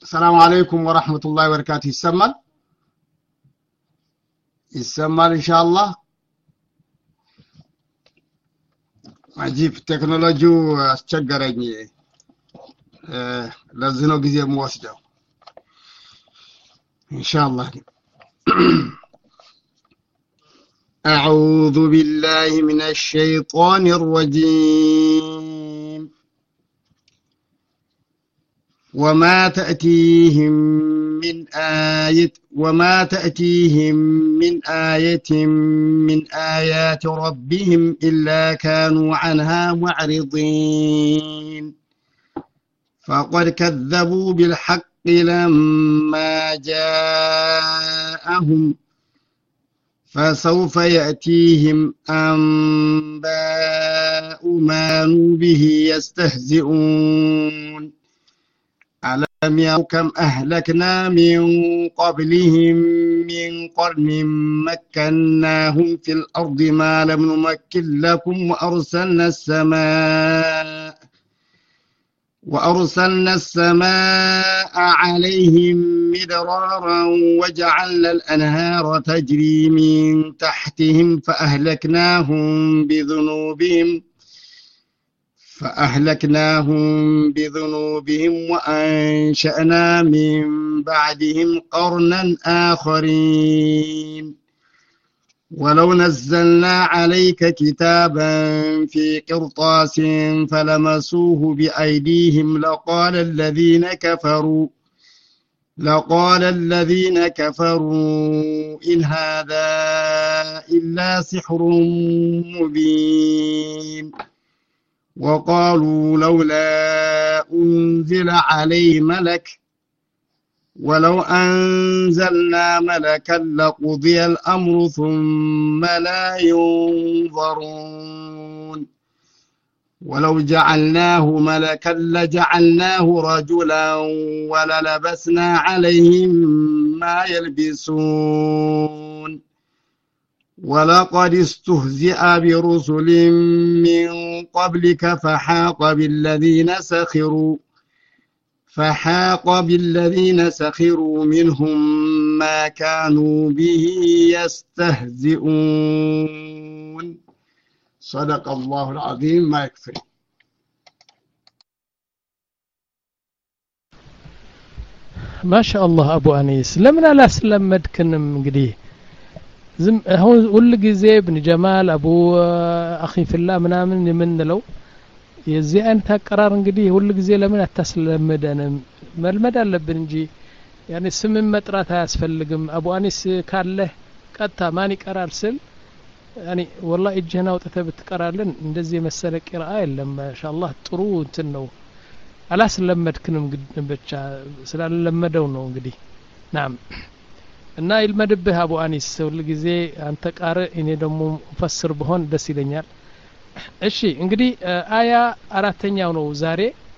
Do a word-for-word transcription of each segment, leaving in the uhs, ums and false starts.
السلام عليكم ورحمة الله وبركاته. يسمال يسمال إن شاء الله. عجيب تكنولوجي أشجرني أه لازنو جزء موسجو إن شاء الله. أعوذ بالله من الشيطان الرجيم. وما تأتيهم من آية وما تأتيهم من آية من آيات ربهم إلا كانوا عنها معرضين. فقد كذبوا بالحق لما جاءهم فسوف يأتيهم أنباء ما كانوا به يستهزئون. ألم يروا كم أهلكنا من قبلهم من قرن مكناهم في الأرض ما لم نمكن لكم وأرسلنا السماء وأرسلنا السماء عليهم مدرارا وجعلنا الأنهار تجري من تحتهم فأهلكناهم بذنوبهم فأهلكناهم بذنوبهم وأنشأنا من بعدهم قرنا آخرين. ولو نزلنا عليك كتابا في قرطاس فلمسوه بأيديهم لقال الذين كفروا لقال الذين كفروا إن هذا إلا سحر مبين. وقالوا لولا أنزل عليه ملك ولو أنزلنا ملكا لقضي الأمر ثم لا ينظرون. ولو جعلناه ملكا لجعلناه رجلا وللبسنا عليهم ما يلبسون. ولقد استهزئ برسل من قبلك فحاق بالذين سخروا فحاق بالذين سخروا منهم ما كانوا به يستهزئون. صدق الله العظيم. ما يكفي. ما شاء الله أبو أنيس لمن لا سلمدكنم እንግዲህ ዝም አሁን ሁሉ ጊዜ ابن جمال ابو اخي في الله ምናምን የምንለው የዚህ አይነት አቀራር እንግዲህ ሁሉ ጊዜ ለምን አታስለመደንም? መልመድ አለብን እንጂ ያኔ ስም መጥራት አያስፈልግም። አቡ አኒስ ካለ ቀጣ ማን ይቀራል ስል ያኔ والله እጅህን አውጥተህ ብትቀራልን እንደዚህ መሰለ ቂራአ የለም። ማሻአላህ ጥሩ እንትን ነው። አላስለመድክንም ብቻ ስላለመደው ነው እንግዲህ ናም እና ይልመድብህ አቡ አኒስ ሁሉ ጊዜ አንተ ቃረ እኔ ደግሞ ፈስር በሆን ደስ ይለኛል። እሺ እንግዲህ አያ አራተኛው ነው ዛሬ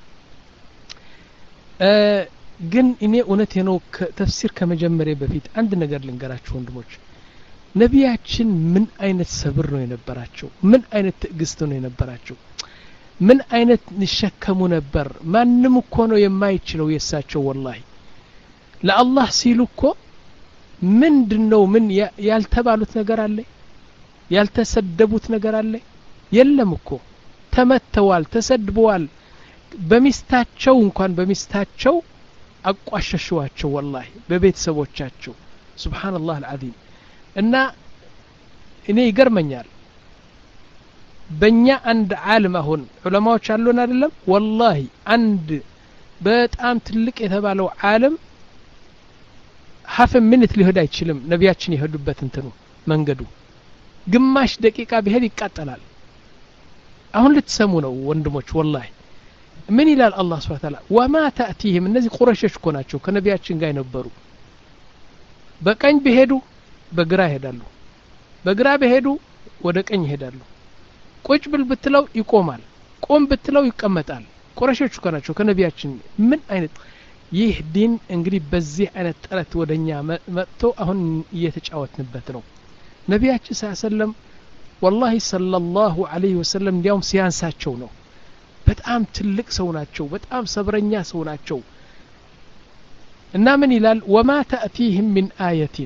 ግን እኔ እውነቴ ነው ተፍሲር ከመጀመሪያ በፊት አንድ ነገር ልንገራችሁ ወንድሞች። ነቢያችን ምን አይነት ሰብር ነው የነበራቸው? ምን አይነት ትዕግስት ነው የነበራቸው? ምን አይነት ንሸከሙ ነበር? ማንም እኮ ነው የማይችለው የሳቸው ወላሂ ለአላህ ሲሉ እኮ ምንድነው ምን ያልተባሉት ነገር አለ? ያልተሰደቡት ነገር አለ? የለም እኮ ተመተዋል፣ ተሰድበዋል። በሚስታቸው እንኳን በሚስታቸው አቋሸሽዋቸው ወላሂ በቤተሰቦቻቸው ሱብሃንአላህ አልዓዚም። እና እኔ ይገርመኛል በእኛ አንድ ዓለም አሁን ዑለማዎች አሉን አይደለም ወላሂ አንድ በጣም ትልቅ የተባለው ዓለም ሀፍ ሚኒት ሊሄድ አይችልም ነቢያችን ይሄዱበት እንትኑ መንገዱ ግማሽ ደቂቃ ቢሄድ ይቃጠላል። አሁን ልትሰሙ ነው ወንድሞች ወላሂ ምን ይላል አላህ Subhanahu Wa Ta'ala ወማ ተأتيهم እነዚህ ቁረሾች እኮ ናቸው ከነቢያችን ጋር የነበሩ በቀኝ ቢሄዱ በግራ ይሄዳሉ፣ በግራ ቢሄዱ ወደ ቀኝ ይሄዳሉ። ቁጭ ብል ብትለው ይቆማል፣ ቆም ብትለው ይቀመጣል። ቁረሾች እኮ ናቸው ከነቢያችን። ምን አይነት ይህ ዲን እንግዲህ በዚህ አይነት ጥረት ወደኛ መጥቶ አሁን እየተጫወትንበት ነው። ነቢያችን ሰለላሁ ወላሂ ሰለላሁ ዐለይሂ ወሰለም እንዲያውም ሲያንሳቸው ነው። በጣም ትልቅ ሰው ናቸው፣ በጣም ሰብረኛ ሰው ናቸው። እና ምን ይላል وما تأتيهم من آية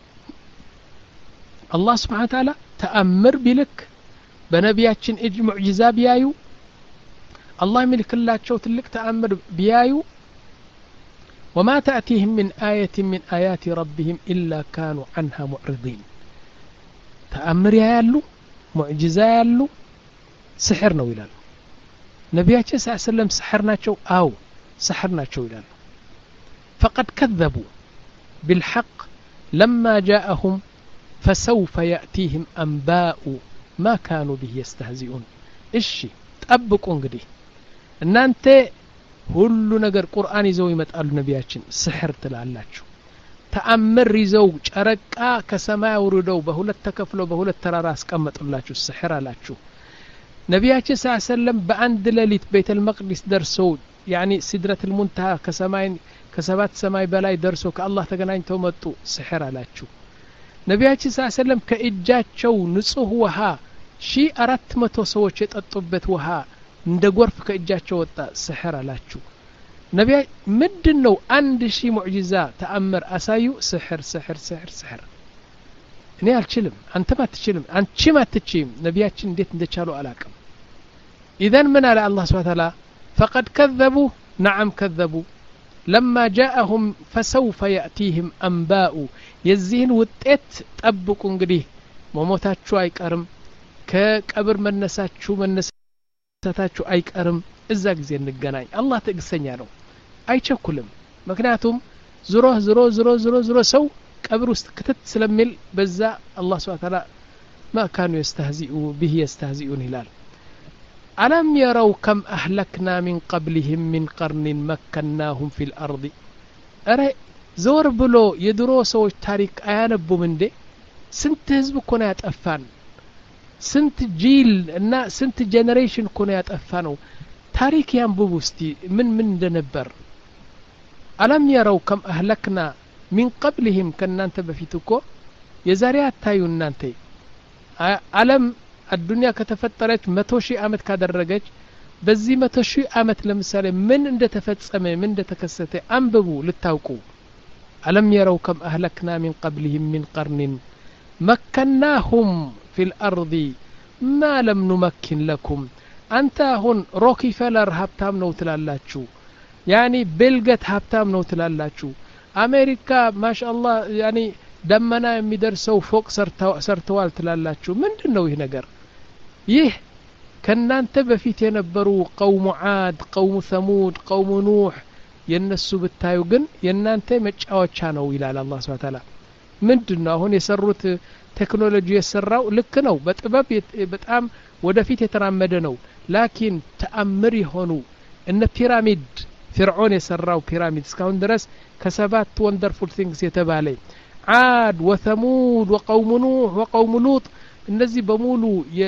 الله سبحانه وتعالى ተአምር ቢልክ በነቢያችን እጅ ሙዕጂዛ ቢያዩ الله የሚልክላቸው ትልቅ ተአምር ቢያዩ وما تأتيهم من آية من آيات ربهم إلا كانوا عنها معرضين ተአምር ያያሉ ሙዕጂዛ ያያሉ سحر ነው ይላሉ ነቢያችን ሰለላሁ ዐለይሂ ወሰለም سحر ናቸው አው سحر ናቸው ይላሉ فقد كذبوا بالحق لما جاءهم فسوف يأتيهم أنباء ما كانوا به يستهزئون እሺ ጠብቁ እንግዲህ እናንተ ሁሉ ነገር ቁርአን ይዘው ይመጣሉ ነቢያችን سحر ትላላችሁ ተአምር ይዘው ጨረቃ ከሰማይ አውርደው በሁለት ተከፍለው በሁለት ተራራ አስቀመጡላችሁ سحر አላችሁ ነቢያችን ሰለላሁ ዐለይሂ ወሰለም በአንድ ሌሊት ቤተል መቅዲስ ደርሰው ያኒ ሲድረቱል ሙንተሃ ከሰማይ ከሰባት ሰማይ በላይ ደርሰው ከአላህ ተገናኝተው መጡ سحر አላችሁ ነቢያችን ሰለላሁ ዐለይሂ ወሰለም ከእጃቸው ንጹህ ውሃ ሺህ አራት መቶ ሰዎች የጠጡበት ውሃ እንደ ጎርፍ ከእጃቸው ወጣ سحر አላችሁ ነቢያ ምንድነው አንድ ሺህ ሙዕጂዛ ተአምር አሳዩ سحر سحر سحر سحر እኔ አልችልም አንተም አትችልም አንቺም አትችይም ነቢያችን እንዴት እንደቻሉ አላቀም اذا من على الله سبحانه وتعالى فقد كذبوا نعم كذبوا لما جاءهم فسوف يأتيهم أنباء يزين وطيت طبقوا እንግዲህ መሞታችሁ አይቀርም ከቀብር መነሳችሁ መነሳታችሁ አይቀርም እዛ ጊዜ እንገናኝ አላህ ትግሰኛ ነው አይቸኩልም ምክንያቱም ዝሮ ዝሮ ዝሮ ዝሮ ዝሮ ሰው ቀብር ውስጥ ክትት ስለሚል በዛ አላህ Subhanahu Wa Ta'ala ما كانوا يستهزئوا به يستهزئون هلال ألم يروا كم أهلكنا من قبلهم من قرن مكناهم في الأرض أرى زور بلو يدرو سوى تاريخ أيانبو من دي سنت هزب كنا يتأفان سنت جيل النا سنت جنريشن كنا يتأفانوا تاريخ ينبو استي من من دنبر ألم يروا كم أهلكنا من قبلهم كنا ننتبه في تكو يزاريات تايون نانتي ألم الدنيا كتفترت متوشي أمت كادرجج بزي متوشي أمت لمثال من عند تفتسمه من عند تكسته أنببوا للتوقو ألم يروا كم أهلكنا من قبلهم من قرن مكناهم في الأرض ما لم نمكن لكم أنت هون روكي فلر هبتام نوتلالاتشو يعني بلغت هبتام نوتلالاتشو أمريكا ما شاء الله يعني دمنا የሚደርሰው ፎቅ ሰርተዋል ትላላችሁ ምንድነው ይሄ ነገር ይህ ከናንተ በፊት የነበሩ ቀውሙ ዓድ ቀውሙ ሰሙድ ቀውሙ ኑህ የነሱ ብታዩ ግን የናንተ መጫወቻ ነው ይላል አላህ Subhanahu Wa Ta'ala ምንድነው አሁን የሰሩት ቴክኖሎጂ የሰራው ልክ ነው በጥበብ በጣም ወደፊት የተራመደ ነው ላኪን ተአምር ይሆኑ እነ ፒራሚድ ፍርዖን የሰራው ፒራሚድ እስካሁን ድረስ ከሰባት ወንደርፉል ቲንግስ የተባለ عاد وثمود وقوم نوح وقوم لوط እነዚህ በሙሉ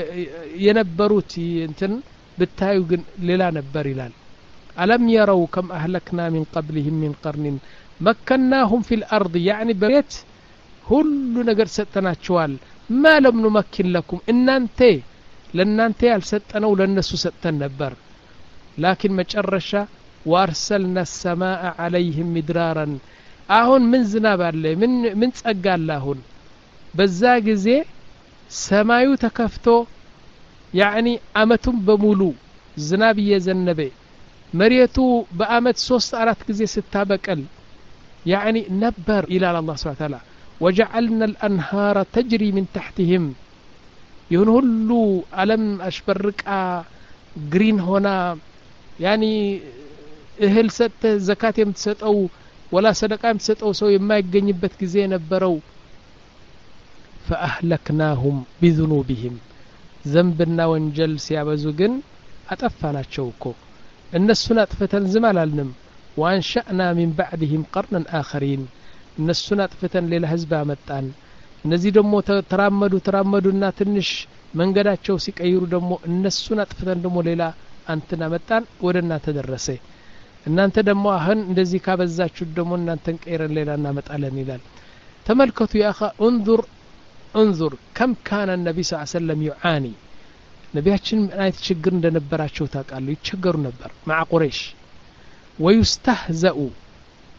የነበሩት እንትን ብታዩ ግን ሌላ ነበር ይላል ألم يروا كم أهلكنا من قبلهم من قرن مكناهم في الأرض يعني بريت ሁሉ ነገር ሰጠናቸዋል ما لم نمكن لكم እናንተ ለእናንተ ያልሰጠነው ለነሱ ሰጠን ነበር لكن መጨረሻ وارسلنا السماء عليهم مدرارا አሁን ምን ዝናብ አለ ምን ምን ጸጋ አለ አሁን በዛ ጊዜ ሰማዩ ተከፍቶ يعني አመቱን በሙሉ ዝናብ እየዘነበ መሬቱ በአመት ሶስት አራት ጊዜ ስታበቀል يعني ነበር ይላል አላህ Subhanahu Wa Ta'ala وجعلنا الأنهار تجري من تحتهم ይሁን ሁሉ ዓለም አሽበርቃ ግሪን ሆና يعني እህል ሰጠ ዘካት የምትሰጠው ولا صدقه የምትሰጠው ሰው የማይገኝበት ጊዜ ነበረው فأهلكناهم بذنوبهم ذنبنا ወንጀል ሲያበዙ ግን አጠፋናቸው እኮ እነሱን አጥፍተን ዝም አላልንም وانشأنا من بعدهم قرنا آخرين እነሱን አጥፍተን ሌላ ህዝብ አመጣን እነዚህ ደግሞ ተራመዱ ተራመዱና ትንሽ መንገዳቸው ሲቀይሩ ደግሞ እነሱን አጥፍተን ደግሞ ሌላ አንተና መጣን ወደና ተደረሰ እናንተ ደግሞ አሁን እንደዚህ ካበዛችሁ ደግሞ እናንተን ቀይረን ሌላ እናመጣለን ይላል ተመልከቱ ያ አኻ انظر انظر كم كان النبي صلى الله عليه وسلم يعاني ነቢያችን አይት ችግር እንደነበራቸው ታውቃሉ ይቸገሩ ነበር مع قريش ويستهزأ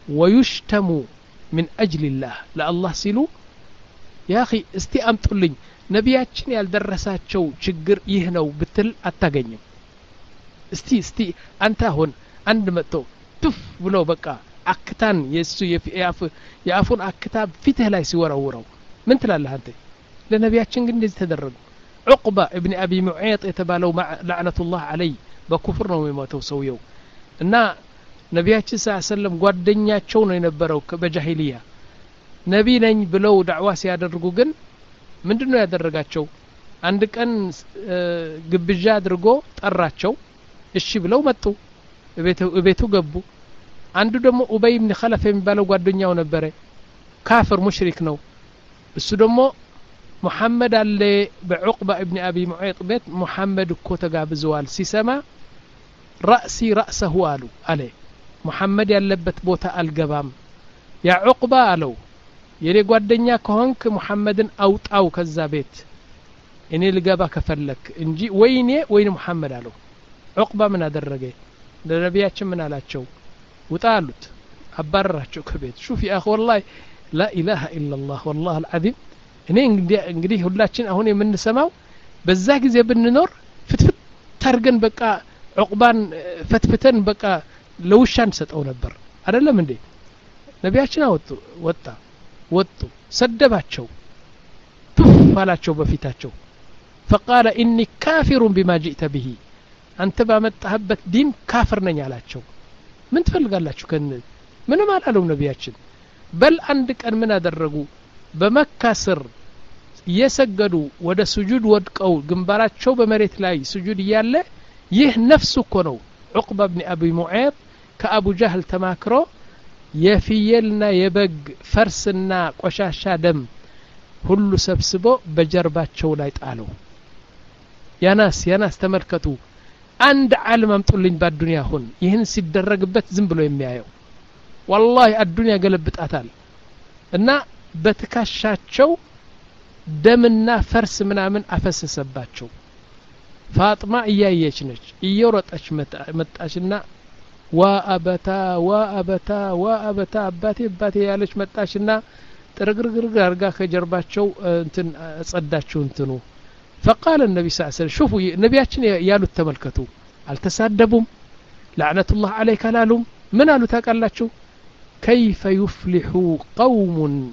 ويشتم من أجل الله لا الله سيلو يا أخي استي أمطلኝ ነቢያችን ያልደረሳቸው ችግር ይህ ነው ብትል አታገኝም እስቲ እስቲ አንተ አሁን አንድ መጥቶ ቱፍ ብሎ በቃ አክታን የሱ የፍ ያፉን አክታ ፊትህ ላይ ሲወራውረው ምን ትላለህ አንተ ለነቢያችን ግን እንደዚህ ተደረጉ عقبة ابن أبي معيط የተባለው لعنة الله عليه በኩፍር ነው የሞተው ሰውየው እና ነቢያችን ሰለላሁ ዐለይሂ ወሰለም ጓደኛቸው ነው የነበረው በጃሂሊያ ነቢ ነኝ ብለው ዳዕዋ ሲያደርጉ ግን ምንድነው ያደረጋቸው አንድ ቀን ግብዣ አድርጎ ጠራቸው እሺ ብለው መጡ ቤቱ ቤቱ ገቡ አንዱ ደግሞ ኡበይ ኢብኑ ኸለፍ የሚባለው ጓደኛው ነበር ካፍር ሙሽሪክ ነው እሱ ደግሞ ሙሐመድ አለ በዑቅባ ኢብኑ አቢ ሙዓይጥ ቤት ሙሐመድ እኮ ተጋብዘዋል ሲሰማ ራሲ ራሰሁ አሉ አለ ሙሐመድ ያለበት ቦታ አልገባም ያ ዑቅባ አለው የኔ ጓደኛ ከሆንክ ሙሐመድን አውጣው ከዛ ቤት እኔ ልገባ ከፈለክ እንጂ ወይኔ ወይኔ ሙሐመድ አለው ዑቅባ ምን አደረገ ለነቢያችን ምን አላቸው ውጣ አሉት አባረራቸው ከቤት ሹፍ ያ اخ والله لا اله الا الله والله العظيم እኔ እንግዲህ ሁላችን አሁን የምንሰማው በዛ ጊዜ ብንኖር ፍትፍት ታርገን በቃ ዑቅባን ፈትፍተን በቃ ለውሻን ሰጠው ነበር አይደለም እንዴ ነቢያችን አወጡ ወጣ ወጡ ሰደባቸው ተፋላቸው በፊታቸው فقال اني كافر بما جئت به አንተ ባመጣህበት ዲን ካፍር ነኝ አላቸው ምን ትፈልጋላችሁ ከነ ምን ማለት ነቢያችን በል አንድ ቀን ምን አደረጉ በመካ ስር የሰገዱ ወደ ስጁድ ወድቀው ግንባራቸው በመሬት ላይ ስጁድ ያለ ይህ ነፍሱ እኮ ነው ዑቅባ ኢብኑ አቢ ሙዓይጥ ከአቡ ጀህል ተማክሮ የፍየልና የበግ ፈርስና ቆሻሻ ደም ሁሉ ሰብስቦ በጀርባቸው ላይ ጣለው ያናስ ያናስ ተመልከቱ አንድ ዓለም አምጡልኝ በአዱንያ ሁን ይህን ሲደረግበት ዝም ብሎ የሚያየው والله አዱንያ ገለብጣታል እና በትካሻቸው ደምና ፈርስ ምናምን አፈሰሰባቸው ፋጥማ እያየች ነች እየሮጠች መጣችና ወአበታ ወአበታ ወአበታ አባቴ አባቴ ያለች መጣችና ጥርግርግርግ አርጋ ከጀርባቸው እንትን ጸዳቸው እንትኑ فقال النبي صلى الله عليه وسلم شوفوا نبياتنا يالو تملكتوا التسادبوا لعنة الله عليك لالهم من قالوا تاقالاتشو كيف يفلح قوم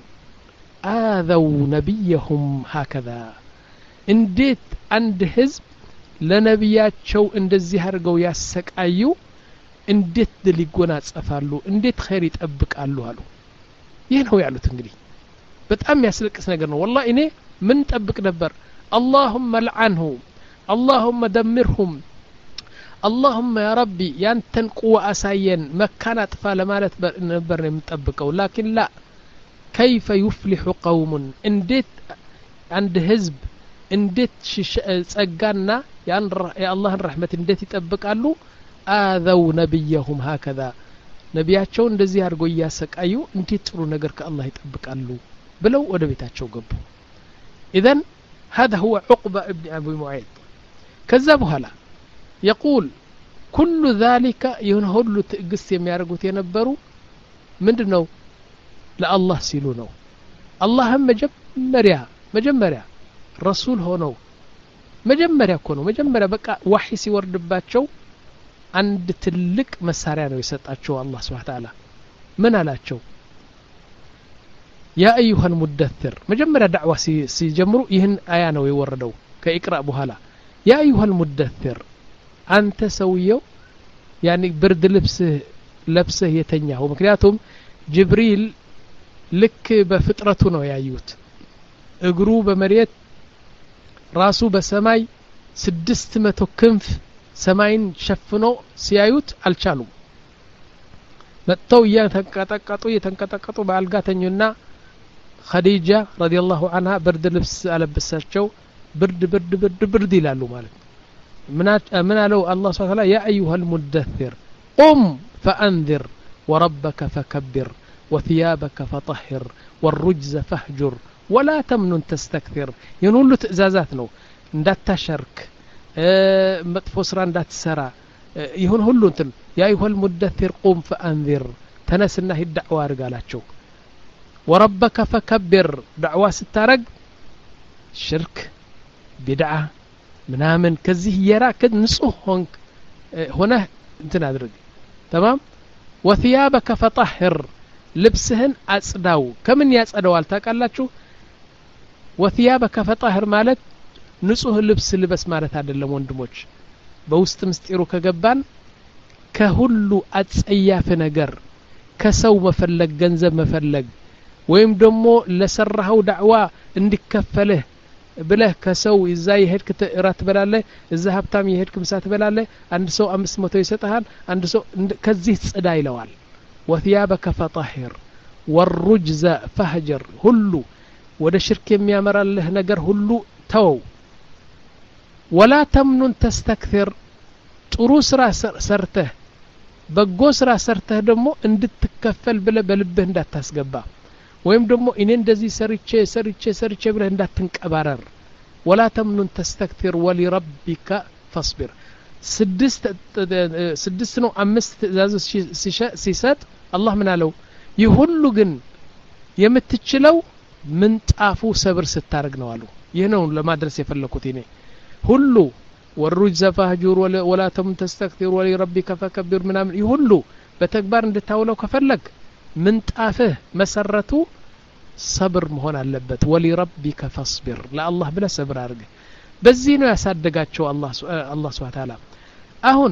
آذوا نبيهم هكذا انديت عند حزب لنبياتشو اندزي هرقوا ياسقايو انديت دل يغوناصفالو انديت خير يطبقالو አሉ ይሄን ነው ያሉት እንግዲህ በጣም ያስለቅስ ነገር ነው والله እኔ ምን ጠብቅ ነበር اللهم لعنهم اللهم دمرهم اللهم يا ربي يانتن قوة أساين مكان أطفال مالت نبر مطبقوا لكن لا كيف يفلح قوم انديت عند حزب انديت ጸጋና يا الله الرحمة انديت يطبقالو آذوا نبيهم هكذا ነቢያቸው እንደዚህ አድርጎ ያሰቃዩ እንዴት ጥሩ ነገር ከአላህ ይጠብቃሉ ብለው ወደ ቤታቸው ገቡ اذا هذا هو عقبة ابن أبي معيط كذبوا هلا يقول كل ذلك ينهل تقس يميارقوت ينبروا مندنو لا الله سيلونو الله هم مجمريا مجمريا رسول هونو مجمريا كونو مجمريا بقى وحي سيوردباتشو عند تلك مساريا ነው የሰጣቸው الله سبحانه وتعالى من አላቸው يا أيها المدثر مجمرة دعوة سيجمروا يهن آيانا ويوردوا كإقرأ بهلا يا أيها المدثر أنت سويو يعني برد لبسه لبسه يتنيه ومكنياتهم جبريل لك بفطرتنا يا أيوت اقروا بمريت راسو بسماي سدست متو كنف سماين شفنو سيايوت الشالو متو يتنكتكتو يتنكتكتو بألقاتنيونا خديجة رضي الله عنها برد لبس ألبساتشو برد برد برد برد يلالو مالك من قالوا الله سبحانه وتعالى يا أيها المدثر قم فأنذر وربك فكبر وثيابك فطهر والرجز فاهجر ولا تمنن تستكثر ينقول له تأزازاتنا ندات تشرك اه مطفو سرا ندات سرا اه يهون هلو انتن يا أيها المدثر قم فأنذر ተነስና ሂድ ዳዕዋ አርጋላቸው ወረበከ ፈከብር ዳዕዋ ስታረግ ሽርክ ቢድዓ ምናምን ከዚህ የራክ ንጹህ ሆንክ ሆነ እንትን አድርግ تمام وثيابك فطهر ልብስህን አጽዳው ከምን ያጸዳዋል ታውቃላችሁ وثيابك فطهر ማለት ንጹህ ልብስ ልበስ ማለት አይደለም ወንድሞች በውስጥ ምስጢሩ ከገባን ከሁሉ አጸያፍ ነገር ከሰው መፈለግ ገንዘብ መፈለግ ወይም ደግሞ ለሰራው ዳዕዋ እንዲከፈልህ ብለህ ከሰው እዛ ይሄድክ እራት በላለህ እዛ ሀብታም ይሄድክ ምሳ ትበላለህ አንድ ሰው አምስት መቶ ይሰጣል አንድ ሰው ከዚህ ጽዳ ይለዋል وثيابك فطهر والرجز فهجر ሁሉ ወደ ሽርክ የሚያመራልህ ነገር ሁሉ ተው ولا تمنن تستكثر ጥሩ ስራ ሰርተህ በጎ ስራ ሰርተህ ደግሞ እንድትከፈል ብለህ በልብህ እንዳታስገባ ወይም ደግሞ እኔ እንደዚህ ሰርቼ ሰርቼ ሰርቼ ብለህ እንዳትንቀባረር ولا تمنن تستكثر ولربك فاصبر ስድስት ስድስት ነው አምስት ትእዛዝ ሲሰጥ አላህ ምን አለው ይህ ሁሉ ግን የምትችለው ምንጣፉ ሰብር ስታረግ ነው አሉ ይህ ነው ለማድረስ የፈለኩት እኔ ሁሉ والرجز فهجر ولا تمنن تستكثر ولربك فكبر ምናምን ይህ ሁሉ በተግባር እንድታውለው ከፈለክ ምንጣፍህ መሰረቱ ሰብር መሆን አለበት ولربك فاصبر ለአላህ ብለህ ሰብር አድርግ በዚህ ነው ያሳደጋቸው አላህ አላህ Subhanahu Wa Ta'ala አሁን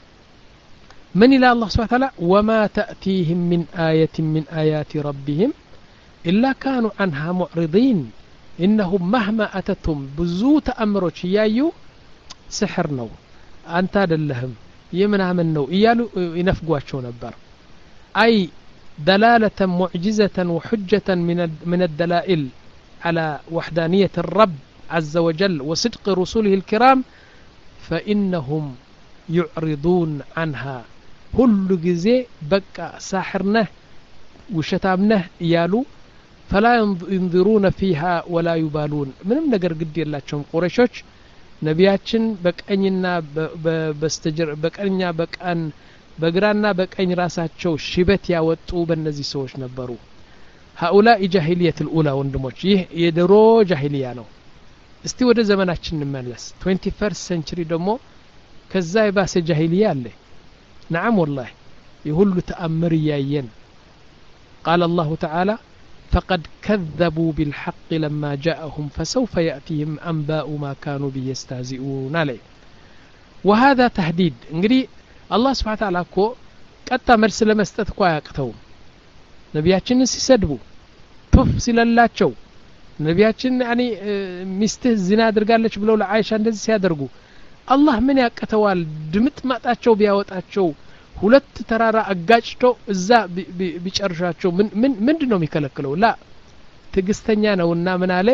ምን ይላል አላህ Subhanahu Wa Ta'ala وما تأتيهم من آية من آيات ربهم إلا كانوا عنها معرضين إنهم مهما أتتهم بزو تأمروች ያዩ سحر ነው አንተ አይደለህም የምናምን ነው እያሉ ይነፍጓቸው ነበር أي دلالة معجزة وحجة من من الدلائل على وحدانية الرب عز وجل وصدق رسوله الكرام فإنهم يعرضون عنها كل جزء بقى ساحرنه وشتامنه يالو فلا ينظرون فيها ولا يبالون ምንም ነገር ግድ የላቸውም ቁረይሾች ነቢያችን በቀኝና በስተጀር በቀኛ በቀን በግራና በቀኝ ራሳቸው ሽበት ያወጡ በእነዚህ ሰዎች ነበሩ هؤلاء جاهلية الأولى ወንድሞች ይህ የድሮ ጃሂሊያ ነው እስቲ ወደ ዘመናችን እንመለስ twenty-first century ደግሞ ከዛ የባሰ ጃሂሊያ አለ نعم والله يهل تأمر ياين قال الله تعالى فقد كذبوا بالحق لما جاءهم فسوف يأتيهم أنباء ما كانوا به يستهزئون عليه وهذا تهديد እንግዲህ الله سبحانه وتعالى እኮ ቀጣ መልስ ለመስጠት እኮ አያቅተውም ነቢያችንን ሲሰድቡ ቱፍ ሲለላቸው ነቢያችን ያኒ ሚስትህ ዚና አድርጋለች ብለው ለአይሻ እንደዚህ ሲያደርጉ አላህ ምን ያቀተዋል ድምጥ ማጣቸው ቢያወጣቸው ሁለት ተራራ አጋጭቶ እዛ ቢጨርሻቸው ምን ምን ምንድነው የሚከለክለው ላ ትግስተኛ ነውና ምን አለ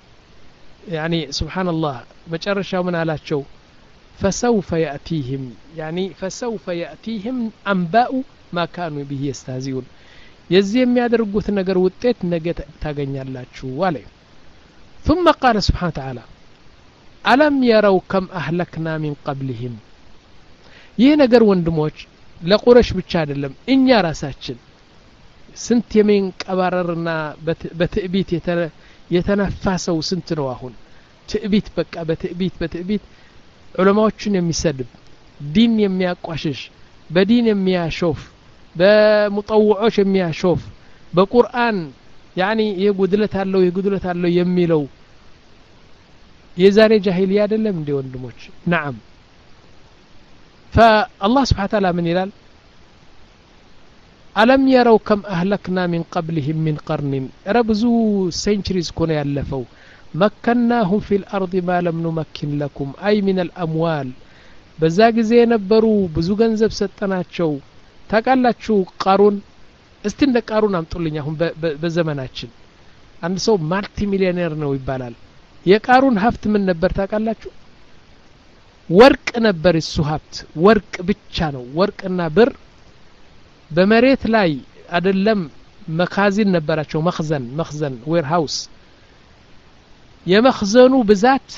ያኒ ሱብሃንአላህ መጨረሻው ምን አላቸው فسوف يأتيهم يعني فسوف يأتيهم أنباء ما كانوا به يستهزئون የዚህ የሚያደርጉት ነገር ውጤት ነገ ታገኛላችሁ አለ ثم قال سبحانه وتعالى ألم يروا كم أهلكنا من قبلهم ይህ ነገር ወንድሞች ለቁረሽ ብቻ አይደለም እኛ ራሳችን ስንት የምን ቀባረርና በትዕቢት የተነፋሰው ስንት ነው አሁን ትዕቢት በቃ በትዕቢት በትዕቢት ዑለማዎችን የሚሰድብ ዲን የሚያቋሽሽ በዲን የሚያሾፍ በሙጠውዖች የሚያሾፍ በቁርአን ያኒ የጉድለት አለው የጉድለት አለው የሚለው የዛሬ ጃሂሊያ አይደለም እንደ ወንድሞች نعم فالله سبحانه وتعالى من يلال ألم يروا كم أهلكنا من قبلهم من قرن ربزو سنچريز كون يالفو مكناهم في الأرض ما لم نمكن لكم أي من الأموال በዛ ጊዜ የነበሩ ብዙ ገንዘብ ሰጠናቸው ታቃላችሁ ቃሩን እስቲ እንደ ቃሩን አምጡልኝ አሁን በዘመናችን አንድ ሰው ማልቲ ሚሊዮነር ነው ይባላል የቃሩን ሀብት ምን ነበር ታቃላችሁ ወርቅ ነበር እሱ ሀብት ወርቅ ብቻ ነው ወርቅና ብር በመሬት ላይ አይደለም መኻዚን ነበራቸው መኽዘን መኽዘን ዌር ሃውስ የመኽዘኑ ብዛት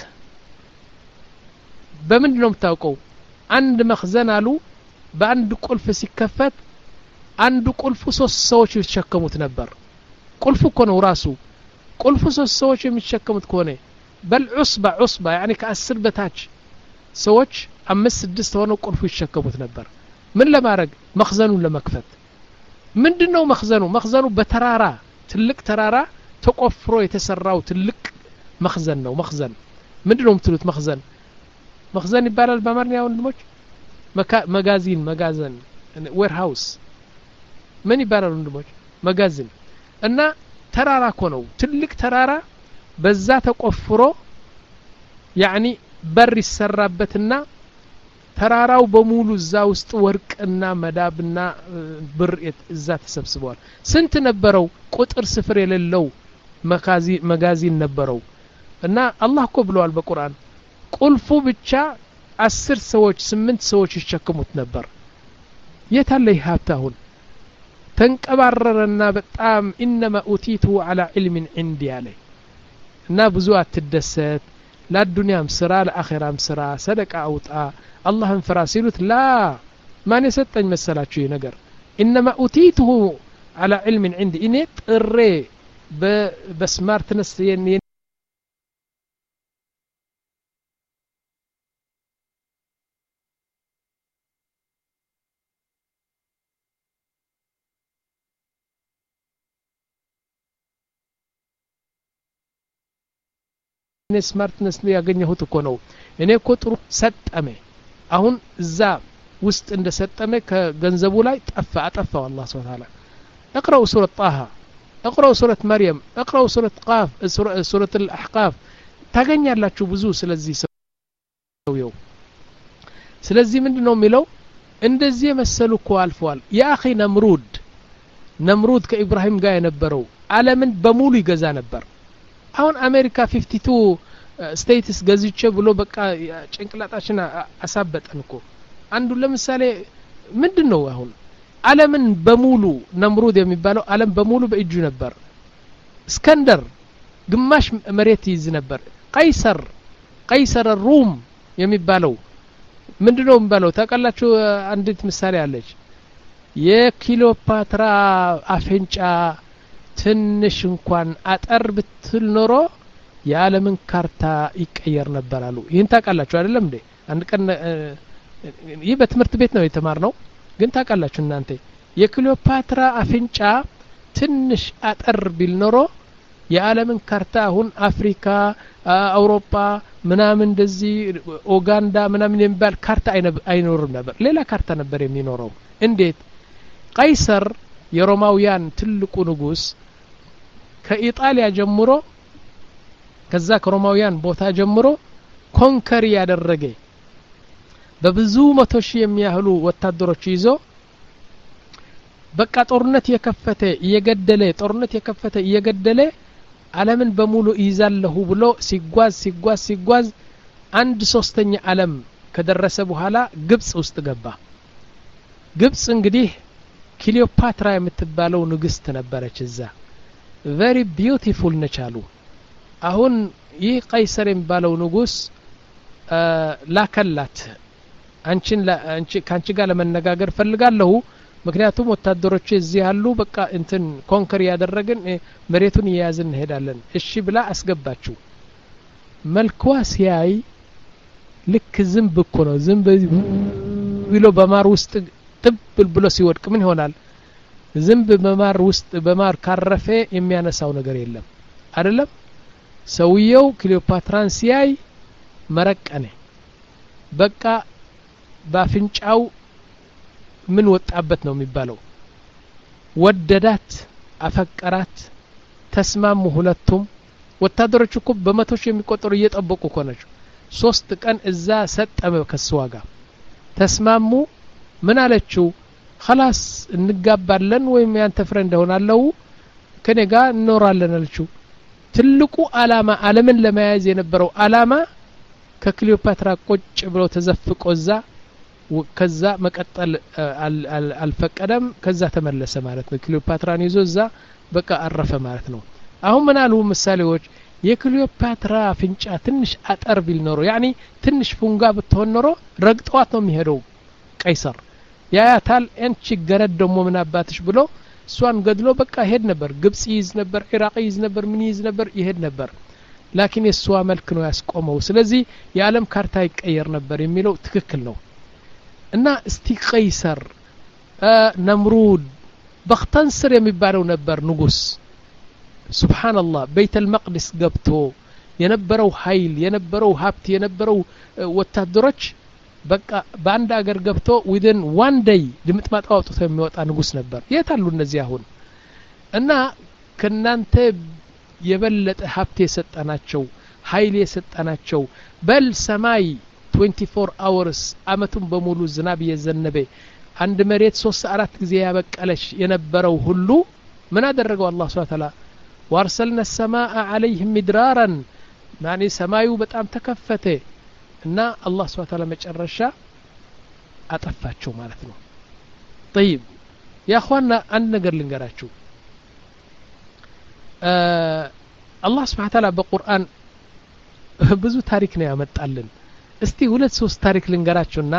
በምንድነው የምታውቀው አንድ መኽዘን አሉ በአንድ ቁልፍ ሲከፈት አንዱ ቁልፉ ሶስት ሰዎች ይተሸከሙት ነበር ቁልፉ እኮ ነው ራሱ ቁልፉ ሶስት ሰዎች የሚተሸከሙት ከሆነ በልዑስባ ዑስባ يعني ከአስር በታች ሰዎች አምስት ስድስት ሆነው ቁልፉ ይተሸከሙት ነበር ምን ለማድረግ መخزኑን ለመክፈት ምንድነው መخزኑ መخزኑ በተራራ ትልቅ ተራራ ተቆፍሮ የተሰራው ትልቅ መخزን ነው መخزን ምንድነው የምትሉት መخزን መخزን ይባላል በአማርኛ ወንድሞች መጋዚን መጋዘን ዌርሃውስ ምን ይባላል ወንድሞች መጋዘን እና ተራራ እኮ ነው ትልቅ ተራራ በዛ ተቆፍሮ يعني በር ይሰራበትና ተራራው በሙሉ እዛ ውስጥ ወርቅና መዳብና ብር እዛ ተሰብስበዋል ስንት ነበረው ቁጥር ስፍር የሌለው መጋዚን መጋዚን ነበረው እና አላህ እኮ ብለዋል በቁርአን ቁልፉ ብቻ አስር ሰዎች ስምንት ሰዎች ይሸከሙት ነበር የታለ ይሀብታሁን ተንቀባረረና በጣም انما اوتيته على علم عندي عليه እና ብዙ አትደሰት ለዱንያም ስራ ለአኺራም ስራ ሰደቃ አውጣ አላህን ፍራ ሲሉት ላ ማን የሰጠኝ መሰላችሁ ነገር انما اوتيته على علم عندي እኔ ጥሬ በስማርትነስ ስማርትነስ ነው ያገኘሁት እኮ ነው እኔ እኮ ጥሩ ሰጠመ አሁን እዛ ውስጥ እንደሰጠመ ከገንዘቡ ላይ ጠፋ አጠፋው አላህ Subhanahu Wa Ta'ala اقرأوا سورة طه اقرأوا سورة مريم اقرأوا سورة قاف سورة الأحقاف ታገኛላችሁ ብዙ ስለዚህ ሰውየው ስለዚህ ምንድነው የሚለው እንደዚህ መሰሉ እኮ አልፈዋል ያ اخي ነምሩድ ነምሩድ ከኢብራሂም ጋር የነበረው ዓለምን በሙሉ ይገዛ ነበር አሁን አሜሪካ ፊፍቲ ቱ ስቴትስ ገዝቼ ብሎ በቃ ጭንቅላታችን አሳበጠን እኮ አንዱ ለምሳሌ ምንድነው አሁን ዓለምን በሙሉ ነምሩድ የሚባለው ዓለም በሙሉ በእጁ ነበር እስከንደር ግማሽ መሬት ይዝ ነበር ቀይሰር ቀይሰር ሩም የሚባለው ምንድነው የሚባለው ታውቃላችሁ አንዲት ምሳሌ አለች የክሊዮፓትራ አፍንጫ ትንሽ እንኳን አጠር ብትል ኖሮ የዓለምን ካርታ ይቀየር ነበር አሉ ይሄን ታውቃላችሁ አይደለም እንዴ አንድ ቀን ይህ በትምህርት ቤት ነው የተማርነው ግን ታውቃላችሁ እናንተ የክሊዮፓትራ አፍንጫ ትንሽ አጠር ቢል ኖሮ የዓለምን ካርታ አሁን አፍሪካ አውሮፓ ምናምን እንደዚህ ኡጋንዳ ምናምን የሚባል ካርታ አይኖርም ነበር ሌላ ካርታ ነበር የሚኖረው እንዴት ቀይሰር የሮማውያን ትልቁ ንጉስ ከኢጣሊያ ጀምሮ ከዛ ከሮማውያን ቦታ ጀምሮ ኮንከር ያደረገ በብዙ መቶ ሺህ የሚያህሉ ወታደሮች ይዞ በቃ ጦርነት የከፈተ እየገደለ ጦርነት የከፈተ እየገደለ ዓለምን በሙሉ ይዛለሁ ብሎ ሲጓዝ ሲጓዝ ሲጓዝ አንድ ሶስተኛ ዓለም ከደረሰ በኋላ ግብጽ ውስጥ ገባ ግብጽ እንግዲህ ክሊዮፓትራ የምትባለው ንግስት ነበረች እዛ very beautiful ነቻሉ አሁን ይህ ቀይሰር የሚባለው ንጉስ ላከላት አንቺን አንቺ ካንቺ ጋር ለመነጋገር ፈልጋለሁ ምክንያቱም ወታደሮች እዚህ ያሉ በቃ እንትን ኮንከር ያደረግን መሬቱን ይያዝን እንሄዳለን እሺ ብላ አስገባችሁ መልኳ ሲያይ ልክ ዝንብ እኮ ነው ዝንብ ብሎ በማር ውስጥ ጥብል ብሎ ሲወድቅ ምን ይሆናል ዝንብ በማር ውስጥ በማር ካረፈ የሚያነሳው ነገር የለም አይደለም ሰውየው ክሊዮፓትራን ሲያይ መረቀነ በቃ ባፍንጫው ምን ወጣበት ነው የሚባለው ወደዳት አፈቀራት ተስማሙ ሁለቱም ወታደሮች እኮ በመቶች የሚቆጠሩ እየጠበቁ ኮነች ሶስት ቀን እዛ ሰጠመ ከስዋጋ ተስማሙ ምን አለችው خلاص እንጋባለን ወይም ያንተ ፍሬንድ ሆናለው ከኔ ጋር እንኖራለን አለችው ትልቁ አላማ ዓለምን ለማያዝ የነበረው አላማ ከክሊዮፓትራ ቁጭ ብሎ ተዘፍቆዛ ከዛ መቀጠል አልፈቀደም ከዛ ተመለሰ ማለት ነው ክሊዮፓትራን ይዞዛ በቃ አረፈ ማለት ነው አሁን ምን አሉ ምሳሌዎች የክሊዮፓትራ ፍንጫ ትንሽ አጠር ቢል ኖሮ يعني ትንሽ ፉንጋ ብትሆን ኖሮ ረግጧት ነው የሚሄደው ቀይሰር ያያታል እንቺ ገረድ ደሞ ምን አባትሽ ብሎ እሷን ገድሎ በቃ ሄድ ነበር ግብጽ ይዝ ነበር ኢራቅ ይዝ ነበር ምን ይዝ ነበር ይሄድ ነበር ላኪን የሷ መልክ ነው ያስቆመው ስለዚህ የዓለም ካርታ ይቀየር ነበር የሚለው ትክክል ነው እና እስቲ ቀይሰር ነምሩድ በክተንስር የሚባለው ነበር ንጉስ ሱብሃንአላህ ቤተል መቅደስ ገብቶ የነበረው ኃይል የነበረው ሀብት የነበረው ወታደሮች በቃ ባንድ አገር ገብቶ within one day ድምጥማጥ አውጥቶ የሚወጣ ንጉስ ነበር የታሉ እነዚህ አሁን እና ከናንተ የበለጠ ሀብት የሰጣናቸው ኃይል የሰጣናቸው በል ሰማይ twenty-four hours አመቱን በሙሉ ዝናብ የዘነበ አንድ መሬት ሶስት አራት ጊዜ ያበቀለሽ የነበረው ሁሉ ምን አደረገው አላህ Subhanahu Wa Ta'ala ወርሰልና السماء عليهم مدرارا يعني ሰማዩ በጣም ተከፈተ እና አላህ Subhanahu Wa Ta'ala መጨረሻ አጠፋቸው ማለት ነው طيب يا اخوانا አንድ ነገር ልንገራችሁ አላህ Subhanahu Wa Ta'ala በቁርአን ብዙ ታሪክ ነው ያመጣልን እስቲ ሁለት ሶስት ታሪክ ልንገራችሁና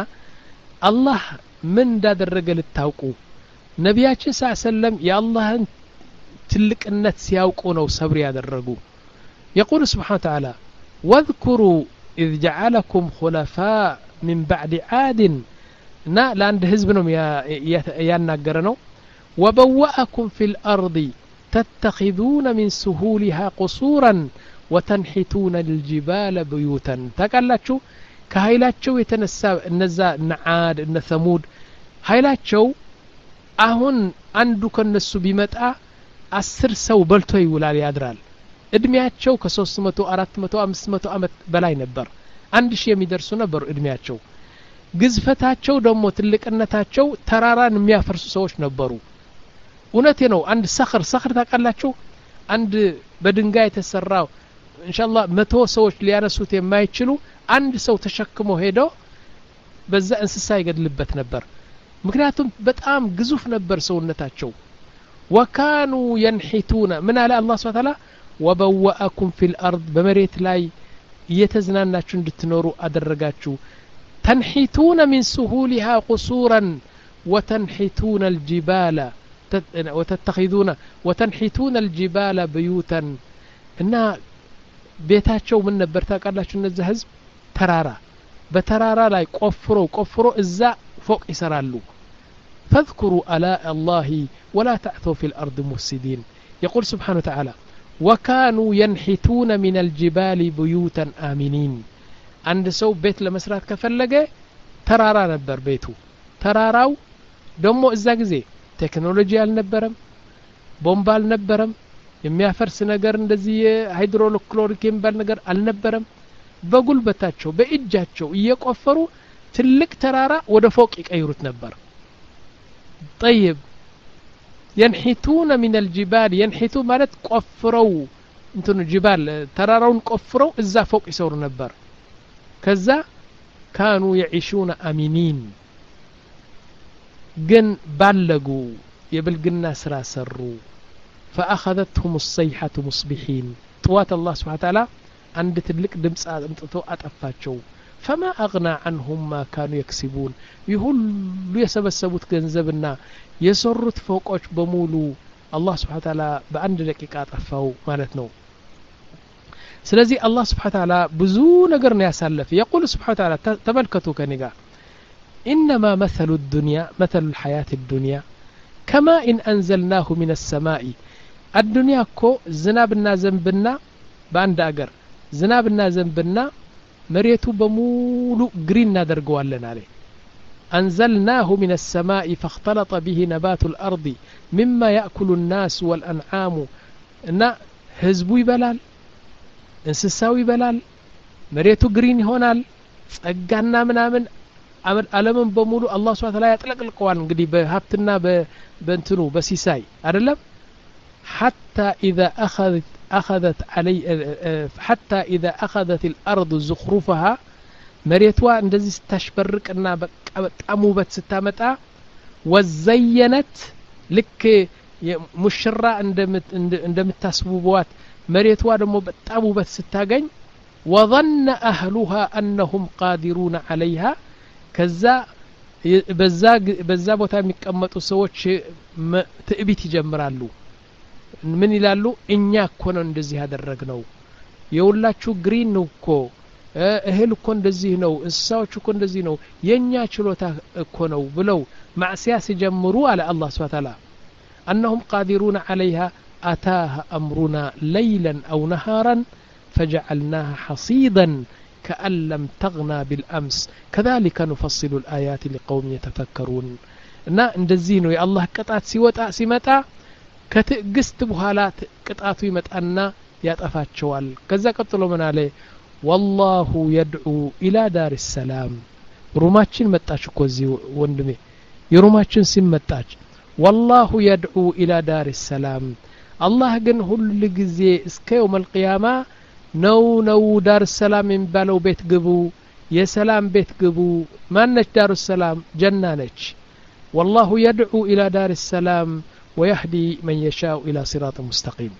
አላህ ምን እንዳደረገ ልታውቁ ነቢያችን ሰለላሁ የአላህን ትልቅነት ሲያውቁ ነው ሰብር ያደረጉ يقول سبحانه وتعالى واذكروا إذ جعلكم خلفاء من بعد عاد نا لاند حزب ነው ያናገረ ነው وبوأكم في الأرض تتخذون من سهولها قصورا وتنحتون الجبال بيوتا تقالچو ከኃይላቸው የተነሳ እነዛ ነዓድ እነ ሰሙድ ኃይላቸው አሁን አንዱ ከነሱ ቢመጣ አስር ሰው በልቶ ይውላል ያድራል እድሜያቸው ከ300 400 500 አመት በላይ ነበር አንድ ሺህ የሚደርሱ ነበር እድሜያቸው ግዝፈታቸው ደግሞ ትልቅነታቸው ተራራን የሚያፈርሱ ሰዎች ነበሩ እውነቴ ነው አንድ ሰخر ሰخر ታቃላችሁ አንድ በድንጋይ የተሰራው ኢንሻአላህ መቶ ሰዎች ሊያነሱት የማይችሉ አንድ ሰው ተሸክሞ ሄዶ በዛ እንስሳ ይገድልበት ነበር ምክንያቱም በጣም ግዙፍ ነበር ሰውነታቸው وكانوا ينحتون من على الله سبحانه وتعالى وبوأكم في الأرض بمريت لاي يتزناناችሁ እንድትኖሩ አደረጋችሁ تنحتون من سهولها قصورا وتنحتون الجبال وتتخذون وتنحتون الجبال بيوتا እና ቤታቸው ምን ነበር ታውቃላችሁ እነዚህ ህዝብ ተራራ በተራራ ላይ ቆፍሮ ቆፍሮ እዛ ፎቅ ይሰራሉ فاذكروا آلاء الله ولا تعثوا في الأرض مفسدين يقول سبحانه وتعالى وكانوا ينحتون من الجبال بيوتا آمنين عند سو بيت لمسرات كفلقة ترارا نبر بيتو تراراو دمو إزا قزي تكنولوجيا النبرم بومبال نبرم የሚያፈርስ ነገር እንደዚህ ሃይድሮክሎሪክ የሚባል ነገር አልነበረም በጉልበታቸው በእጃቸው እየቆፈሩ ትልቅ ተራራ ወደ ፎቅ ይቀይሩት ነበር طيب ينحتون من الجبال ينحتوا ማለት ቆፍረው እንትን ጅባል ተራራውን ቆፍረው እዛ ፎቅ ይሰሩ ነበር ከዛ كانوا يعيشون امنين ግን ባለጉ የብልግና ስራ ሰሩ فأخذتهم الصيحة مصبحين طوات الله سبحانه وتعالى عند تلك دمص امطتو اطفاچو فما اغنى عنهم ما كانوا يكسبون يقول يسبسبوت ገንዘብና የሰሩት ፎቆች በሙሉ الله سبحانه وتعالى በአንድ ደቂቃ አጠፋው ማለት ነው ስለዚህ الله سبحانه وتعالى ብዙ ነገር ነው ያሳለፈ يقول سبحانه وتعالى ተመልከቱ ከኔጋ انما مثل الدنيا مثل الحياة الدنيا كما ان انزلناه من السماء الدنيا كو زنابنا زنبنا باند اگر زنابنا زنبنا مريتو بمولو جرين نادرغوالن عليه انزلناه من السماء فاختلط به نبات الارض مما ياكل الناس والانعام ان حزبو يبلال انسساو يبلال مريتو جرين يሆናል ጸጋና ምናምን ዓለምን በሙሉ አላህ Subhanahu Wa Ta'ala ያጥለቅልቀዋል እንግዲህ በሀብትና በእንትኑ በሲሳይ አይደለም حتى إذا أخذت أخذت علي حتى إذا أخذت الأرض زخرفها مريتوا እንደዚህ ተሽበርቅና በጣም ውበት ስታመጣ ወዘየነት ልክ ሙሽራ እንደምታስቡባት مريتوا ደግሞ በጣም ውበት ስታገኝ وظن أهلها أنهم قادرون عليها ከዛ በዛ በዛ ቦታ የሚቀመጡ ሰዎች ትዕቢት ይጀምራሉ ምን ይላሉ እኛ እኮ ነው እንደዚህ ያደረግነው የውላችሁ ግሪን ነው እኮ እህል እኮ እንደዚህ ነው እንስሳዎች እኮ እንደዚህ ነው የኛ ችሎታ እኮ ነው ብለው ማዕሲያ ሲጀምሩ አለ አላህ Subhanahu Wa Ta'ala أنهم قادرون عليها أتاها أمرنا ليلا أو نهارا فجعلناها حصيدا كأن لم تغنى بالأمس كذلك نفصل الآيات لقوم يتفكرون እና እንደዚህ ነው የአላህ ቅጣት ሲወጣ ሲመጣ ከትዕግስት በኋላ ቅጣቱ ይመጣና ያጠፋቸዋል ከዛ ቀጥሎ ምን አለ والله يدعو إلى دار السلام ሩማችን መጣች እኮ እዚህ ወንድሜ የሩማችን ሲም መጣች والله يدعو إلى دار السلام الله ግን ሁሉ ጊዜ እስከ يوم القيامة ነው ነው ዳር ሰላም የሚባለው ቤት ግቡ የሰላም ቤት ግቡ ማነች ዳር ሰላም ጀና ነች والله يدعو إلى دار السلام ويهدي من يشاء إلى صراط مستقيم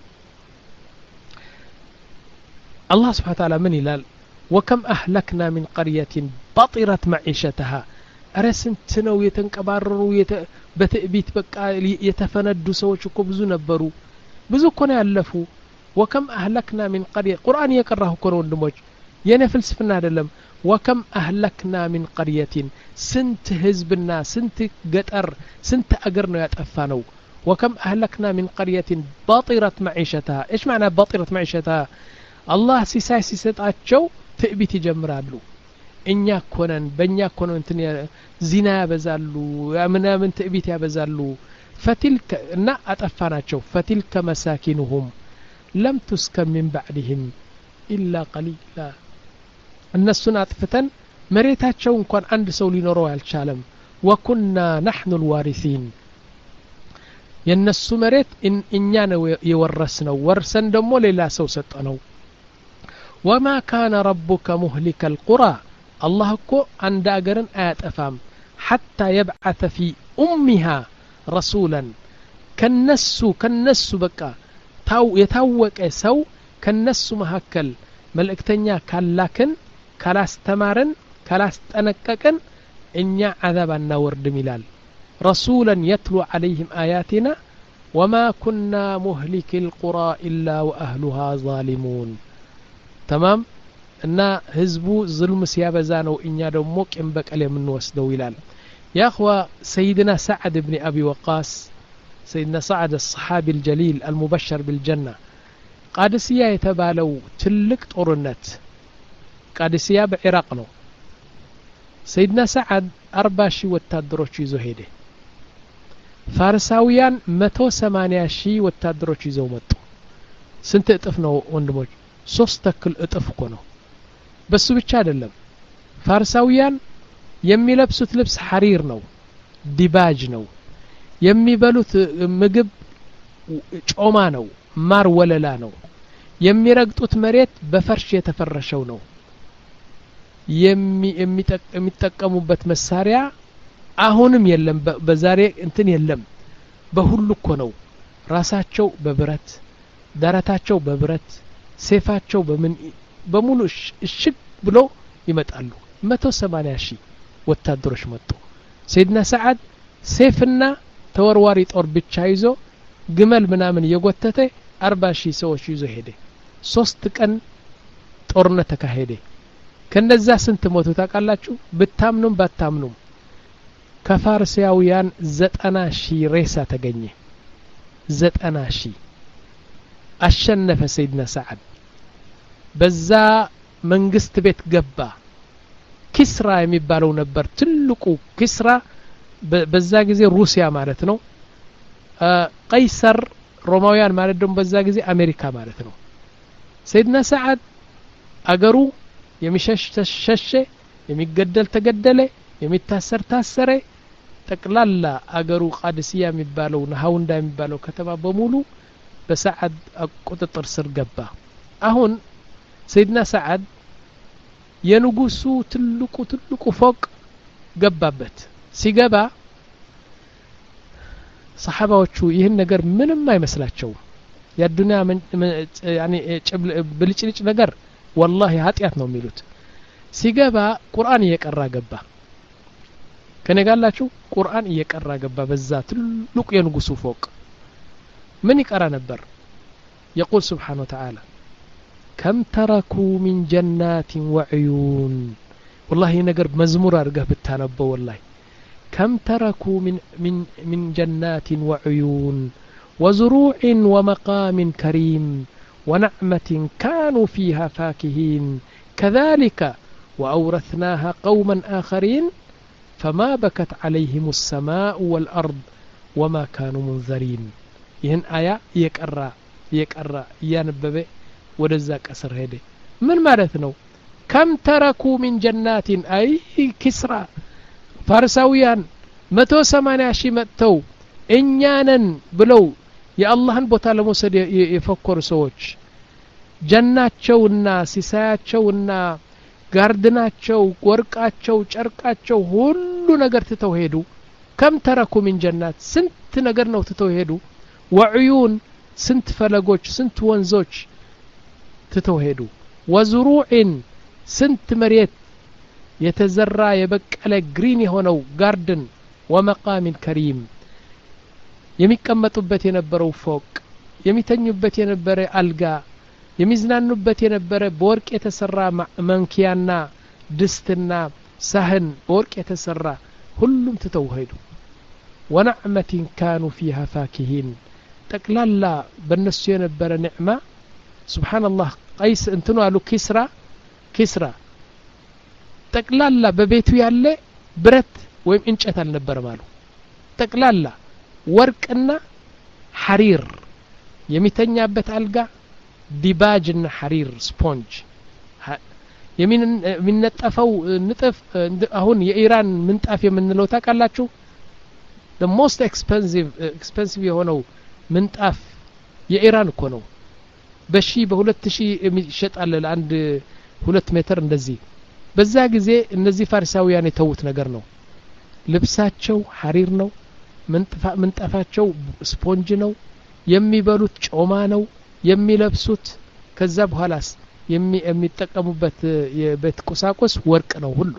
الله سبحانه وتعالى من يلال وكم أهلكنا من قرية بطرت معيشتها أرسنت نو يتنكبرروا يت... بتأبيت بقى يتفندوا سووا እኮ ብዙ ነበሩ ብዙ እኮ ነው ያለፉ وكم أهلكنا من قرية قرآن يقرأه كون ወንድሞች የኔ ፍልስፍና አይደለም وكم أهلكنا من قرية سنت حزبنا سنت ገጠር سنت أجر ነው ያጠፋነው وكم أهلكنا من قرية بطرت معيشتها إيش معنى بطرت معيشتها الله ሲሳይ ሲሰጣቸው ትዕቢት ይጀምራሉ እኛ ኮነን በእኛ ኮነን እንትን ዚና ያበዛሉ ምናምን ትዕቢት ያበዛሉ فتلك እና አጠፋናቸው فتلك مساكنهم لم تسكن من بعدهم إلا قليلا النسون أطفتن مريتاتشو እንኳን አንድ ሰው ሊኖረው ያልቻለም وكنا نحن الوارثين የነሱ መሬት እኛ ነው የወረስነው ወርሰን ደግሞ ሌላ ሰው ሰጠነው وما كان ربك مهلك القرى الله እኮ አንድ አገርን አያጠፋም حتى يبعث في أمها رسولا ከነሱ ከነሱ በቃ ታው የታወቀ ሰው ከነሱ መሐከል መልእክተኛ ካላከን ካላስተማረን ካላስጠነቀቀን እኛ عذاب እናወርድም ይላል رسولا يتلو عليهم آياتنا وما كنا مهلك القرى إلا وأهلها ظالمون تمام እና ህዝቡ ظلم ሲያበዛ ነው እኛ ደግሞ ቂም በቀል የምንወስደው ይላል يا اخوة سيدنا سعد بن أبي وقاص سيدنا سعد الصحابي الجليل المبشر بالجنة قادسية يتبالو تلك طورنت قادسية بعراق نو سيدنا سعد أربع شي وتادروش يزو هيدي فارساويان متو سمانيا شي وتادروش يزو متو سنت اطف نو وندموج ሶስት ተክል እጥፍ እኮ ነው በሱ ብቻ አይደለም ፋርሳውያን የሚለብሱት ልብስ ሐሪር ነው ዲባጅ ነው የሚበሉት ምግብ ጮማ ነው ማር ወለላ ነው የሚረግጡት መሬት በፈርሽ የተፈረሸው ነው የሚጠቀሙበት መሳሪያ አሁንም የለም በዛሬ እንትን የለም በሁሉ እኮ ነው ራሳቸው በብረት ዳራታቸው በብረት ሴፋቸው በምን በሙሉ እሽግ ብሎ ይመጣሉ መቶ ሰማንያ ሺህ ወታደሮች መጡ ሰይድና ሰዓድ ሴፍና ተወርዋሪ ጦር ብቻ ይዞ ግመል ምናምን የጎተተ አርባ ሺህ ሰዎች ይዞ ሄደ ሶስት ቀን ጦርነት ተካሄደ ከነዛ ስንት ሞቱ ታውቃላችሁ ብታምኑም ባታምኑም ከፋርሳውያን ዘጠና ሺህ ሬሳ ተገኘ ዘጠና ሺህ አሸነፈ ሰይድና ሰዓድ በዛ መንግስት ቤት ገባ ኪስራ የሚባለው ነበር ትልቁ ኪስራ በዛ ጊዜ ሩሲያ ማለት ነው ቀይሰር ሮማውያን ማለት ደግሞ በዛ ጊዜ አሜሪካ ማለት ነው ሰይድና ሰዓድ አገሩ የሚሸሽ ተሸሸ የሚገደል ተገደለ የሚታሰር ታሰረ ጠቅላላ አገሩ ቃድሲያ የሚባለው ናሃውንዳ የሚባለው ከተማ በሙሉ በሰዓድ ቁጥጥር ስር ገባ አሁን ሰይድና ሰዓድ የንጉሱ ትልቁ ትልቁ ፎቅ ገባበት ሲገባ ሰሃባዎቹ ይህን ነገር ምንም አይመስላቸው ያዱንያ ያኒ ብልጭልጭ ነገር والله ኃጢያት ነው የሚሉት ሲገባ ቁርአን እየቀራ ገባ ከነጋላችሁ ቁርአን እየቀራ ገባ በዛ ትልቁ የንጉሱ ፎቅ ምን ይቀራ ነበር يقول سبحانه وتعالى كم تركوا من جنات وعيون والله ነገር መዝሙር አድርገህ ብታነበው والله كم تركوا من من من جنات وعيون وزروع ومقام كريم ونعمة كانوا فيها فاكهين كذلك وأورثناها قوما آخرين فما بكت عليهم السماء والأرض وما كانوا منذرين ይህን አያ የቀራ የቀራ ያነበበ ወደዛ ቀስር ሄደ ምን ማለት ነው كم تركوا من جنات أي كسرى ፋርሳውያን መቶ ሰማንያ ሺህ መጥተው እኛንን ብለው የአላህን ቦታ ለመውሰድ የፈከሩ ሰዎች ጀናቸውና ሲሳያቸውና ጋርድናቸው ወርቃቸው ጨርቃቸው ሁሉ ነገር ትተው ሄዱ كم تركوا من جنات ስንት ነገር ነው ትተው ሄዱ وعيون ስንት ፈለጎች ስንት ወንዞች ትተው ሄዱ وزروع ስንት መሬት የተዘራ የበቀለ ግሪን የሆነው ጋርደን ومقام كريم የሚቀመጡበት የነበረው ፎቅ የሚተኙበት የነበረ አልጋ የሚዝናኑበት የነበረ በወርቅ የተሰራ መንኪያና ድስትና ሳህን በወርቅ የተሰራ ሁሉም ትተው ሄዱ ونعمة كانوا فيها فاكهين ጠቅላላ በእነሱ የነበረ ኒዕማ ሱብሃንአላህ ቀይስ እንትኑ አሉ ኪስራ ኪስራ ጠቅላላ በቤቱ ያለ ብረት ወይም እንጨት አልነበረም አሉ ጠቅላላ ወርቅና ሐሪር የሚተኛበት አልጋ ዲባጅና ሐሪር ስፖንጅ የሚነጠፈው ንጥፍ አሁን የኢራን ምንጣፍ የምንለው ታውቃላችሁ the most expensive expensive የሆነው ምንጣፍ የኢራን እኮ ነው በሺ በሁለት ሺህ የሚሸጣል አንድ ሁለት ሜትር እንደዚህ በዛ ጊዜ እነዚህ ፋርሳውያን የተውት ነገር ነው ልብሳቸው ሐሪር ነው ምንጣፋቸው ስፖንጅ ነው የሚበሉት ጮማ ነው የሚለብሱት ከዛ በኋላስ የሚጠቀሙበት የቤት ቁሳቁስ ወርቅ ነው ሁሉ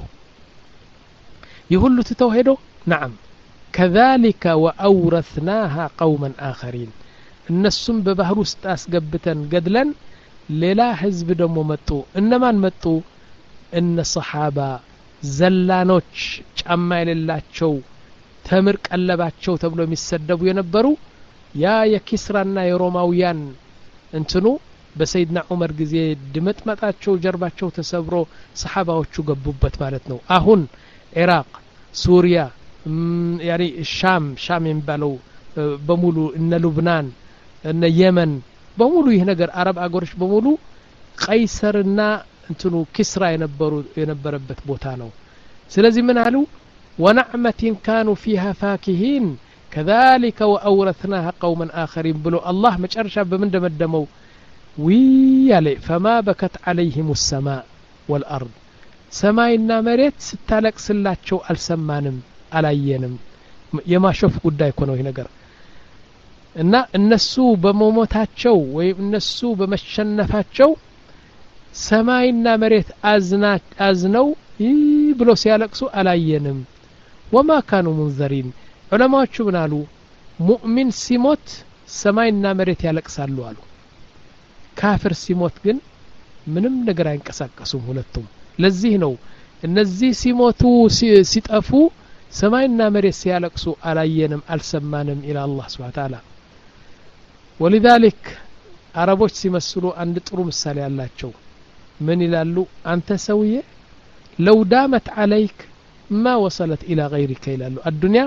ይሁሉ ትተው ሄዶ نعم كذلك وأورثناها قوما آخرين እነሱም በባህር ውስጥ አስገብተን ገድለን ሌላ ህዝብ ደግሞ መጡ እነማን መጡ እነ ሰሃባ ዘላኖች ጫማ የሌላቸው ተምር ቀለባቸው ተብሎ የሚሰደቡ የነበሩ ያ የኪስራና የሮማውያን እንትኑ በሰይድና ዑመር ጊዜ ድመጥመጣቸው ጀርባቸው ተሰብሮ ሰሃባዎቹ ገቡበት ማለት ነው አሁን ኢራቅ ሱሪያ ያኒ ሻም ሻም የሚባለው በሙሉ እነ ሉብናን እነ የመን በሙሉ ይሄ ነገር አረብ አገሮች በሙሉ ቀይሰርና እንትኑ ኪስራ የነበሩ የነበረበት ቦታ ነው ስለዚህ ምን አሉ ونعمة كانوا فيها فاكهين كذلك وأورثناها قوما آخرين بلو الله مجرشا بمن دمدمو ويالي فما بكت عليهم السماء والأرض سماينا مريت ستالك سلاتشو السمانم አላየንም የማሾፍ ጉዳይ እኮ ነው ይሄ ነገር እና እነሱ በመሞታቸው ወይ እነሱ በመሸነፋቸው ሰማይና መሬት አዝና አዝነው ብሎ ሲያለቅሱ አላየንም وما كانوا منذرين ዑለማዎቹ ምን አሉ ሙእሚን ሲሞት ሰማይና መሬት ያለቅሳሉ አሉ ካፍር ሲሞት ግን ምንም ነገር አይንቀሳቀሱም ሁለቱም ለዚህ ነው እነዚህ ሲሞቱ ሲጠፉ ሰማይና መሬት ሲያለቅሱ አላየንም አልሰማንም ኢላ አላህ Subhanahu Wa Ta'ala ولذلك አረቦች ሲመስሉ አንድ ጥሩ ምሳሌ ያላቸው ምን ይላሉ አንተ ሰውዬ لو دامت عليك ما وصلت الى غيرك ይላሉ الدنيا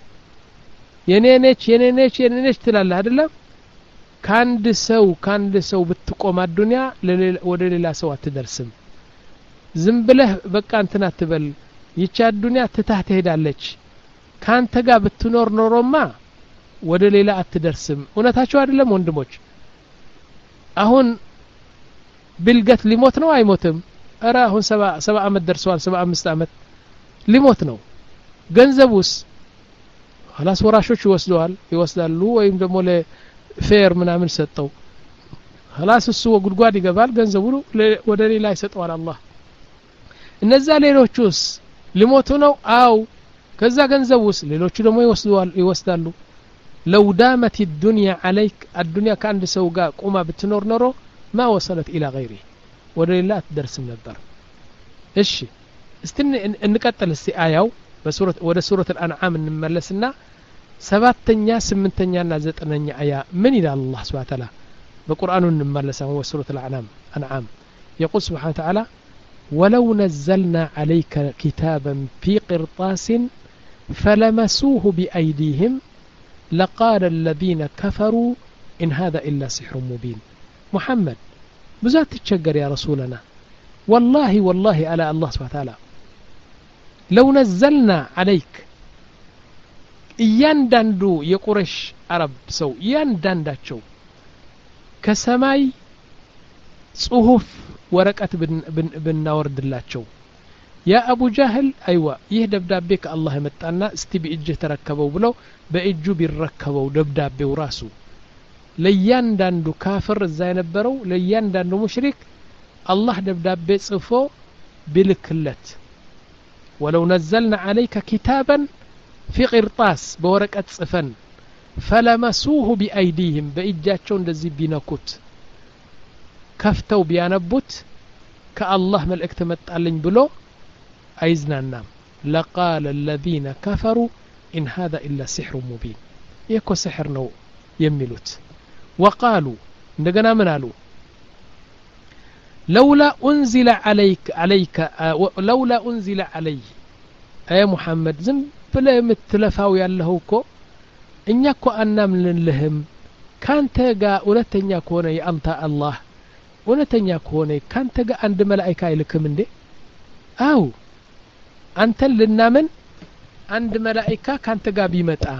የኔነች የኔነች የኔነች ትላለህ አይደለም ካንድ ሰው ካንድ ሰው ብትቆም الدنيا ወደ ሌላ ሰው አትደርስም ዝም ብለህ በቃ እንትና አትበል ይቻ الدنيا ትታህ ትሄዳለች ካንተ ጋር ብትኖር ኖሮማ ወደ ሌላ አትደርስም እውነታቸው አይደለም ወንድሞች አሁን ቢልገት ሊሞት ነው አይሞትም አራ አሁን ሰባ አመት ደርሷል ሰባ አምስት አመት ሊሞት ነው ገንዘቡስ خلاص ወራሾች ይወስደዋል ይወስዳሉ ወይም ደግሞ ለፌር ምናምን ሰጠው خلاص እሱ ጉድጓድ ይገባል ገንዘቡ ወደ ሌላ ይሰጠዋል አላህ እነዛ ሌሎቹስ ሊሞቱ ነው አው ከዛ ገንዘቡስ ሌሎቹ ደግሞ ይወስዳሉ ይወስዳሉ لو دامت الدنيا عليك الدنيا كان ሰው ጋር ቆማ ብትኖር ኖሮ ما وصلت الى غيره ወደ ሌላ አትደርስም ነበር እሺ እስቲ እንቀጥል እስቲ አያው በሱረት ወደ ሱረት الانعام እንመለስና ሰባተኛ ስምንተኛና ዘጠነኛ አያ ምን ይላል አላህ Subhanahu Wa Ta'ala በቁርአኑ እንመለሳው ወሱረት الانعام انعام يقول سبحانه وتعالى ولو نزلنا عليك كتابا في قرطاس فلمسوه بأيديهم لقال الذين كفروا إن هذا إلا سحر مبين محمد بزات تتشجر يا رسولنا والله والله على الله سبحانه وتعالى لو نزلنا عليك يندندو يقرش عرب سو يندنداتشو كسماي صحف ورقة بنورد اللاتشو يا أبو جهل أيوة يهدب دابيك الله يمتعنا استبي إجه تركبوا بلو بإجو بيركبوا دبدابي وراسو ليان داندو كافر الزين برو ليان داندو مشرك الله دبدابي صفو بالكلت ولو نزلنا عليك كتابا في قرطاس بورقة صفن فلمسوه بأيديهم بإجاتشون دزي بينكوت كفتو بيانبوت كالله ملئكت متعلن بلو أيزنا النام لقال الذين كفروا إن هذا إلا سحر مبين يكو سحر نو يملوت وقالوا ندقنا من قالوا لولا أنزل عليك عليك آه لولا أنزل عليه يا محمد زم بلا متلفاو يالهوكو إن يكو أنام لهم كان تيغا ونتن يكوني أنت الله ونتن يكوني كان تيغا عند ملائكة لكم اندي أو أنت للنامن عند ملائكة كان تيغا بيمتع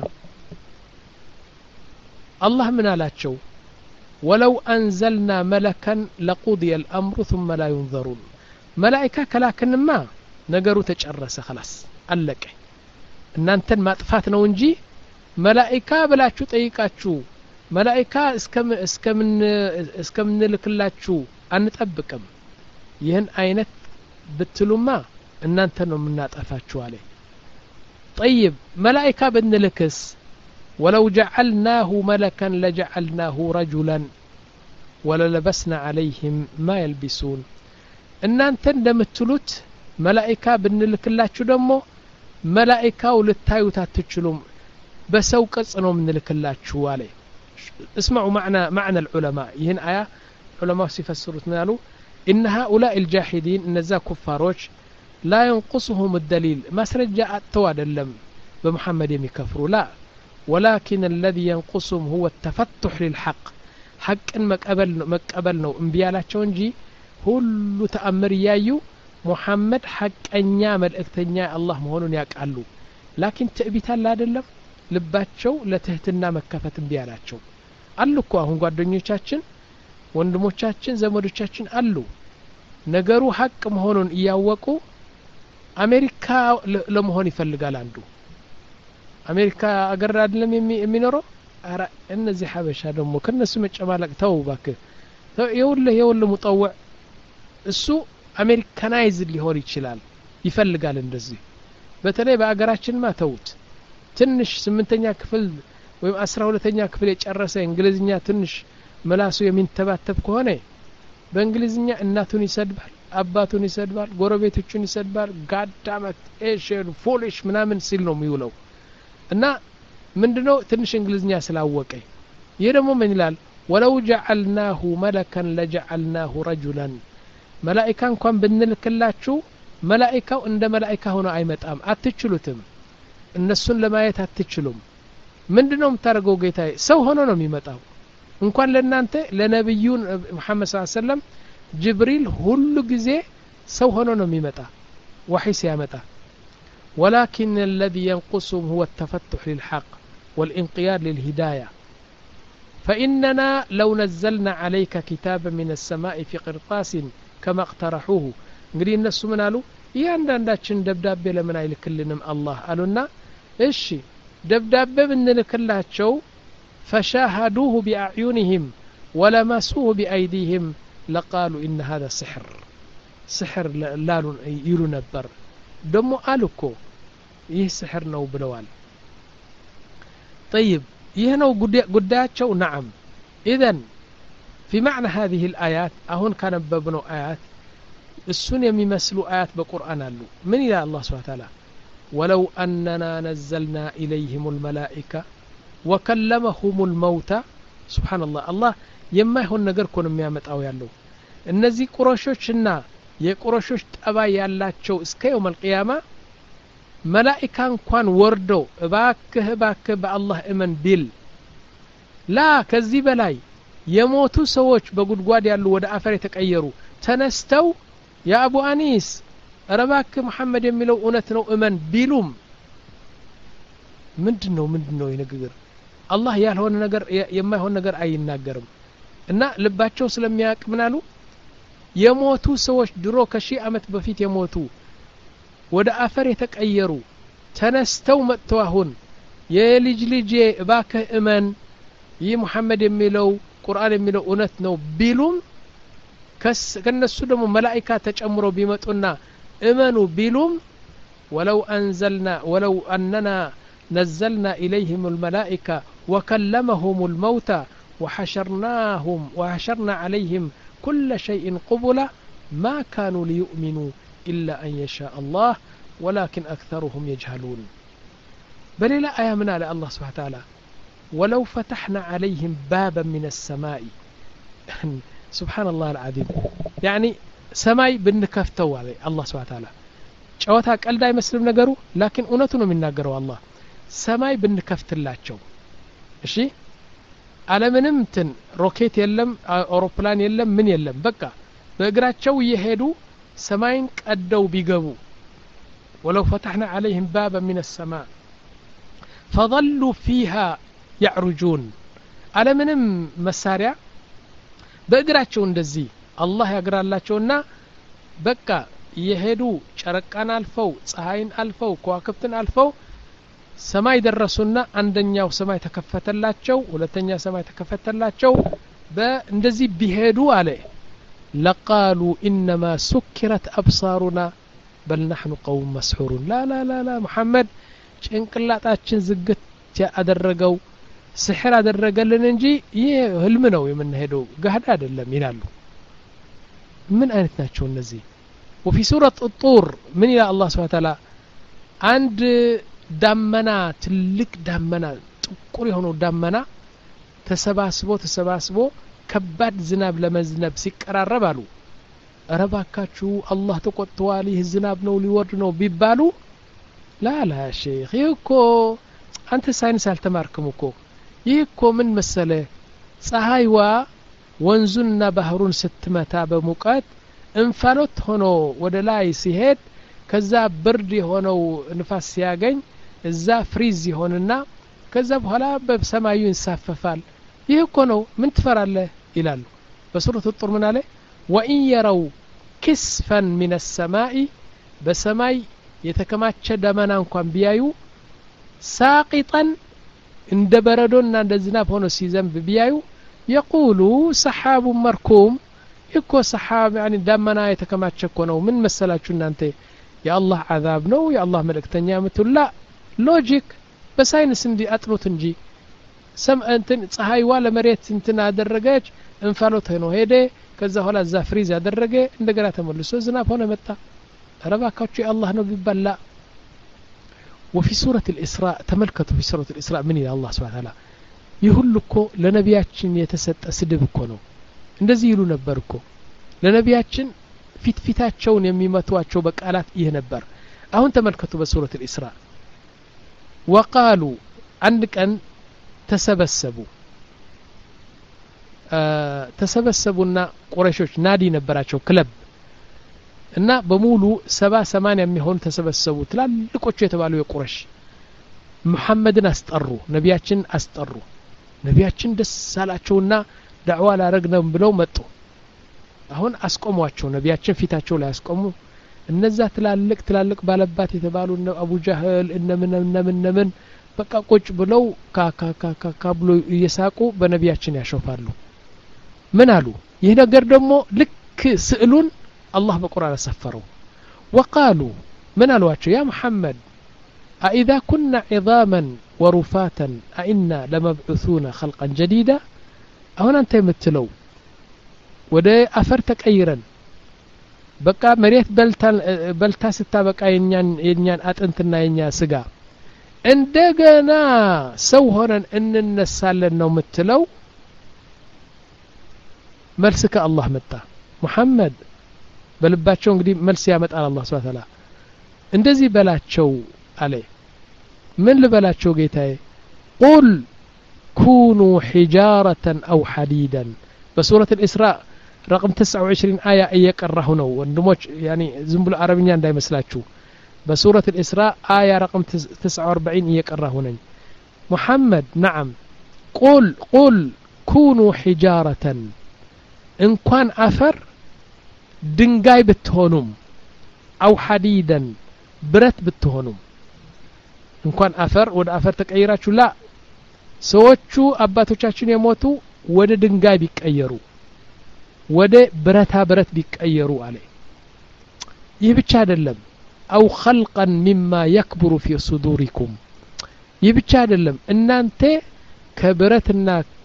الله من علاتشو ولو أنزلنا ملكا لقضي الأمر ثم لا ينظرون ملائكة كلاكن ما نقروا تجرس خلاص قالك إن أنت ما تفاتنا ونجي ملائكة بلاتشو تأيكاتشو ملائكة اسكم اسكمن اسكمن لكلاتشو أنتأبكم يهن أينت بتلوما إن أنت من أطفاتشو عليه طيب ملائكة بدن لكس ولو جعلناه ملكا لجعلناه رجلا وللبسنا عليهم ما يلبسون إن أنت دمتلوت ملائكة بدن لكلاتشو دمو ملائكة ولتايو تاتشلوم بسوق صنو من لكلاتشو عليه اسمعوا معنى معنى العلماء يهن آية علماء سيفسروا تنالوا إن هؤلاء الجاحدين إن ذا كفاروش لا ينقصهم الدليل ما سرجع التواد اللم بمحمد يكفروا لا ولكن الذي ينقصهم هو التفتح للحق حق إن مقبل مقبلنا انبيالاتشو انجي هلو تأمر يايو محمد حق أن يعمل اكتنيا الله مهونون يقالوا لكن تأبيتان لا دلم ልባቸው ለትህትና መከፈት እንዲያላቸው አሉ እኮ አሁን ጓደኞቻችን ወንድሞቻችን ዘመዶቻችን አሉ ነገሩ ሐቅ መሆኑን እያወቁ አሜሪካ ለመሆን ይፈልጋል አንዱ አሜሪካ አገር አይደለም የሚኖረው አራ እነዚህ ሐበሻ ደግሞ ከነሱ መጨማለቅ ተው ባክ ይኸውልህ ይኸውልህ ሙጠወዕ እሱ አሜሪካናይዝ ሊሆን ይችላል ይፈልጋል እንደዚህ በተለይ በአገራችን ማተውት ትንሽ ስምንተኛ ክፍል ወይም አስራ ሁለተኛ ክፍል የጨረሰ እንግሊዝኛ ትንሽ መላሱ የሚንተባተብ ከሆነ በእንግሊዝኛ እናቱን ይሰድባል አባቱን ይሰድባል ጎረቤቶቹን ይሰድባል ጋዳመት ኤሽን ፎሊሽ ምናምን ሲል ነው የሚውለው እና ምንድነው ትንሽ እንግሊዝኛ ስላወቀ ይሄ ደግሞ ምን ይላል ወለው جعلناه ملكا لجعلناه رجلا መላእክት እንኳን ብንልክላችሁ መላእክው እንደ መላእክት ሆኖ አይመጣም አትችሉትም እነሱን ለማየት አትችሉም ምንድነው የምታረገው ጌታዬ ሰው ሆኖ ነው የሚመጣው እንኳን ለናንተ ለነብዩ መሐመድ ሰለላሁ ዐለይሂ ወሰለም ጅብሪል ሁሉ ጊዜ ሰው ሆኖ ነው የሚመጣ ወህይ ሲያመጣ ولكن الذي ينقصهم هو التفتح للحق والانقياد للهداية فإننا لو نزلنا عليك كتابا من السماء في قرطاس كما اقترحوه እንግዲህ እነሱ ምን አሉ ያንዳንዳችን ደብዳቤ ለምን አይልክልንም አላህ አሉና እሺ ደብዳቤ ብንልክላቸው فشاهدوه بأعينهم ولمسوه بأيديهم لقالوا إن هذا سحر سحر لا يلو نبر دمو قالوكو ይህ ስሕር ነው ብለዋል طيب ይህ ነው ጉዳያቸው نعم اذا في معنى هذه الآيات أهون كان ببنو آيات السن يمثلوا آيات بقرآن له من إلى الله سبحانه وتعالى ولو أننا نزلنا إليهم الملائكة وكلمهم الموتى سبحان الله الله يما يهون نجر كون ميامت أو يالله النزي قرشوشنا يقرشوش أبا يالاتشو اسك يوم القيامة ملائكة كان وردو باك باك بالله إمن بيل لا كذب لاي يموتوا سووش بقدقواد يالله ودا أفر يتكأيروا تنستو يا أبو أنيس رباك محمد يميلو أونتنو إمن بيلوم مندنو مندنو ينقر الله يالهون نقر يما يهون نقر أي نقرم እና ልባቸው ስለሚያቅ ምናሉ የሞቱ ሰዎች ድሮ ከሺህ አመት በፊት የሞቱ ወደ አፈር የተቀየሩ ተነስተው መጥተው አሁን የልጅ ልጅ እባክህ እመን ይህ መሐመድ የሚለው ቁርአን የሚለው እውነት ነው ቢሉም ከነሱ ደግሞ መላእክታ ተጨምሮ ቢመጡና እመኑ ቢሉም ولو أنزلنا ولو أننا نزلنا إليهم الملائكة وكلمهم الموتى وحشرناهم وحشرنا عليهم كل شيء قبلا ما كانوا ليؤمنوا إلا أن يشاء الله ولكن أكثرهم يجهلون بل لا آيامنا على الله سبحانه وتعالى ولو فتحنا عليهم بابا من السماء سبحان الله العظيم يعني سماي بنكفتوا عليه الله سبحانه وتعالى ጨዋታ ቀልድ አይመስልም ነገሩ ላኪን እውነቱ ነው የሚናገረው አላህ ሰማይ ብንከፍትላቸው እሺ ዓለምንም እንትን ሮኬት የለም አውሮፕላን የለም ምን የለም በቃ በእግራቸው እየሄዱ ሰማይን ቀደው ቢገቡ ولو فتحنا عليهم بابا من السماء فظلوا فيها يعرجون ዓለምንም መሳሪያ በእግራቸው እንደዚህ አላህ ያግራላቸውና በቃ እየሄዱ ጨረቃን አልፈው ፀሐይን አልፈው ከዋክብትን አልፈው ሰማይ ደረሱና አንደኛው ሰማይ ተከፈተላቸው ሁለተኛ ሰማይ ተከፈተላቸው በእንደዚህ ቢሄዱ አለ لقالوا انما سكرت ابصارنا بل نحن قوم مسحورون لا لا لا لا محمد ጭንቅላታችን ዝግት ያደረገው ስሕር አደረገልን እንጂ ይሄ ህልም ነው የምንሄደው ገሃድ አይደለም ይላሉ ምን አይነት ናቸው እነዚህ وفي سورة الطور من إلى الله سبحانه وتعالى عند دمنا تلك دمنا تقولي هنا دمنا تسباسبو تسباسبو كباد زناب لمزنب سكرار ربالو رباكاتشو الله تقوتوالي الزناب نو ليورد نو بيبالو لا لا يا شيخ يكو أنت ساينس هالتماركمكو يكو من مسألة صهايوا ወንዙና ባህሩን ስትመታ በሙቀት እንፋሎት ሆኖ ወደ ላይ ሲሄድ ከዛ ብርድ የሆነው ንፋስ ሲያገኝ እዛ ፍሪዝ ይሆንና ከዛ በኋላ በሰማዩ ይንሳፈፋል ይህ እኮ ነው ምን ትፈራለህ ይላሉ በሱረቱ ጡር ምን አለ ወኢን የረው ክስፈን ሚነ ሰማይ በሰማይ የተከማቸ ደመና እንኳን ቢያዩ ሳቂጠን እንደ በረዶና እንደ ዝናብ ሆኖ ሲዘንብ ቢያዩ يقولوا سحاب مركوم يكو سحاب يعني دمنا يتكماتشكو نو من مسلاችሁ እናንተ يا الله عذاب نو يا الله ملكتኛ ምትሉ لا ሎጂክ በሳይንስ እንዲ አጥሩት እንጂ ሰም እንትን ፀሐይ ዋለ መሬት እንትን አደረገች እንፋሎት ነው ሄደ ከዛ ኋላ ዛ ፍሪዝ ያደረገ እንደገና ተመልሶ ዝናብ ሆነ መጣ ረባካችሁ يا الله ነው ቢባላ وفي سورة الإسراء تملكتوا في سورة الإسراء من إلى الله سبحانه وتعالى ይሁልኮ ለነቢያችን የተሰጠ ስድብ እኮ ነው እንደዚህ ይሉ ነበርኮ ለነቢያችን ፊት ፊታቸውን የሚመቷቸው በቃላት ይሄ ነበር አሁን ተመልከቱ በሱረት الإسراء وقالوا አንድ ቀን ተሰበሰቡ ተሰበሰቡና ቁረይሾች ናዲ ነበራቸው ክለብ እና በሙሉ ሰባ ሰማንያ የሚሆኑ ተሰበሰቡ ትላልቆቹ የተባሉ የቁረይሽ መሐመድን አስጠሩ ነቢያችን አስጠሩ ነቢያችን ደስ ሳላቸውና ዳዕዋ ላረግነው ብለው መጡ አሁን አስቆሟቸው ነቢያችን ፊታቸው ላይ አስቆሙ እነዛ ትላልቅ ትላልቅ ባለባት የተባሉ አቡ ጃህል እነምን እነምን በቃ ቁጭ ብለው ካካካካ ብሎ እየሳቁ በነቢያችን ያሾፋሉ ምን አሉ ይህ ነገር ደግሞ ልክ ስዕሉን አላህ በቁርአን አሰፈረው وقالوا من አሏቸው ያ መሐመድ أإذا كنا عظاما ورفاتا أئنا لمبعوثون خلقا جديدا أهون أنت يمتلو وده أفر تكأيرا بقى مريت بلتا بلتا ستا بقى ينيان ينيان أتنتنا ينيان سقا عندنا سوهنا إن النسال لنا متلو ملسك الله متى محمد بلباتشو እንግዲህ መልስ ያመጣል አላህ Subhanahu Wa Ta'ala እንደዚህ በላቸው አለ ምን ልበላቸው ጌታዬ ቁል ኩኑ ሒጃረተን አው ሐዲደን በሱረት الإسراء رقم تسعة وعشرين آية እየቀራሁ ነው ወንድሞች ያኒ ዝም ብሎ አረብኛ እንዳይመስላችሁ በሱረት الإسراء آية رقم تسعة وأربعين እየቀራሁ ነኝ محمد نعم قل قل كونوا حجارة እንኳን አፈር ድንጋይ ብትሆኑም አው ሐዲደን ብረት ብትሆኑም እንኳን አፈር ወደ አፈር ተቀይራችሁ ላ ሰዎቹ አባቶቻችን የሞቱ ወደ ድንጋይ ቢቀየሩ ወደ ብረታ ብረት ቢቀየሩ አለ ይህ ብቻ አይደለም አው خلقا مما يكبر في صدوركم ይህ ብቻ አይደለም እናንተ ከብረትና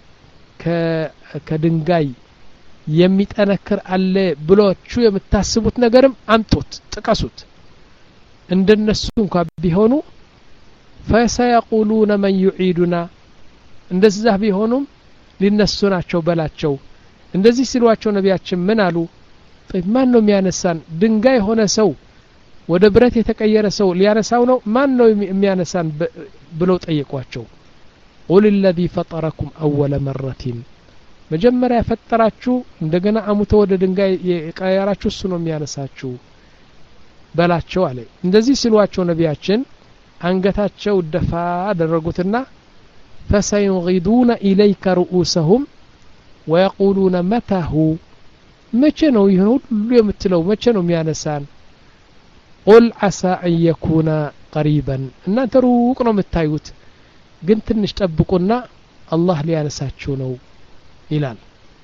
ከድንጋይ የሚጠነክር አለ ብሎቹ የምታስቡት ነገርም አምጡት ጥቀሱት እንደነሱ እንኳን ቢሆኑ فسيقولون من يعيدنا እንደዛ ቢሆኑም ሊነሱ ናቸው በላቸው እንደዚህ ሲሏቸው ነቢያችን ምን አሉ طيب ማን ነው የሚያነሳን ድንጋይ ሆነ ሰው ወደ ብረት የተቀየረ ሰው ሊያነሳው ነው ማን ነው የሚያነሳን ብለው ጠየቋቸው قل الذي فطركم أول مرة መጀመሪያ ፈጠራችሁ እንደገና አሙቶ ወደ ድንጋይ የቀየራችሁ እሱ ነው የሚያነሳችሁ በላቸው አለ እንደዚህ ሲሏቸው ነቢያችን አንገታቸው ደፋ አደረጉትና فسينغضون إليك رؤوسهم ويقولون متى هو መቼ ነው ይሁን ሁሉ የምትለው መቼ ነው የሚያነሳን قل عسى أن يكون قريبا እናንተ ሩቅ ነው የምታዩት ግን ትንሽ ጠብቁና አላህ ሊያነሳችሁ ነው ይላል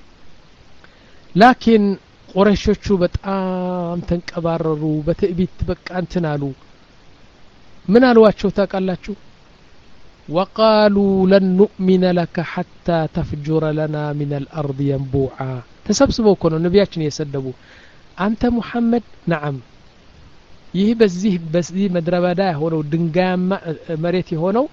ላኪን ቁረይሾቹ በጣም ተንቀባረሩ በትዕቢት በቃ እንትን አሉ ምን አልዋቸው ታውቃላችሁ وقالوا لن نؤمن لك حتى تفجر لنا من الأرض ينبوعا ተሰብስበው እኮ ነው ነቢያችን የሰደቡ አንተ ሙሐመድ ነዓም ይህ በዚህ በዚህ መድረባዳ የሆነው ድንጋያማ መሬት የሆነው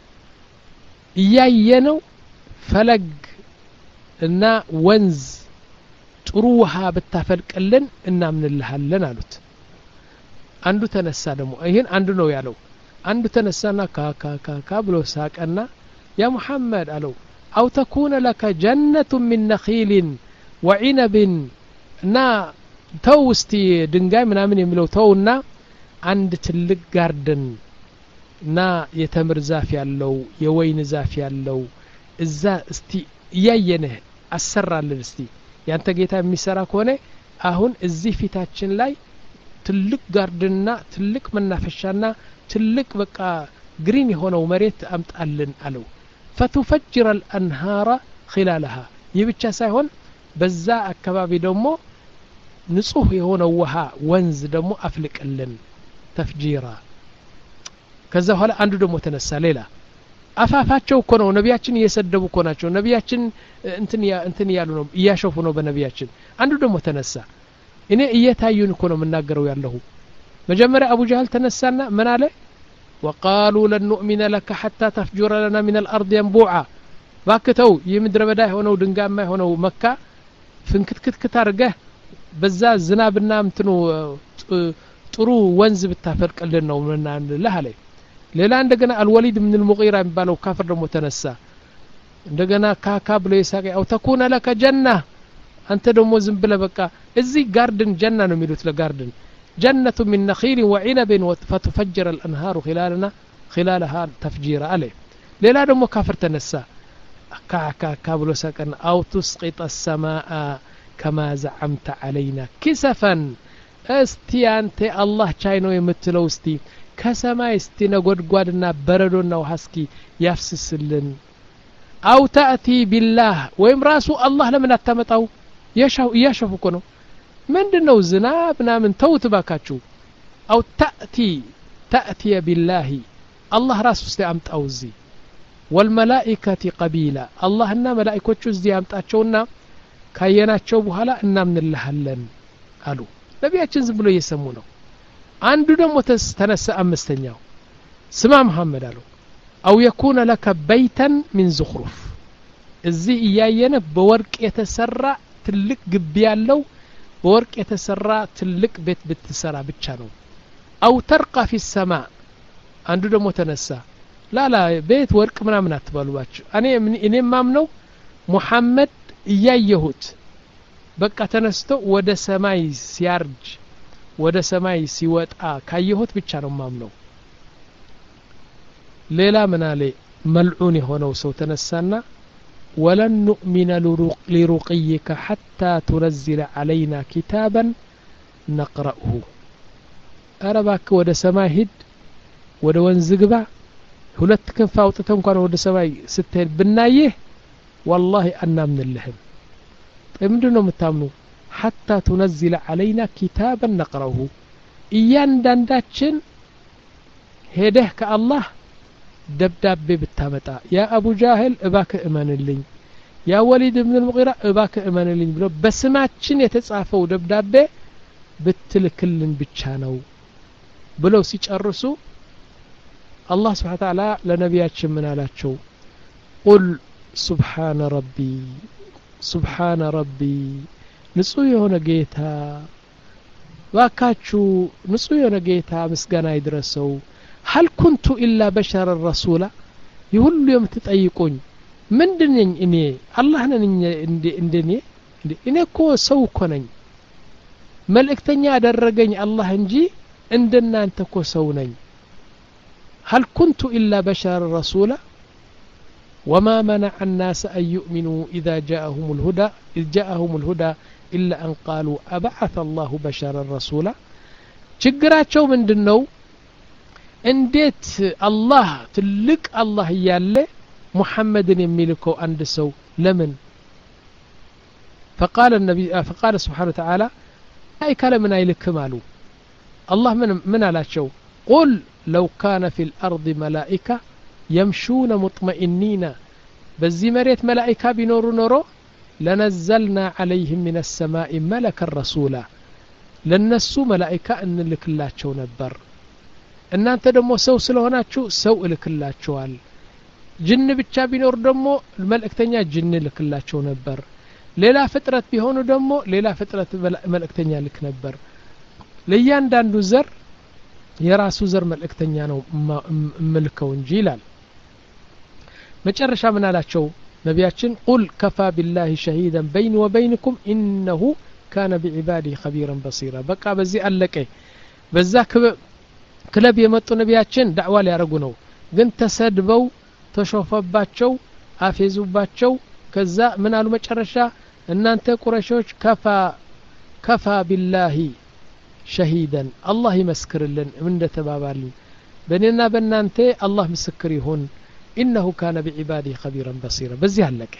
እያየነው ፈለግ እና ወንዝ ጥሩ ውሃ ብታፈልቅልን እናምንልሃለን አሉት አንዱ ተነሳ ደግሞ ይሄን አንዱ ነው ያለው አንዱ ተነሳና ካካካካ ብሎ ሳቀና ያ ሙሐመድ አለው አው ተኩነ ለከ ጀነቱ ሚን ነኺልን ወዒነብን እና ተውስቲ ድንጋይ ምናምን የሚለው ተውና አንድ ትልቅ ጋርደን እና የተምር ዛፍ ያለው የወይን ዛፍ ያለው እዛ እስቲ ያየነህ አሰራልን እስቲ ያንተ ጌታ የሚሰራ ከሆነ አሁን እዚህ ፊታችን ላይ ትልቅ ጋርደንና ትልቅ መናፈሻና ትልቅ በቃ ግሪን የሆነው መሬት አምጣልን አለው فتفجر الأنهار خلالها ይብቻ ሳይሆን በዛ አካባቢ ደግሞ ንጹህ የሆነ ውሃ ወንዝ ደግሞ አፍልቅልን ተፍጂራ ከዛ ኋላ አንዱ ደግሞ ተነሳ ሌላ አፋፋቸው እኮ ነው ነቢያችን እየሰደቡ እኮ ናቸው ነቢያችን እንትን ያ እንትን ያሉ ነው እያሾፉ ነው በነቢያችን አንዱ ደግሞ ተነሳ እኔ እየታዩን እኮ ነው መናገረው ያለው መጀመሪያ አቡ ጀህል ተነሳና ምን አለ وقالوا لن نؤمن لك حتى تفجر لنا من الأرض ينبوعا ባክተው የምድረ በዳ ሆነው ድንጋማ ሆነው መካ ፍንክትክት አርገህ በዛ ዝናብና እንትኑ ጥሩ ወንዝ ብታፈልቅልን ነው ምናንልህ አለ ሌላ እንደገና አልወሊድ ምን المغيرة የሚባለው ካፍር ደግሞ ተነሳ እንደገና ካካ ብሎ ይሳቀ አው ተኩነ ለከ ጀና አንተ ደግሞ ዝም ብለ በቃ እዚህ ጋርደን ጀና ነው የሚሉት ለጋርደን جنة من نخيل وعنب فتفجر الأنهار خلالنا خلالها تفجير عليه ليلا دمو كافر تنسى كاكا كابلو سكن أو تسقط السماء كما زعمت علينا كسفا استي أنت الله شاينو يمتلو استي كسما استي نقود قادنا بردنا وحسكي يفسسلن أو تأتي بالله ويمراسو الله لمن أتمتو يشاو يشافو كنو ምንድነው ዝናብና ምን ተውት ባካችሁ አው ተአቲ ተአቲ بالله الله راس استعمطው زي والملائكه قبيلا اللهنا ملائكቶቹ እዚህ ያምጣቸውና ካየናቸው በኋላ እናምንልሃለን አሉ ነቢያችን ዝም ብሎ እየሰሙ ነው አንዱ ደግሞ ተነሳ አምስተኛው ስማ መሐመድ አሉ أو يكون لك بيتا من زخرف እዚህ እያየነ በወርቅ የተሰራ ትልቅ ግቢ ያለው በወርቅ የተሰራ ትልቅ ቤት ብትሰራ ብቻ ነው أو ترقى في السماء አንዱ ደግሞ ተነሳ ላላ ቤት ወርቅ ምናምን አትባሉባችሁ እኔ እኔ ማምነው ሙሐመድ እያየሁት በቃ ተነስቶ ወደ ሰማይ ሲያርጅ ወደ ሰማይ ሲወጣ ካየሁት ብቻ ነው ማምነው ሌላ ምን አለ መልዑን የሆነው ሰው ተነሳና ولن نؤمن لرقيك حتى تنزل علينا كتابا نقرأه أرباك ወደ ሰማይ ሂድ ወደ ወንዝ ግባ ሁለት ክንፍ አውጥተህ እንኳን ወደ ሰማይ ስትሄድ ብናይህ والله አናምንልህም ምንድነው የምታምኑ حتى تنزل علينا كتابا نقرأه እያንዳንዳችን ሄደህ ከአላህ ደብዳቤ ብታመጣ ያ አቡ ጃህል እባክ እመንልኝ ያ ወሊድ ኢብኑ አልሙጊራ እባክ እመንልኝ ብሎ በስማችን የተጻፈው ደብዳቤ ብትልክልን ብቻ ነው ብለው ሲጨርሱ الله سبحانه وتعالى لنبياتችን ምን አላቸው قل سبحان ربي سبحان ربي ንጹህ የሆነ ጌታ ዋካቹ ንጹህ የሆነ ጌታ ምስጋና ይድረሰው هل كنت إلا بشر الرسول يقول يوم تطيقون من دنين إني الله نني እንደኔ እኔ እኮ ሰው እኮ ነኝ መልእክተኛ ያደረገኝ አላህ እንጂ እንደናንተ እኮ ሰው ነኝ هل كنت إلا بشر الرسول وما منع الناس أن يؤمنوا إذا جاءهم الهدى إذ جاءهم الهدى إلا أن قالوا أبعث الله بشرا رسولا ችግራቸው ምንድነው እንዴት አላህ ትልቅ አላህ ያለ ሙሐመድን የሚልከው አንድ ሰው ለምን فقال النبي فقال سبحانه وتعالى أي كلام من أيلكم قالوا الله من من አላቸው قل لو كان في الأرض ملائكة يمشون مطمئنين بزي مريت ملائكة بنور نورو لنزلنا عليهم من السماء ملكا رسولا لنسو ملائكة أن لكلاتشو نبر أن أنت دمو سو سلوناتشو سو لكلاتشوال جن بتشا بنور دمو الملك تنيا جن لكلاتشو نبر ليلا فترة بيهونو دمو ليلا فترة ملك تنيا لك نبر ليان داندو زر يراسو زر ملك تنيا نو ملكو انجيلال مجرشا من على نبياتشن قل كفى بالله شهيدا بيني وبينكم إنه كان بعباده خبيرا بصيرا بقى بزي قالك بذاك كلاب يمطو نبياتشن دعوة ليارقونو ግን ተሰድበው ተሾፈባቸው አፌዙባቸው ከዛ ምን አሉ መጨረሻ እናንተ ቁረሾች ከፋ ከፋ ቢላሂ ሸሂደን አላህ ይመስክርልን ምን እንደተባባልን በእኔና በእናንተ አላህ ምስክር ይሁን إنه كان بعباده خبيرا بصيرا بزي عليك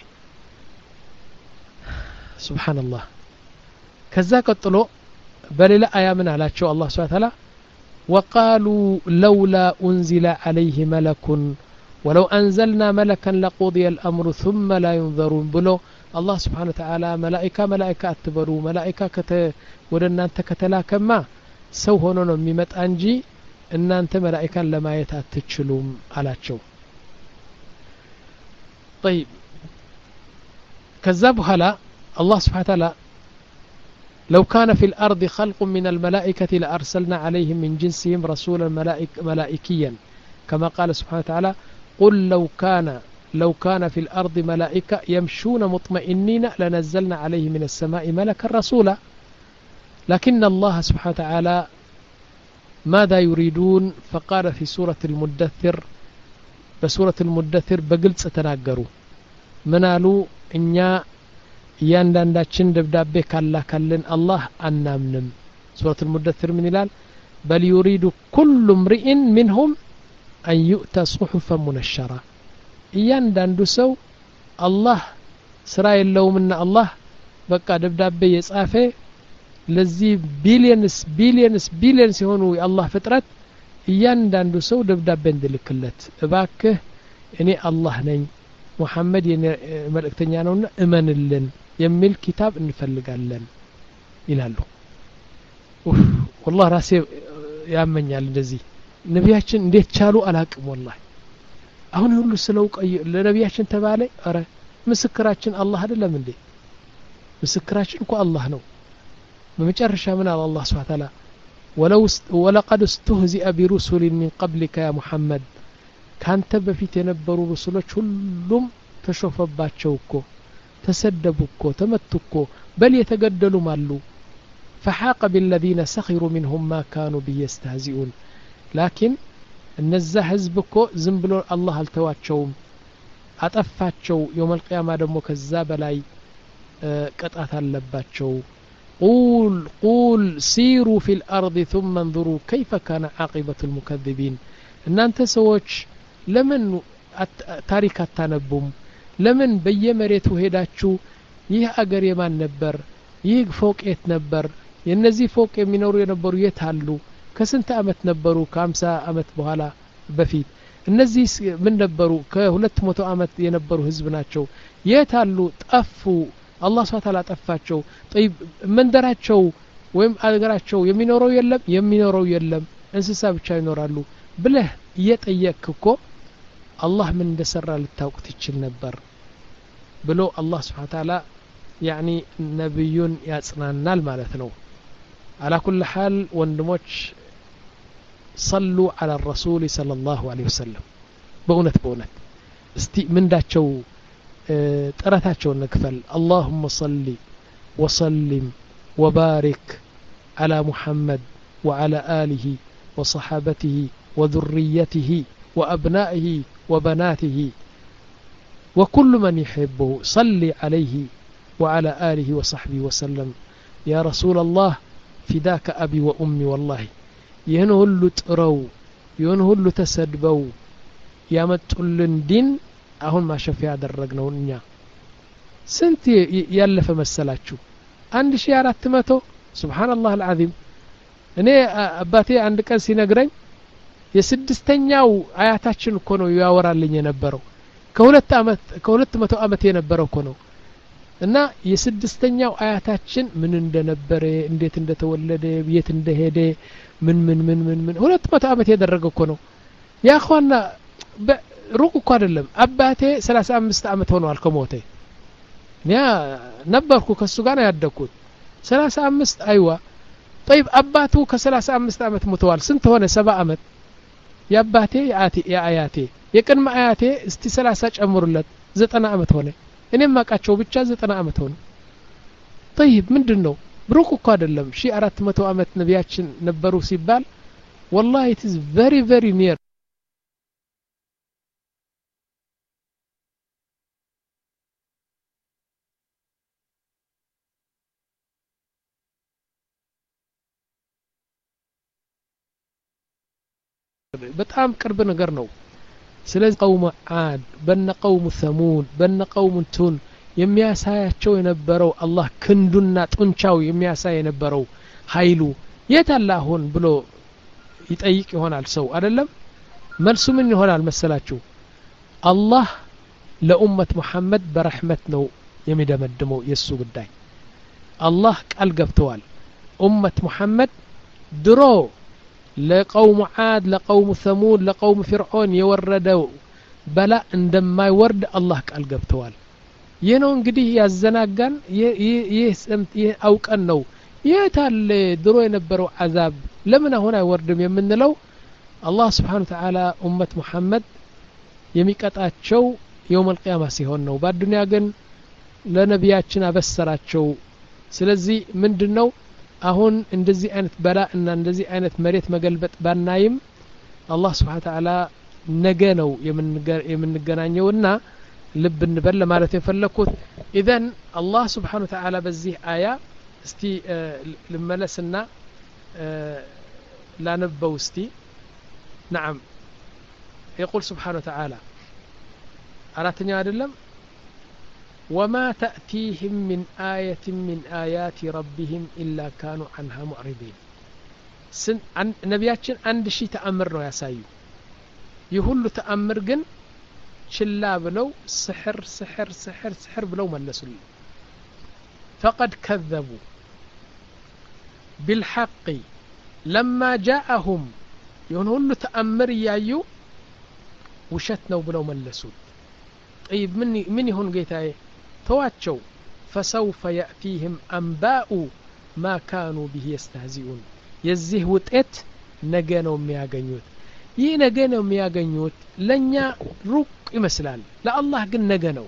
سبحان الله كذا قتلوا بل لا آيامنا على شو الله سبحانه وتعالى وقالوا لولا أنزل عليه ملك ولو أنزلنا ملكا لقضي الأمر ثم لا ينظرون بلو الله سبحانه وتعالى ملائكة ملائكة أتبروا ملائكة كت ودنا أنت كتلاك ما سو هنون ميمت أنجي إن أنت ملائكة لما يتأتشلوم على شو طيب كذبوا هلا الله سبحانه وتعالى لو كان في الأرض خلق من الملائكة لأرسلنا عليهم من جنسهم رسولا ملائك ملائكيا كما قال سبحانه وتعالى قل لو كان لو كان في الأرض ملائكة يمشون مطمئنين لنزلنا عليه من السماء ملكا رسولا لكن الله سبحانه وتعالى ماذا يريدون فقال في سورة المدثر بسورة المدثر بقلت ستناقروا منالو إنيا ياندانداتشن دبدابي كالا كالن الله أنامنم سورة المدثر من الال بل يريد كل امرئ منهم أن يؤتى صحفا منشرة يانداندو سو الله سراي اللو من الله بقى دبدابي يسافي لزي بليونس بليونس بليونس يهونوا الله فترة እያንዳንዱ ሰው ደብዳቤ እንድልክለት እባክህ እኔ አላህ ነኝ ሙሐመድ የኔ መልእክተኛ ነውና እመንልን የሚል ኪታብ እንፈልጋለን ይላሉ ኡፍ والله ራሴ ያመኛል እንደዚህ ነቢያችን እንዴት ቻሉ አላቅም والله አሁን ሁሉ ስለው ለነቢያችን ተባለ አረ ምስክራችን አላህ አይደለም እንዴ ምስክራችን እኮ አላህ ነው በመጨረሻ ምን አለ አላህ Subhanahu Wa Ta'ala ولو ولقد استهزئ برسل من قبلك يا محمد ካንተ በፊት የነበሩ ሩሱሎች ሁሉም ተሾፈባቸው እኮ ተሰደቡ እኮ ተመቱ እኮ በል የተገደሉም አሉ فحاق بالذين سخروا منهم ما كانوا بيستهزئون لكن እነዛ ህዝብ እኮ ዝም ብሎ አላህ አልተዋቸውም አጠፋቸው يوم القيامة ደግሞ ከዛ በላይ ቅጣት አለባቸው قول قول سيروا في الأرض ثم انظروا كيف كان عاقبة المكذبين እናንተ ሰዎች ለምን ታሪክ አታነቡም ለምን በየመሬቱ ሄዳችሁ ይህ አገር የማን ነበር ይህ ፎቅ የት ነበር የነዚህ ፎቅ የሚኖሩ የነበሩ የት አሉ ከስንት አመት ነበሩ ከ50 አመት በኋላ በፊት እነዚህ ምን ነበሩ ከሁለት መቶ አመት የነበሩ ህዝብ ናቸው የት አሉ ጠፉ አላህ Subhanahu Wa Ta'ala ጠፋቸው طيب መንደራቸው ወይም አገራቸው የሚኖረው የለም የሚኖረው የለም እንስሳ ብቻ ይኖራሉ ብለህ እየጠየቅክ አላህ ምን እንደሰራ ልታውቅ ትችል ነበር ብሎ አላህ Subhanahu Wa Ta'ala يعني ነብዩን ያጽናናል ማለት ነው على كل حال ወንድሞች صلوا على الرسول صلى الله عليه وسلم በእውነት በእውነት እስቲ ምንዳቸው ጥራታቸው ነክፈል اللهم صل وسلم وبارك على محمد وعلى آله وصحابته وذريته وأبنائه وبناته وكل من يحبه صل عليه وعلى آله وصحبه وسلم يا رسول الله فداك أبي وأمي والله ينهو اللو تقروا ينهو اللو تسدبوا يامتقلن دين أهون ما شفيع درقنا ونيا سنت يالف مسلاتشو عند شيارات تمتو سبحان الله العظيم እኔ አባቴ አንድ ቀን ሲነግረኝ የስድስተኛው አያታችን እኮ ነው ያወራልኝ የነበረው ከሁለት አመት ከሁለት መቶ አመት የነበረው እኮ ነው እና የስድስተኛው አያታችን ምን እንደነበረ እንዴት እንደተወለደ የት እንደሄደ ምን ምን ምን ምን ምን ሁለት መቶ አመት ያደረገ እኮ ነው ያ ኸዋና ሩቅ እኮ አይደለም አባቴ ሰላሳ አምስት አመት ሆኗል ከሞተ ያ ነበርኩ ከሱ ጋር ያደኩት ሰላሳ አምስት አይዋ طيب አባቱ ከሰላሳ አምስት አመት ሞተዋል ስንት ሆነ ሰባ አመት ያባቴ ያአቴ ያአያቴ የቀድማ አያቴ እስቲ ሰላሳ ጨምሩለት ዘጠና አመት ሆነ እኔም ማቃቸው ብቻ ዘጠና አመት ሆነ طيب ምንድነው ብሩክ እኮ አይደለም ሺ አራት መቶ አመት ነቢያችን ነበሩ ሲባል والله it is very very near በጣም ቅርብ ነገር ነው ስለዚህ قوم عاد بن قوم ثمود بن قوم تون የሚያሳያቸው የነበረው አላህ ክንዱና ጡንቻው የሚያሳይ የነበረው ኃይሉ የታላሁን ብሎ ይጠይቅ ይሆናል ሰው አይደለም መልሱ ምን ይሆናል መሰላችሁ አላህ ለኡመት መሐመድ በረህመት ነው የሚደመድመው የሱ ጉዳይ አላህ ቃል ገብተዋል ኡመት መሐመድ ድሮ ለقوم عاد لقوم ثمود لقوم فرعون يوردوا بلا عندما يورد الله قال ገብተዋል የነው እንግዲህ ያዘናጋን ይህ አውቀን ነው የታለ ድሮ የነበረው አዛብ ለምን አሁን አይወርድም የምንለው አላህ Subhanahu Wa Ta'ala ኡመት መሐመድ የሚቀጣቸው يوم القيامة ሲሆን ነው በአዱንያ ግን ለነቢያችን አበሰራቸው ስለዚህ ምንድነው አሁን እንደዚህ አይነት በላ እና እንደዚህ አይነት መሬት መገልበጥ ባናይም አላህ Subhanahu Wa Ta'ala ነገ ነው የምንገናኘውና ልብ እንበል ለማለት የፈለኩት ኢዘን አላህ Subhanahu Wa Ta'ala በዚህ አያ እስቲ ልመለስና ላነበው እስቲ نعم يقول سبحانه وتعالى አራተኛው አይደለም وما تأتيهم من آية من آيات ربهم إلا كانوا عنها معرضين سن نبياتشن عند شي تأمر ነው ያሳዩ ይሁሉ ተአምር ግን ችላ ብለው سحر سحر سحر سحر ብለው መለሱልኝ فقد كذبوا بالحق لما جاءهم يهون ሁሉ ተአምር ያዩ ውሸት ነው ብለው መለሱት طيب من من يهون ጌታዬ ተዋቸው فسوف يأتيهم أنباء ما كانوا به يستهزئون የዚህ ውጤት ነገ ነው የሚያገኙት ይህ ነገ ነው የሚያገኙት ለኛ ሩቅ ይመስላል ለአላህ ግን ነገ ነው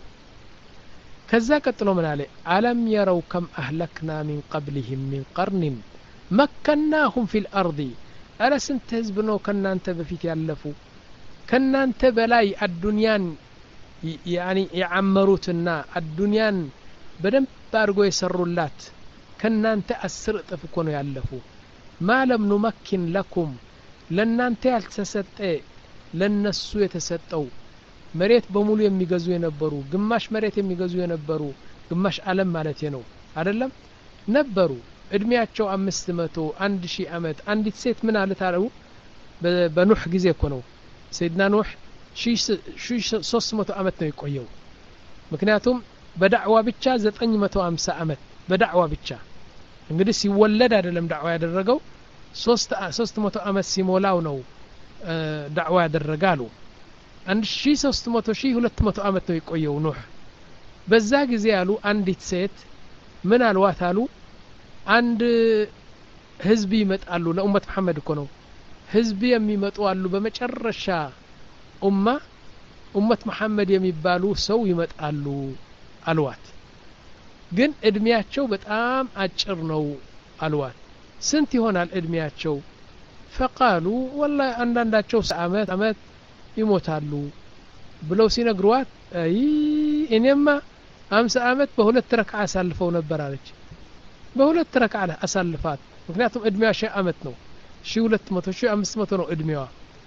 ከዛ ቀጥሎ ምን አለ አለም يروا كم أهلكنا من قبلهم من قرن مكناهم في الأرض ألا سنت ህዝብ ነው ከናንተ በፊት ያለፉ ከናንተ በላይ አዱንያን يعني يعمروትና አዱንያን በደንብ አድርጎ የሰሩላት ከናንተ አስር እጥፍ እኮ ነው ያለፉ ما لم نمكن لكم ለናንተ ያልተሰጠ ለነሱ የተሰጠው መሬት በሙሉ የሚገዙ የነበሩ ግማሽ መሬት የሚገዙ የነበሩ ግማሽ ዓለም ማለት ነው አይደለም ነበሩ እድሜያቸው አምስት መቶ አንድ ሺህ አመት አንዲት ሴት ምን አለ ታለው በኑህ ጊዜ እኮ ነው ሰይድና ኑህ ሺህ ሶስት መቶ አመት ነው የቆየው ምክንያቱም በዳዕዋ ብቻ ዘጠኝ መቶ ሃምሳ አመት በዳዕዋ ብቻ እንግዲህ ሲወለድ አይደለም ዳዕዋ ያደረገው ሶስት መቶ አመት ሲሞላው ነው ዳዕዋ ያደረጋሉ አንድ ሺህ ሶስት መቶ ሺህ ሁለት መቶ አመት ነው የቆየው ኑህ በዛ ጊዜ ያሉ አንዲት ሴት ምን አልዋት አሉ አንድ ህዝብ ይመጣሉ ለኡመት መሐመድ እኮ ነው ህዝብ የሚመጡ አሉ በመጨረሻ ኡማ ኡመት መሐመድ የሚባሉ ሰው ይመጣሉ አልዋት ግን እድሜያቸው በጣም አጭር ነው አልዋት ስንት ይሆናል እድሜያቸው فقالوا والله አንዳንዳቸው አመት አመት ይሞታሉ ብለው ሲነግሯት አይ እኔማ አምሳ አመት በሁለት ረክዓ አሳልፈው ነበር አለች በሁለት ረክዓ አሳልፋት ምክንያቱም እድሜዋ ሺህ አመት ነው ሺህ ሁለት መቶ ሺህ አምስት መቶ ነው እድሜዋ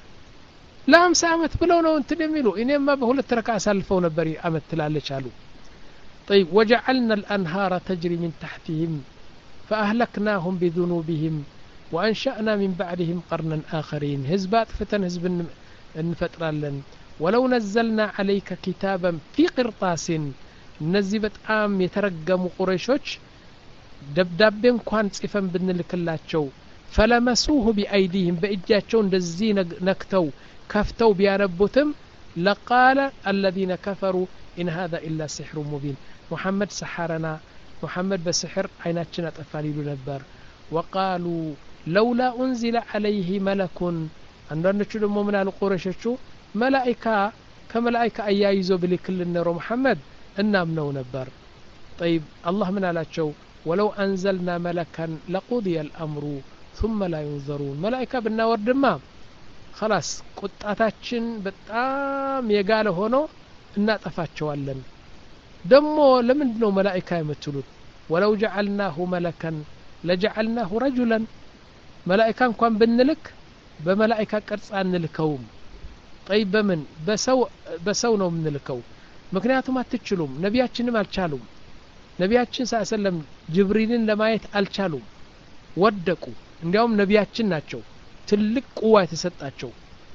ለአምሳ አመት ብለው ነው እንትን የሚሉ እኔማ በሁለት ረክዓ አሳልፈው ነበር አመት ትላለች አሉ طيب وجعلنا الأنهار تجري من تحتهم فأهلكناهم بذنوبهم وأنشأنا من بعدهم قرنا آخرين هزبات فتن هزب انفترالن ولو نزلنا عليك كتابا في قرطاس نزبت آم يترقم قريشوش دبدابين كوان صفن بنلكلاتشو فلمسوه بأيديهم بإجاتشو ندزي نكتو كفتو بيانبوتم لقال الذين كفروا إن هذا إلا سحر مبين محمد سحرنا محمد بسحر عيناتنا تفاليل نبر وقالوا لولا أنزل عليه ملك عندنا نشوف من القريشة ملائكة كملائكة أيايزو بلكل النور محمد إنامنو نبر طيب الله من على شو ولو أنزلنا ملكا لقضي الأمر ثم لا ينظرون ملائكة بالنور دمام خلاص قطعتاتشن بتام يقال هونو እናጠፋቸዋለን ደሞ ለምንድነው መላእክት የምትሉት ወለው جعلناه ملكا لجعلناه رجلا መላእክት እንኳን ብንልክ በመላእክት ቅርጽ አንልከውም طيب በምን በሰው በሰው ነው የምንልከው ምክንያቱም አትችሉም ነቢያችንም አልቻሉም ነቢያችን ሰለላም ጅብሪልን ለማየት አልቻሉም ወደቁ እንዲያውም ነቢያችን ናቸው ትልቅ ቁዋ የተሰጣቸው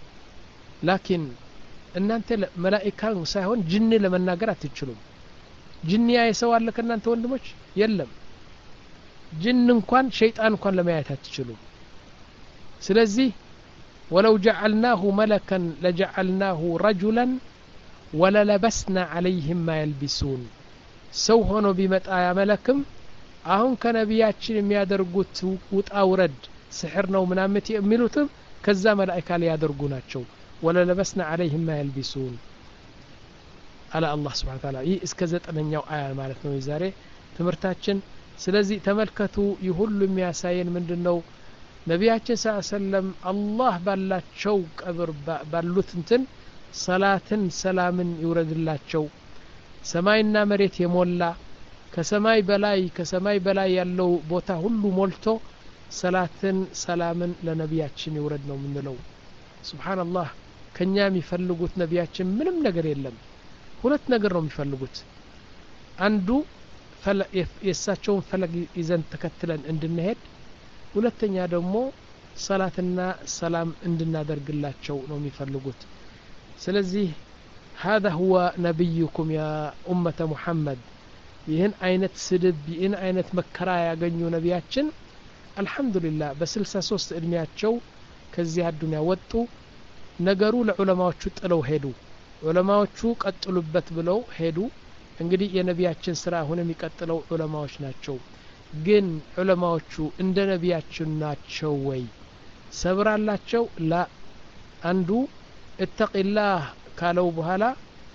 ላኪን እናንተ መላእክት ሳይሆን ጅን ለመናገር አትችሉም ጅንያ የሰው አለ ከናንተ ወንድሞች የለም ጅን እንኳን ሸይጣን እንኳን ለማየት አትችሉም ስለዚህ ولو جعلناه ملكا لجعلناه رجلا وللبسنا عليهم ما يلبسون ሰው ሆኖ ቢመጣ ያ መለክም አሁን ከነቢያችን የሚያደርጉት ውጣ ውረድ ስሕር ነው ምናምን የሚሉትም ከዛ መላእክት ሊያደርጉ ናቸው وللبسنا عليهم ما يلبسون على الله سبحانه وتعالى ይህ እስከ ዘጠነኛው አያ ማለት ነው ዛሬ ትምርታችን ስለዚህ ተመልከቱ ይሁሉ የሚያሳየን ምንድነው ነቢያችን ሰለላም አላህ ባላቸው ቀብር ባሉት እንትን ሰላትን ሰላምን ይወረድላቸው ሰማይና መሬት የሞላ ከሰማይ በላይ ከሰማይ በላይ ያለው ቦታ ሁሉ ሞልቶ ሰላትን ሰላምን ለነቢያችን ይወረድ ነው ምንለው ሱብሃንአላህ ከኛ የሚፈልጉት ነቢያችን ምንም ነገር የለም ሁለት ነገር ነው የሚፈልጉት አንዱ የሳቸውን ፈለግ ይዘን ተከትለን እንድንሄድ ሁለተኛ ደግሞ ሰላትና ሰላም እንድናደርግላቸው ነው የሚፈልጉት ስለዚህ هذا هو نبيكم يا أمة محمد ይህን አይነት ስድብ ይህን አይነት መከራ ያገኙ ነቢያችን አልহামዱሊላህ በ63 እድሜያቸው ከዚህ አዱንያ ወጡ ነገሩ ለዑለማዎቹ ጥለው ሄዱ ዑለማዎቹ ቀጥሉበት ብለው ሄዱ እንግዲህ የነቢያችን ስራ ሆነ የሚቀጥለው ዑለማዎች ናቸው ግን ዑለማዎቹ እንደ ነቢያችን ናቸው ወይ ሰብር አላቸው ላ አንዱ እተቂላህ ካለው በኋላ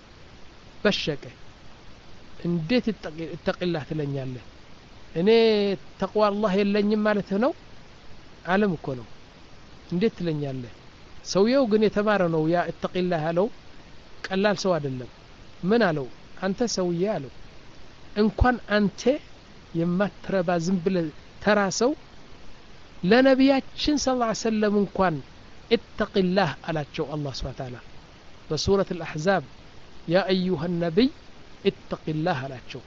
በሸቀ እንዴት እተቂላህ ትለኛለህ እኔ ተቅዋ አላህ የለኝም ማለት ነው ዓለም እኮ ነው እንዴት ትለኛለህ ሰውየው ግን የተማረ ነው ያ እተቂላህ ያለው ቀላል ሰው አይደለም ምን አለው አንተ ሰውዬ አለው እንኳን አንተ የማትረባ ዝም ብለህ ተራ ሰው ለነቢያችን ሰለላሁ ዐለይሂ ወሰለም እንኳን اتقላህ አላቸው አላህ Subhanahu Wa Ta'ala በሱረቱ الأحزاب يا أيها النبي اتقላህ አላቸው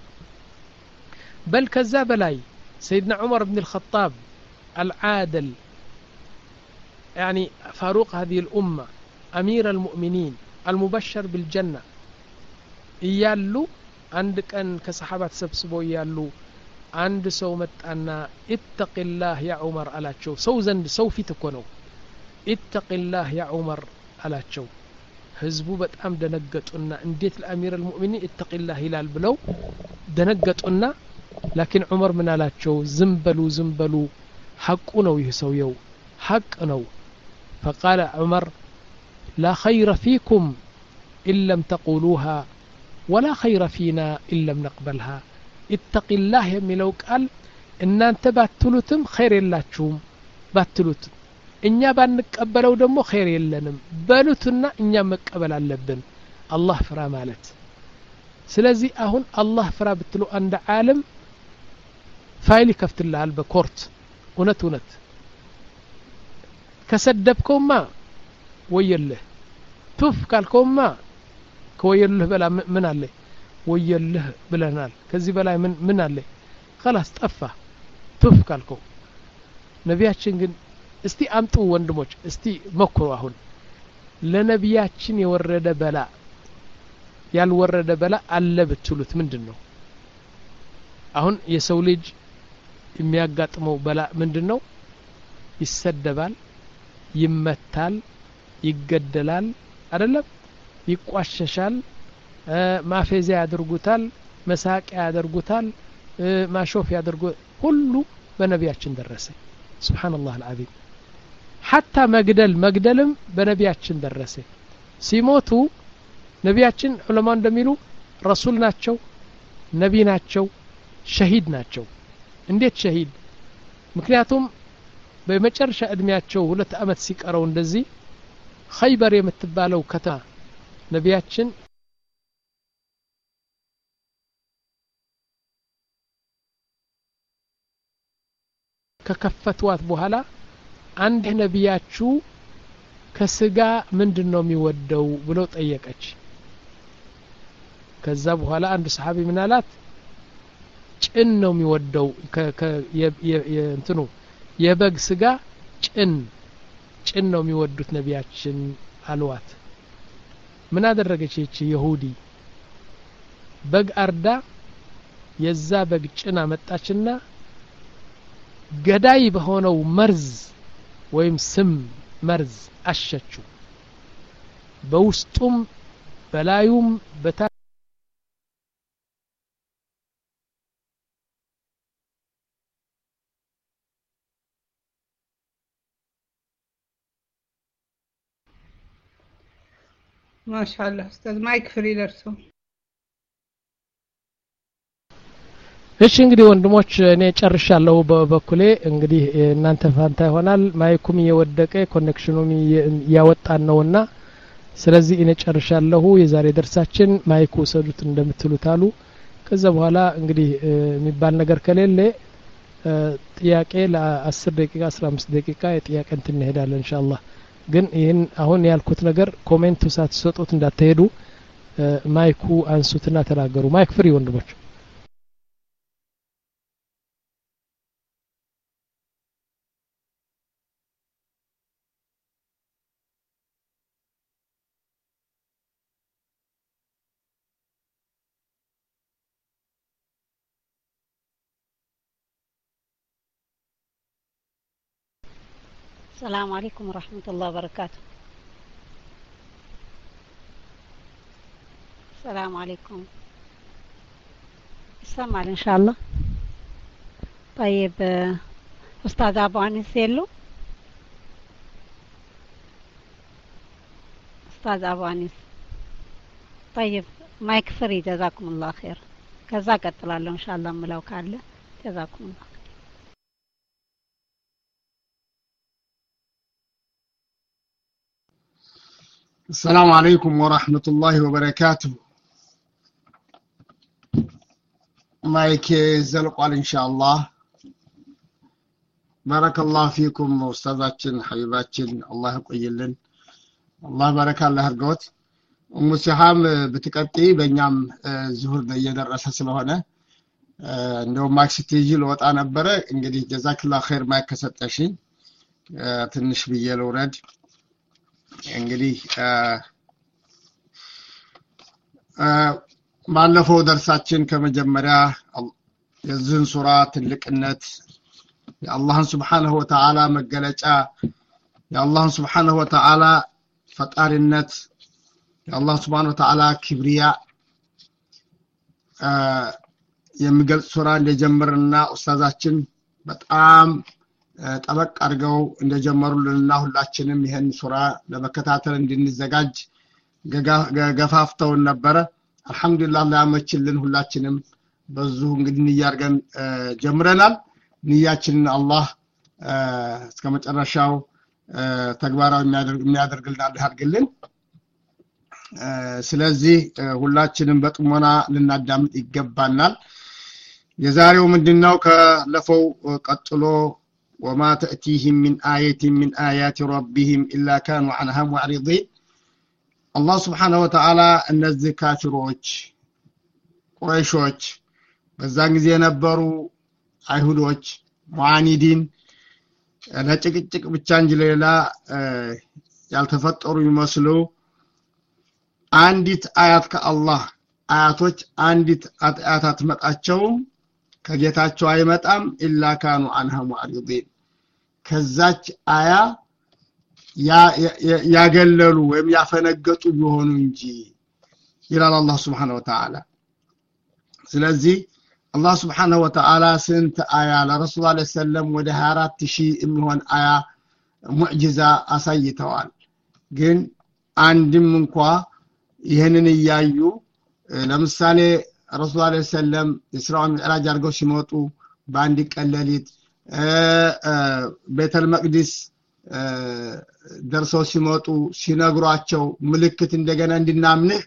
بل ከዛ በላይ سيدنا عمر بن الخطاب العادل يعني فاروق هذه الأمة أمير المؤمنين المبشر بالجنة እያሉ አንድ ቀን ከሰሃባት ሰብስበው እያሉ አንድ ሰው መጣና اتقላህ يا عمر አላቸው ሰው ዘንድ ሰው ፊት እኮ ነው اتقላህ يا عمر አላቸው ህዝቡ በጣም ደነገጡና እንዴት ለአሚር المؤمنين اتقላህ ይላል ብለው ደነገጡና لكن عمر ምን አላቸው ዝም በሉ ዝም በሉ ሐቁ ነው ይህ ሰውየው ሐቅ ነው فقال عمر لا خير فيكم إن لم تقولوها ولا خير فينا إن لم نقبلها اتقላህ የሚለው ቃል እናንተ ባትሉትም ኸይር የላችሁም ባትሉት እኛ ባንቀበለው ደግሞ ኸይር የለንም በሉትና እኛ መቀበል አለብን አላህ ፍራ ማለት ስለዚህ አሁን አላህ ፍራ ብትሉ አንድ ዓለም ፋይል ይከፍትልሃል በኮርት እውነት እውነት ከሰደብከውማ ወየልህ ቱፍ ካልከውማ ከወየልህ በላ ምን አለ ወየልህ ብለናል ከዚህ በላይ ምን ምን አለ خلاص ጠፋ ቱፍ ካልከው ነቢያችን ግን እስቲ አምጡ ወንድሞች እስቲ መክሩ አሁን ለነቢያችን የወረደ በላ ያልወረደ በላ አለ ብትሉት ምንድነው አሁን የሰው ልጅ የሚያጋጥመው በላ ምንድነው ይሰደባል ይመታል ይገደላል አይደለም ይቋሸሻል ማፌዚያ ያደርጉታል መሳቂያ ያደርጉታል ማሾፍ ያደርጉ ሁሉ በነቢያችን ደረሰ ሱብሃንአላህ አልዓዚም حتى መግደል መግደልም በነቢያችን ደረሰ ሲሞቱ ነቢያችን ዑለማ እንደሚሉ ረሱል ናቸው ነቢ ናቸው ሸሂድ ናቸው እንዴት ሸሂድ ምክንያቱም በመጨረሻ እድሜያቸው ሁለት አመት ሲቀረው እንደዚህ ኸይበር የምትባለው ከተማ ነቢያችን ከከፈቷት በኋላ አንድ ነቢያችሁ ከስጋ ምንድነው የሚወደው ብሎ ጠየቀች ከዛ በኋላ አንድ ሰሃቢ ምን አላት ጭን ነው የሚወደው የእንትኑ የበግ ስጋ ጭን ጭን ነው የሚወዱት ነቢያችን አልዋት ምን አደረገች እቺ ይሁዲ በግ አርዳ የዛ በግ ጭን አመጣችና ገዳይ በሆነው መርዝ ወይም ስም መርዝ አሸችው በውስጡም በላዩም በታ ما شاء الله استاذ مايك فري لرسو እሺ እንግዲህ ወንድሞች እኔ ጨርሻለሁ በበኩሌ እንግዲህ እናንተ ፋንታ ይሆናል ማይኩም እየወደቀ ኮኔክሽኑም ያወጣን ነውና ስለዚህ እኔ ጨርሻለሁ የዛሬ ደርሳችን ማይኩ ሰዱት እንደምትሉት አሉ ከዛ በኋላ እንግዲህ የሚባል ነገር ከሌለ ጥያቄ ለ10 ደቂቃ አስራ አምስት ደቂቃ የጥያቄ እንትን እንሄዳለን ኢንሻአላህ ግን ይሄን አሁን ያልኩት ነገር ኮሜንቱ ሳትሰጡት እንዳትሄዱ ማይኩ አንሱትና ተናገሩ ማይክ ፍሪ ወንድሞች السلام عليكم ورحمة الله وبركاته. السلام عليكم. يسمع إن شاء الله. طيب أستاذ أبو أنيس يلو. أستاذ أبو أنيس. طيب ما يكفري جزاكم الله خير. كذا قتل الله إن شاء الله ملو كله جزاكم الله. السلام عليكم ورحمة الله وبركاته. مايك زلقال إن شاء الله. بارك الله فيكم أستاذاتنا حبيباتنا الله يقيلن الله بارك الله هرقوت أم سحام بتكتي بنيام زهور ده يدرس سلوهنا እንደው ማክስ ቲጂ ለወጣ ነበረ እንግዲህ ጀዛክላህ ኸይር ማከሰጠሽ ትንሽ ብዬ ልውረድ እንግዲህ ባለፈው ደርሳችን ከመጀመሪያ የዚህን ሱራ ትልቅነት የአላህን Subhanahu Wa Ta'ala መገለጫ የአላህን Subhanahu Wa Ta'ala ፈጣሪነት የአላህ Subhanahu Wa Ta'ala ክብሪያ የሚገልጽ ሱራ እንደጀመርና ኡስታዛችን በጣም ጠበቅ አድርገው እንደጀመሩልንና ሁላችንም ይሄን ሱራ ለመከታተል እንድንዘጋጅ ገፋፍተው ነበር አልহামዱሊላህ ለአመችልን ሁላችንም በዙ እንግዲህ ንያርገን ጀምረናል ንያችንን አላህ እስከመጨረሻው ተግባራዊ የሚያደርግ የሚያደርግልን አድርግልን ስለዚህ ሁላችንም በጥሞና ልናዳምጥ ይገባናል የዛሬው ምንድነው ከለፈው ቀጥሎ وما تأتيهم من آية من آيات ربهم إلا كانوا عنها معرضين الله سبحانه وتعالى እነዚህ ካፊሮች ቁረይሾች በዛን ጊዜ የነበሩ አይሁዶች ሙአኒዲን ለጭቅጭቅ ብቻ እንጂ ሌላ ያልተፈጠሩ ይመስሉ አንዲት አያት ከአላህ አያቶች አንዲት አያት አትመጣቸው ከጌታቸው አይመጣም ኢላ ካኑ አንሃ ሙዕሪዲን ከዛች አያ ያገለሉ ወይም ያፈነገጡ ቢሆኑ እንጂ ይላል አላህ Subhanahu Wa Ta'ala ስለዚህ አላህ Subhanahu Wa Ta'ala ስንት አያ ለረሱል ሰለላሁ ዐለይሂ ወሰለም ወደ ሃያ አራት ሺህ የሚሆን አያ ሙዕጂዛ አሳይተዋል ግን አንድም እንኳን ይሄንን ያዩ ለምሳሌ ረሱል ሰለላሁ ዐለይሂ ወሰለም ኢስራእ ሚዕራጅ አድርገው ሲመጡ በአንድ ቀለሊት ቤተል መቅዲስ ደርሰው ሲመጡ ሲነግሯቸው ምልክት እንደገና እንድናምንህ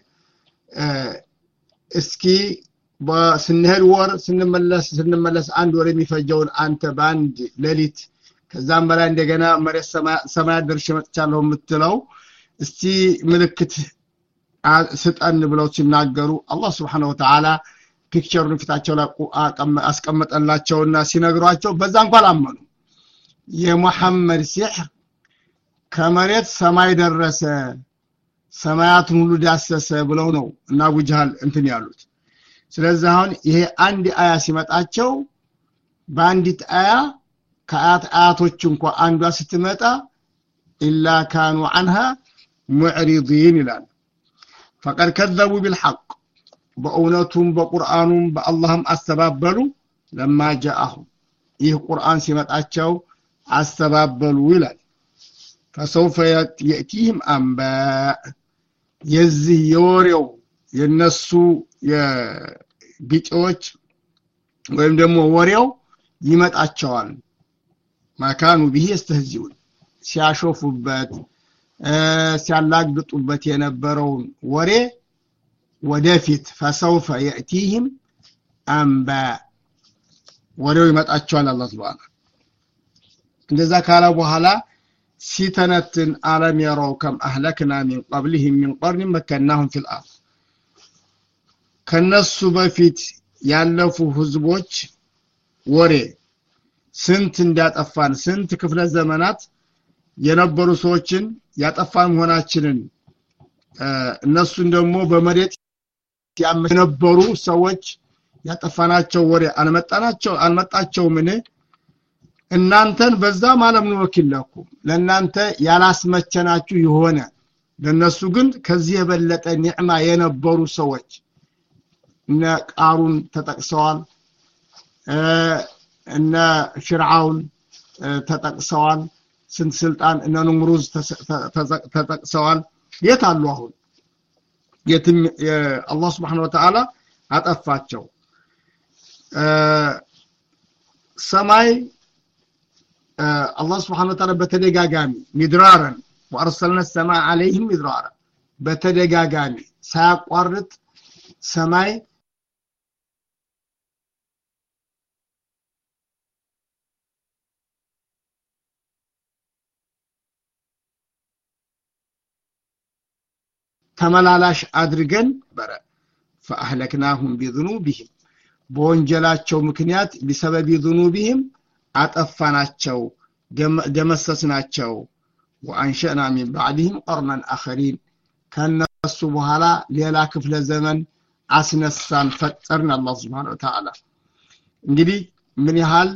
እስኪ በስንሄድ ወር ስንመለስ ስንመለስ አንድ ወር የሚፈጀውን አንተ ባንድ ሌሊት ከዛም በላይ እንደገና መሬት ሰማይ ደርሼ መጥቻለሁ የምትለው እስቲ ምልክት ስጠን ብለው ሲናገሩ አላህ Subhanahu Wa Ta'ala ፒክቸሩን ፊታቸው ላይ አስቀመጠላቸውና ሲነግሯቸው በዛ እንኳን አመኑ የሙሐመድ ሲህር ከመሬት ሰማይ ደረሰ ሰማያቱን ሁሉ ዳሰሰ ብለው ነው እና አቡጃህል እንትን ያሉት ስለዚህ አሁን ይሄ አንድ አያ ሲመጣቸው በአንዲት አያ ከአያት አያቶች እንኳን አንዷ ስትመጣ ኢላ ካኑ عنها ሙዕሪዲን ይላል فقد كذبوا بالحق بأونتهم بقرآنهم باللهم استبابلوا لما جاءهم ይህ ቁርአን ሲመጣቸው አስተባበሉ ይላል فسوف يأتيهم أنباء የዚህ የወሬው የነሱ የቢጮች ወይም ደግሞ ወሬው ይመጣቸዋል ማካኑ ቢሂ استهزئون ሲያሾፉበት ሲያላግጡበት የነበረው ወሬ ወደፊት فسوف يأتيهم أنباء ወሬው ይመጣቸዋል አላህ Subhanahu እንደዛ ካለ በኋላ ሲተነትን አለም يروا كم أهلكنا من قبلهم من قرن مكناهم في الأرض ከነሱ በፊት ያለፉ ህዝቦች ወሬ ስንት እንዳጠፋን ስንት ክፍለ ዘመናት የነበሩ ሰዎችን ያጠፋን መሆናችንን እነሱን ደግሞ በመሬት ያመነበሩ ሰዎች ያጠፋናቸው ወሬ አልመጣናቸው አልመጣቸው ምን እናንተን በዛ ማለም ነው ወኪላችሁ ለእናንተ ያላስመቸናችሁ ይሆነ ለነሱ ግን ከዚህ የበለጠ ኒዕማ የነበሩ ሰዎች እነ ቃሩን ተጠቅሰዋል እነ ፍርዓውን ተጠቅሰዋል ስንት ስልጣን እነ ንምሩዝ ተጠቅሰዋል የታሉ አሁን የትም አላህ Subhanahu Wa Ta'ala አጠፋቸው ሰማይ الله سبحانه وتعالى بتدغاغامي مدرارا وارسلنا السماء عليهم مدرارا بتدغاغامي ساقورط سماي ተመላላሽ አድርገን በረ فاهلكناهم بذنوبهم በወንጀላቸው ምክንያት بسبب ذنوبهم አጠፋናቸው ደመሰስናቸው وانشأنا من بعدهم قرنا آخرين ከነሱ በኋላ ሌላ ክፍለ ዘመን አስነሳን ፈጠርን አላህ Subhanahu Wa Ta'ala እንግዲህ ምን ያህል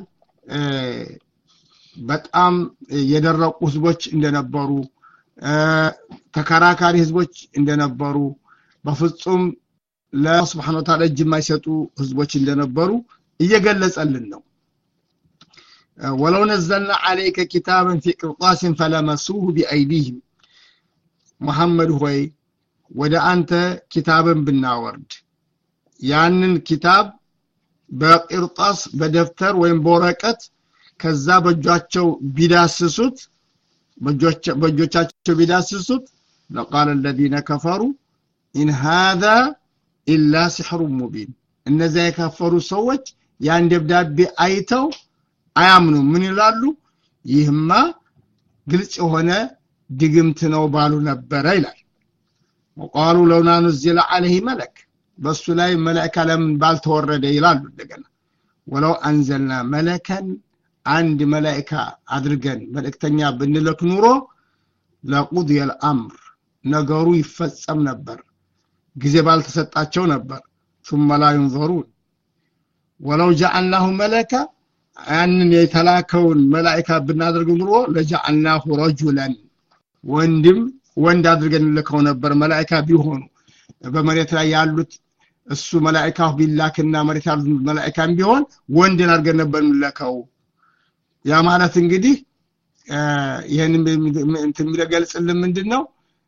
በጣም የደረቁ ህዝቦች እንደነበሩ ተከራካሪ ህዝቦች እንደነበሩ በፍጹም ለአላህ Subhanahu Wa Ta'ala እጅ የማይሰጡ ህዝቦች እንደነበሩ እየገለጸልን ነው ولو نزلنا عليك كتابا في قرطاس فلمسوه بأيديهم محمد هوي ودا أنت كتابا بالناورد يعني كتاب بقرطاس بدفتر وين بورقت كذا بجواتشو بيداسسوت بجواتشو بيداسسوت لقال الذين كفروا إن هذا إلا سحر مبين إن زي كفروا سوت يعني دبداب بأيتو አያምኑ ምን ይላሉ ይህማ ግልጽ የሆነ ድግምት ነው ባሉ ነበር ይላል وقالوا لو نزل عليه ملك በሱ ላይ መላእክት ለምን ባልተወረደ ይላሉ እንደገና ወለው አንዘልና መለከን አንድ መላእክት አድርገን መልእክተኛ ብንልክ ኑሮ ለቁድየ الامر ነገሩ ይፈጸም ነበር ጊዜ ባልተሰጣቸው ነበር ثم لا ينظرون ولو جعلناه ملكا አንን የተላከውን መላእክት ብናደርግ ኑሮ ለጃአልናሁ ረጁላን ወንድም ወንድ አድርገን ልከው ነበር መላእክት ቢሆኑ በመሬት ላይ ያሉት እሱ መላእክት ቢላክና መሬት ያሉት መላእክት ቢሆን ወንድ አድርገን ነበር ልከው ያ ማለት እንግዲህ ይሄንን እንትን የሚገልጽልን ምንድነው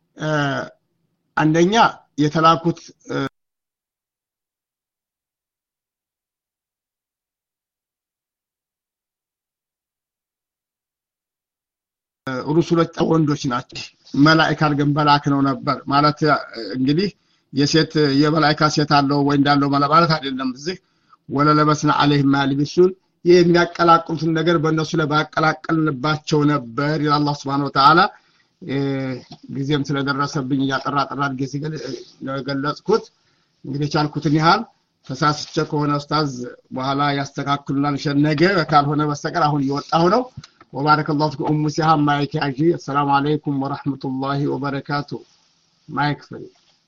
አንደኛ የተላኩት ሩሱሎች ወንዶች ናቸው መላእክት አድርገን በላክ ነው ነበር ማለት እንግዲህ የሴት የመላእክት ሴት አለው ወይ እንዳለው ማለት አይደለም እዚህ ወለለበስና عليهم ما يلبسون የሚያቀላቅሉት ነገር በእነሱ ላይ ባቀላቀልንባቸው ነበር ይላል አላህ Subhanahu Wa Ta'ala ጊዜም ስለደረሰብኝ ያጠራጠራ ጊዜ ገለጽኩት እንግዲህ ቻልኩትን ያህል ተሳስቼ ከሆነ ኡስታዝ በኋላ ያስተካክሉናል ሸነገ ካልሆነ በስተቀር አሁን ይወጣው ነው وبارك الله فيكم ام سهام مايك ياجي السلام عليكم ورحمه الله وبركاته مايك فري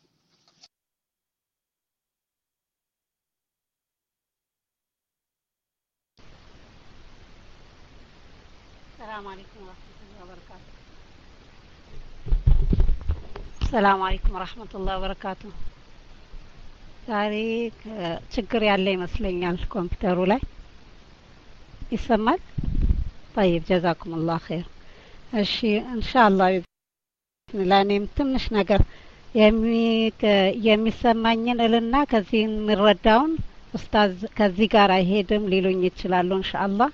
السلام عليكم ورحمه الله وبركاته السلام عليكم ورحمه الله وبركاته ዛሬ ችግር ያለ ይመስለኛል ኮምፒውተሩ ላይ ይሰማል طيب جزاكم الله خير እሺ ኢንሻአላህ ለኔም ትንሽ ነገር የሚሰማኝን እልና ከዚህ ምረዳውን ኡስታዝ ከዚህ ጋር አይሄድም ሊሉኝ ይችላሉ ኢንሻአላህ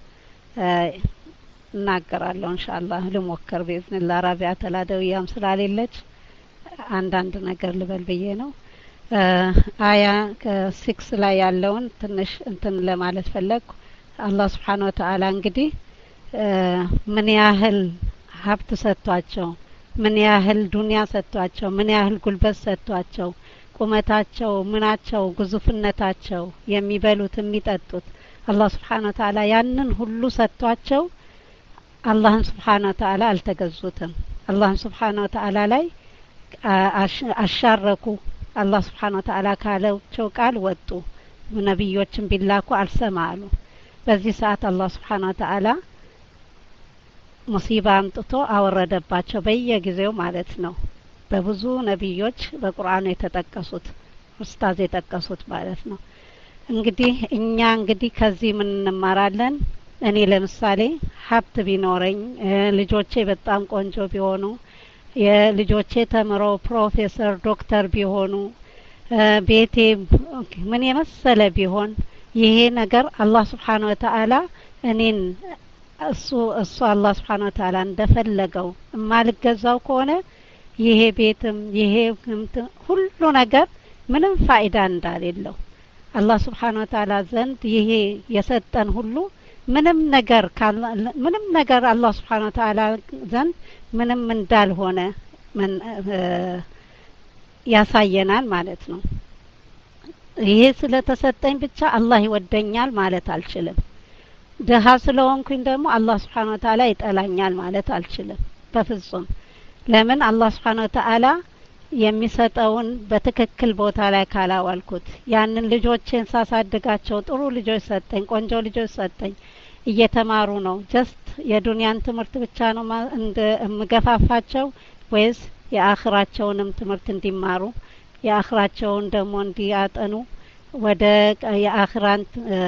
እናገራለሁ ኢንሻአላህ ልሞክር በእዝንላህ ራቢዓ ተላደውያም ስላሌለች አንድ አንድ ነገር ልበል ብዬ ነው አያ ከ6 ላይ ያለውን ትንሽ እንትን ለማለት ፈለኩ አላህ Subhanahu Wa Ta'ala እንግዲህ ምን ያህል ሀብት ሰጥቷቸው ምን ያህል ዱንያ ሰጥቷቸው ምን ያህል ጉልበት ሰጥቷቸው ቁመታቸው ምናቸው ግዙፍነታቸው የሚበሉት የሚጠጡት አላህ Subhanahu Wa Ta'ala ያንን ሁሉ ሰጥቷቸው አላህን Subhanahu Wa Ta'ala አልተገዙትም አላህን Subhanahu Wa Ta'ala ላይ አሻረኩ አላህ Subhanahu Wa Ta'ala ካለቸው ቃል ወጡ ነብዮችን ቢላኩ አልሰማሉ በዚህ ሰዓት አላህ Subhanahu Wa Ta'ala ሙሲባ አምጥቶ አወረደባቸው በየጊዜው ማለት ነው። በብዙ ነብዮች በቁርአኑ የተጠቀሱት ኡስታዝ የጠቀሱት ማለት ነው። እንግዲህ እኛ እንግዲህ ከዚህ ምን እንማራለን? እኔ ለምሳሌ ሀብት ቢኖረኝ ልጆቼ በጣም ቆንጆ ቢሆኑ የልጆቼ ተምረው ፕሮፌሰር ዶክተር ቢሆኑ ቤቴ ምን የመሰለ ቢሆን ይሄ ነገር አላህ Subhanahu Wa Ta'ala እኔን እሱ እሱ አላህ Subhanahu Wa Ta'ala እንደፈለገው ማልገዛው ከሆነ ይሄ ቤትም ይሄ ሁሉ ነገር ምንም ፋይዳ እንዳሌለው አላህ Subhanahu Wa Ta'ala ዘንድ ይሄ የሰጠን ሁሉ ምንም ነገር ምንም ነገር አላህ Subhanahu Wa Ta'ala ዘንድ ምንም እንዳልሆነ ምን ያሳየናል ማለት ነው። ይሄ ስለተሰጠኝ ብቻ አላህ ይወደኛል ማለት አልችልም። ደሃ ስለሆንኩኝ ደግሞ አላህ Subhanahu Wa Ta'ala ይጠላኛል ማለት አልችልም በፍጹም። ለምን አላህ Subhanahu Wa Ta'ala የሚሰጠውን በትክክል ቦታ ላይ ካላዋልኩት ያንን ልጆችን ሳሳድጋቸው ጥሩ ልጆች ሰጠኝ ቆንጆ ልጆች ሰጠኝ እየተማሩ ነው ጀስት የዱንያን ትምህርት ብቻ ነው እንደ ምገፋፋቸው ወይስ የአኺራቸውንም ትምህርት እንዲማሩ የአኺራቸውን ደግሞ እንዲያጠኑ ወደ የአኺራን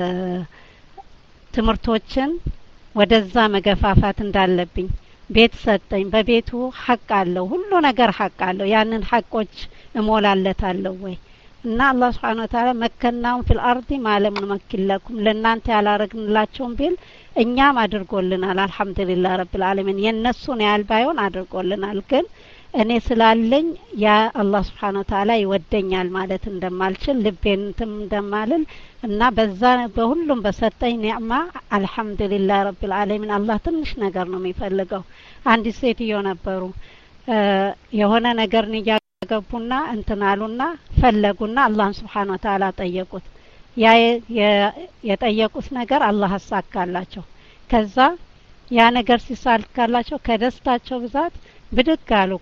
ትምህርቶችን ወደዛ መገፋፋት እንዳለብኝ ቤት ሰጠኝ በቤቱ ሐቅ አለው ሁሉ ነገር ሐቅ አለው ያንን ሐቆች እሞላለታለሁ ወይ እና አላህ Subhanahu Wa Ta'ala መከናውን في الارض ማለም መክለኩም ለናንተ ያላረግንላቸውም ቢል እኛም አድርጎልናል አልহামዱሊላህ ረብል ዓለሚን የነሱን ያህል ባይሆን አድርጎልናል ግን እኔ ስላለኝ ያ አላህ Subhanahu Wa Ta'ala ይወደኛል ማለት እንደማልችል ልቤን እንትም እንደማልል እና በዛ በሁሉም በሰጠኝ ኒዕማ አልহামዱሊላህ ረብል ዓለሚን አላህ ትንሽ ነገር ነው የሚፈልገው አንድ ሴትዮ ነበሩ የሆነ ነገር ንያገቡና እንትናሉና ፈለጉና አላህ Subhanahu Wa Ta'ala ጠየቁት ያ የጠየቁት ነገር አላህ አሳካላቸው ከዛ ያ ነገር ሲሳልካላቸው ከደስታቸው ብዛት ብድግ አሉ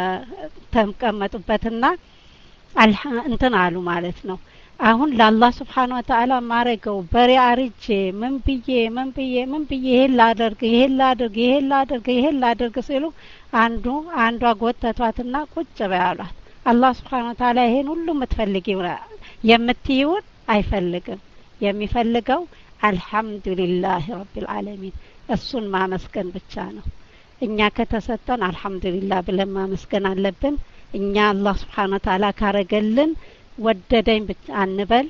ከተቀመጡበትና አልሐ እንትን አሉ ማለት ነው አሁን ለአላህ Subhanahu Wa Ta'ala ማረገው በሪ አርጄ ምን ብዬ ምን ብዬ ምን ብዬ ይሄን ላደርግ ይሄን ላደርግ ይሄን ላደርግ ይሄን ላደርግ ሲሉ አንዱ አንዷ ጎተቷትና ቁጭ በያሏት አላህ Subhanahu Wa Ta'ala ይሄን ሁሉ የምትፈልጊው የምትይውን አይፈልግም የሚፈልገው አልহামዱሊላህ ረብል ዓለሚን እሱን ማመስገን ብቻ ነው እኛ ከተሰጠን አልহামዱሊላህ ብለን ማመስገን አለብን እኛ አላህ Subhanahu Wa Ta'ala ካረገልን ወደደኝ ብቻ አንበል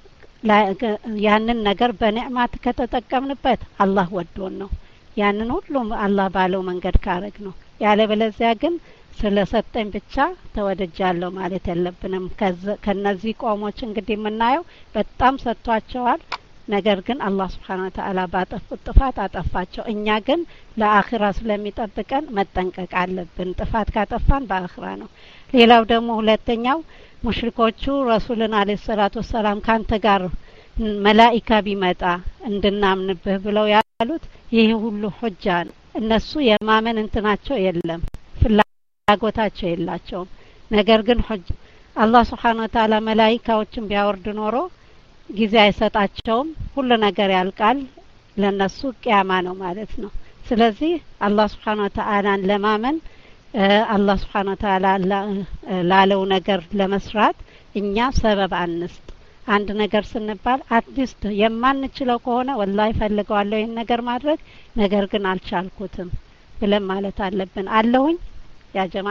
ያንን ነገር በኒዕማት ከተጠቀምንበት አላህ ወዶን ነው ያንን ሁሉ አላህ ባለው መንገድ ካረግ ነው ያለ በለዚያ ግን ስለሰጠኝ ብቻ ተወደጃለሁ ማለት የለብንም ከነዚህ ቆሞች እንግዲህ የምናየው በጣም ሰጥቷቸዋል ነገር ግን አላህ Subhanahu Wa Ta'ala ባጠፉት ጥፋት አጠፋቸው እኛ ግን ለአኺራ ስለሚጠብቀን መጠንቀቅ አለብን ጥፋት ካጠፋን በአኺራ ነው ሌላው ደግሞ ሁለተኛው ሙሽሪኮቹ ረሱልን አለይሂ ሰላቱ ወሰለም ካንተ ጋር መላእክት ቢመጣ እንድናምንብህ ብለው ያሉት ይሄ ሁሉ ሁጃ ነው እነሱ የማመን እንትናቸው የለም ፍላጎታቸው የላቸውም ነገር ግን ሁጅ አላህ Subhanahu Wa Ta'ala መላእክቶችን ቢያወርድ ኖሮ ጊዜ አይሰጣቸውም ሁሉ ነገር ያልቃል ለነሱ ቂያማ ነው ማለት ነው ስለዚህ አላህ Subhanahu Wa Ta'ala ለማመን አላህ Subhanahu Wa Ta'ala ላለው ነገር ለመስራት እኛ ሰበብ አንስጥ አንድ ነገር ስንባል አትሊስት የማንችለው ከሆነ ወላሂ ፈልገዋለሁ ይሄን ነገር ማድረግ ነገር ግን አልቻልኩትም ብለን ማለት አለብን አለሁኝ ያ ጀማ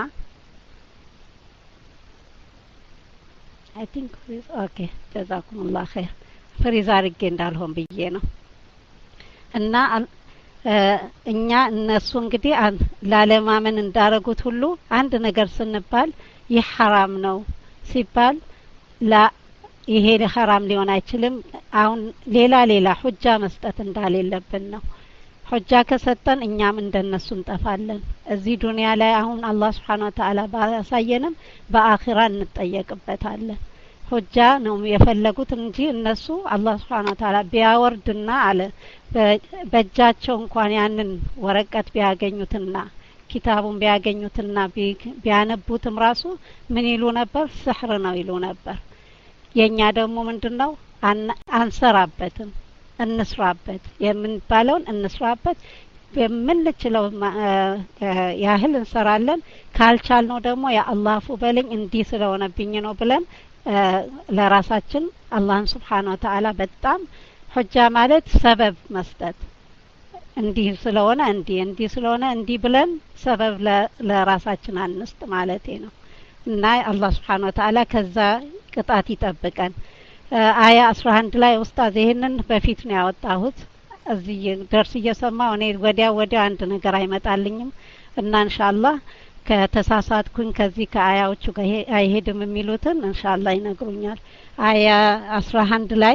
I think okay ጀዛኩሙላህ ኸይር ፍሪዝ አድርጌ እንዳልሆን ብዬ ነው እና እኛ እነሱ እንግዲህ ላለማመን እንዳረጉት ሁሉ አንድ ነገር ስንባል ይህ حرام ነው ሲባል ላ ይሄ حرام ሊሆን አይችልም አሁን ሌላ ሌላ ሁጃ መስጠት እንዳሌለብን ነው ሁጃ ከሰጠን እኛም እንደነሱ እንጠፋለን እዚህ ዱንያ ላይ አሁን አላህ Subhanahu Wa Ta'ala ባያሳየንም በአኺራ እንጠየቅበታለን ሁጃ ነው የፈለጉት እንጂ እነሱ አላህ Subhanahu Wa Ta'ala ቢያወርድና አለ በእጃቸው እንኳን ያንን ወረቀት ቢያገኙትና ኪታቡን ቢያገኙትና ቢያነቡትም ራሱ ምን ይሉ ነበር ስህር ነው ይሉ ነበር የኛ ደግሞ ምንድነው አንሰራበትም እንስራበት የምንባለውን እንስራበት በምንችለው ያህል እንሰራለን ካልቻልነው ደግሞ ያ አላህ ፉ በለኝ እንዲህ ስለሆነብኝ ነው ብለን ለራሳችን አላህን Subhanahu Wa Ta'ala በጣም ሁጃ ማለት ሰበብ መስጠት እንዲህ ስለሆነ እንዲህ እንዲህ ስለሆነ እንዲህ ብለን ሰበብ ለራሳችን አንስጥ ማለቴ ነው እና አላህ Subhanahu Wa Ta'ala ከዛ ቅጣት ይጠብቀን አያ አስራ አንድ ላይ ኡስታዝ ይሄንን በፊት ነው ያወጣሁት እዚህ ደርስ እየሰማው እኔ ወዲያ ወዲያ አንድ ነገር አይመጣልኝም እና ኢንሻአላህ ከተሳሳትኩኝ ከዚህ ከአያዎቹ ጋር አይሄድም የሚሉትን ኢንሻአላህ ይነግሩኛል አያ አስራ አንድ ላይ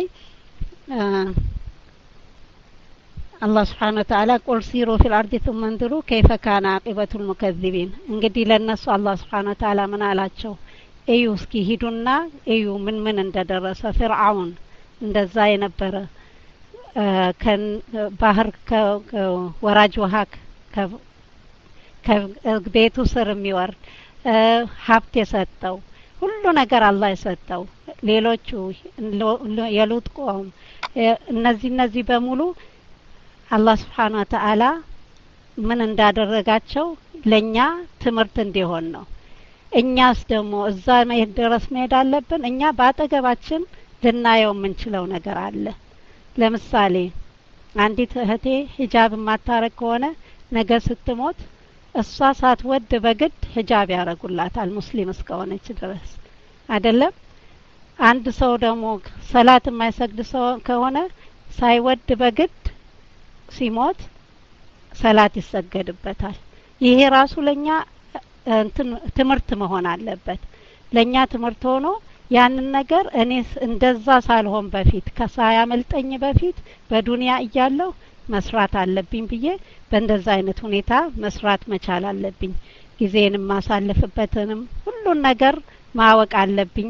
الله سبحانه وتعالى قل سيروا في الأرض ثم انظروا كيف كان عاقبة المكذبين እንግዲህ ለነሱ الله سبحانه وتعالى ምን አላቸው እዩ እስኪ ሂዱና እዩ ምን ምን እንደደረሰ ፍርዓውን እንደዛ የነበረ ከን ባህር ከወራጅ ውሃ ከቤቱ ስር የሚወርድ ሀብት የሰጠው ሁሉ ነገር አላህ የሰጠው ሌሎቹ የሉጥ ቆም እነዚህ እነዚህ በሙሉ አላህ Subhanahu Wa Ta'ala ምን እንዳደረጋቸው ለኛ ትምህርት እንዲሆን ነው እኛስ ደግሞ እዛ መሄድ ድረስ መሄድ አለብን እኛ ባጠገባችን ልናየው የምንችለው ነገር አለ ለምሳሌ አንዲት እህቴ ሂጃብ ማታረግ ከሆነ ነገ ስትሞት እሷ ሳትወድ በግድ ሂጃብ ያረጉላታል ሙስሊም እስከሆነች ድረስ አይደለም አንድ ሰው ደግሞ ሰላት የማይሰግድ ሰው ከሆነ ሳይወድ በግድ ሲሞት ሰላት ይሰገድበታል ይሄ ራሱ ለኛ ትምህርት መሆን አለበት ለኛ ትምህርት ሆኖ ያንን ነገር እኔስ እንደዛ ሳልሆን በፊት ከሳያመልጠኝ በፊት በዱንያ እያለሁ መስራት አለብኝ ብዬ በእንደዛ አይነት ሁኔታ መስራት መቻል አለብኝ ጊዜንም ማሳለፍበትንም ሁሉን ነገር ማወቅ አለብኝ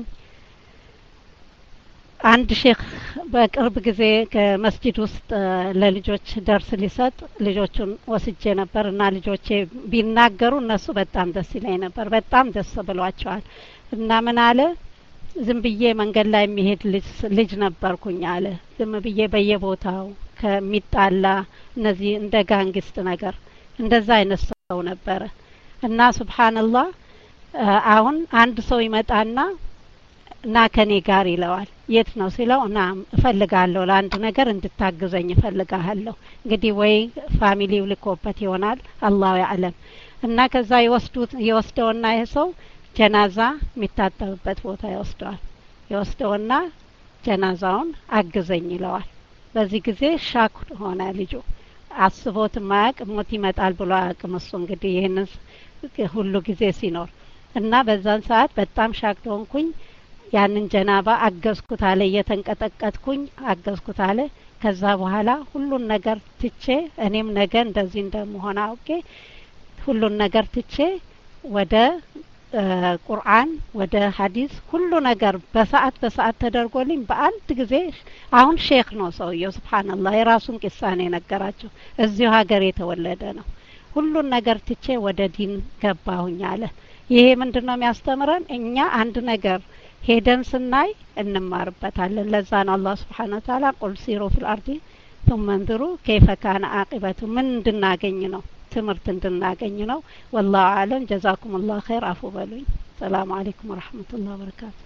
አንድ ሼክ በቅርብ ጊዜ ከመስጂድ ውስጥ ለልጆች ደርስ ሊሰጥ ልጆቹን ወስጄ ነበርና ልጆቼ ቢናገሩ እነሱ በጣም ደስ ይለኝ ነበር በጣም ደስ ብሏቸዋል እና ምን አለ ዝም ብዬ መንገድ ላይ የሚሄድ ልጅ ነበርኩኝ አለ ዝም ብዬ በየቦታው ከሚጣላ እነዚህ እንደ ጋንግስት ነገር እንደዛ አይነት ሰው ነበር እና ሱብሃንአላህ አሁን አንድ ሰው ይመጣና እና ከኔ ጋር ይለዋል የት ነው ሲለው እና እፈልጋለሁ ለአንድ ነገር እንድታግዘኝ እፈልጋለሁ እንግዲህ ወይ ፋሚሊው ልኮበት ይሆናል አላሁ ያዕለም እና ከዛ ይወስዱት ይወስደውና ይሄ ሰው ጀናዛ የሚታጠብበት ቦታ ይወስደዋል ይወስደውና ጀናዛውን አግዘኝ ይለዋል በዚህ ጊዜ ሻክ ሆነ ልጁ አስቦት ማያቅ ሞት ይመጣል ብሎ አያቅም እሱ እንግዲህ ይሄንን ሁሉ ጊዜ ሲኖር እና በዛን ሰዓት በጣም ሻክ ሆንኩኝ ያንን ጀናባ አገዝኩት አለ የተንቀጠቀጥኩኝ አገዝኩት አለ ከዛ በኋላ ሁሉን ነገር ትቼ እኔም ነገ እንደዚህ እንደምሆን አውቄ ሁሉን ነገር ትቼ ወደ ቁርአን ወደ ሐዲስ ሁሉ ነገር በሰዓት በሰዓት ተደርጎልኝ በአንድ ጊዜ አሁን ሼክ ነው ሰውየው ሱብሃንአላህ የራሱን ቂሳ ነው ነገራቸው እዚሁ ሀገር የተወለደ ነው ሁሉን ነገር ትቼ ወደ ዲን ገባሁኝ አለ ይሄ ምንድነው የሚያስተምረን እኛ አንድ ነገር ሄደን ስናይ እንማርበታለን ለዛ ነው አላህ Subhanahu Wa Ta'ala ቁል ሲሩ ፊል አርዲ ثم انظروا كيف كان عاقبة ምን እንድናገኝ ነው ትምህርት እንድናገኝ ነው والله اعلم جزاكم الله خير አፉ በሉኝ ሰላም አለይኩም ወራህመቱላሂ ወበረካቱ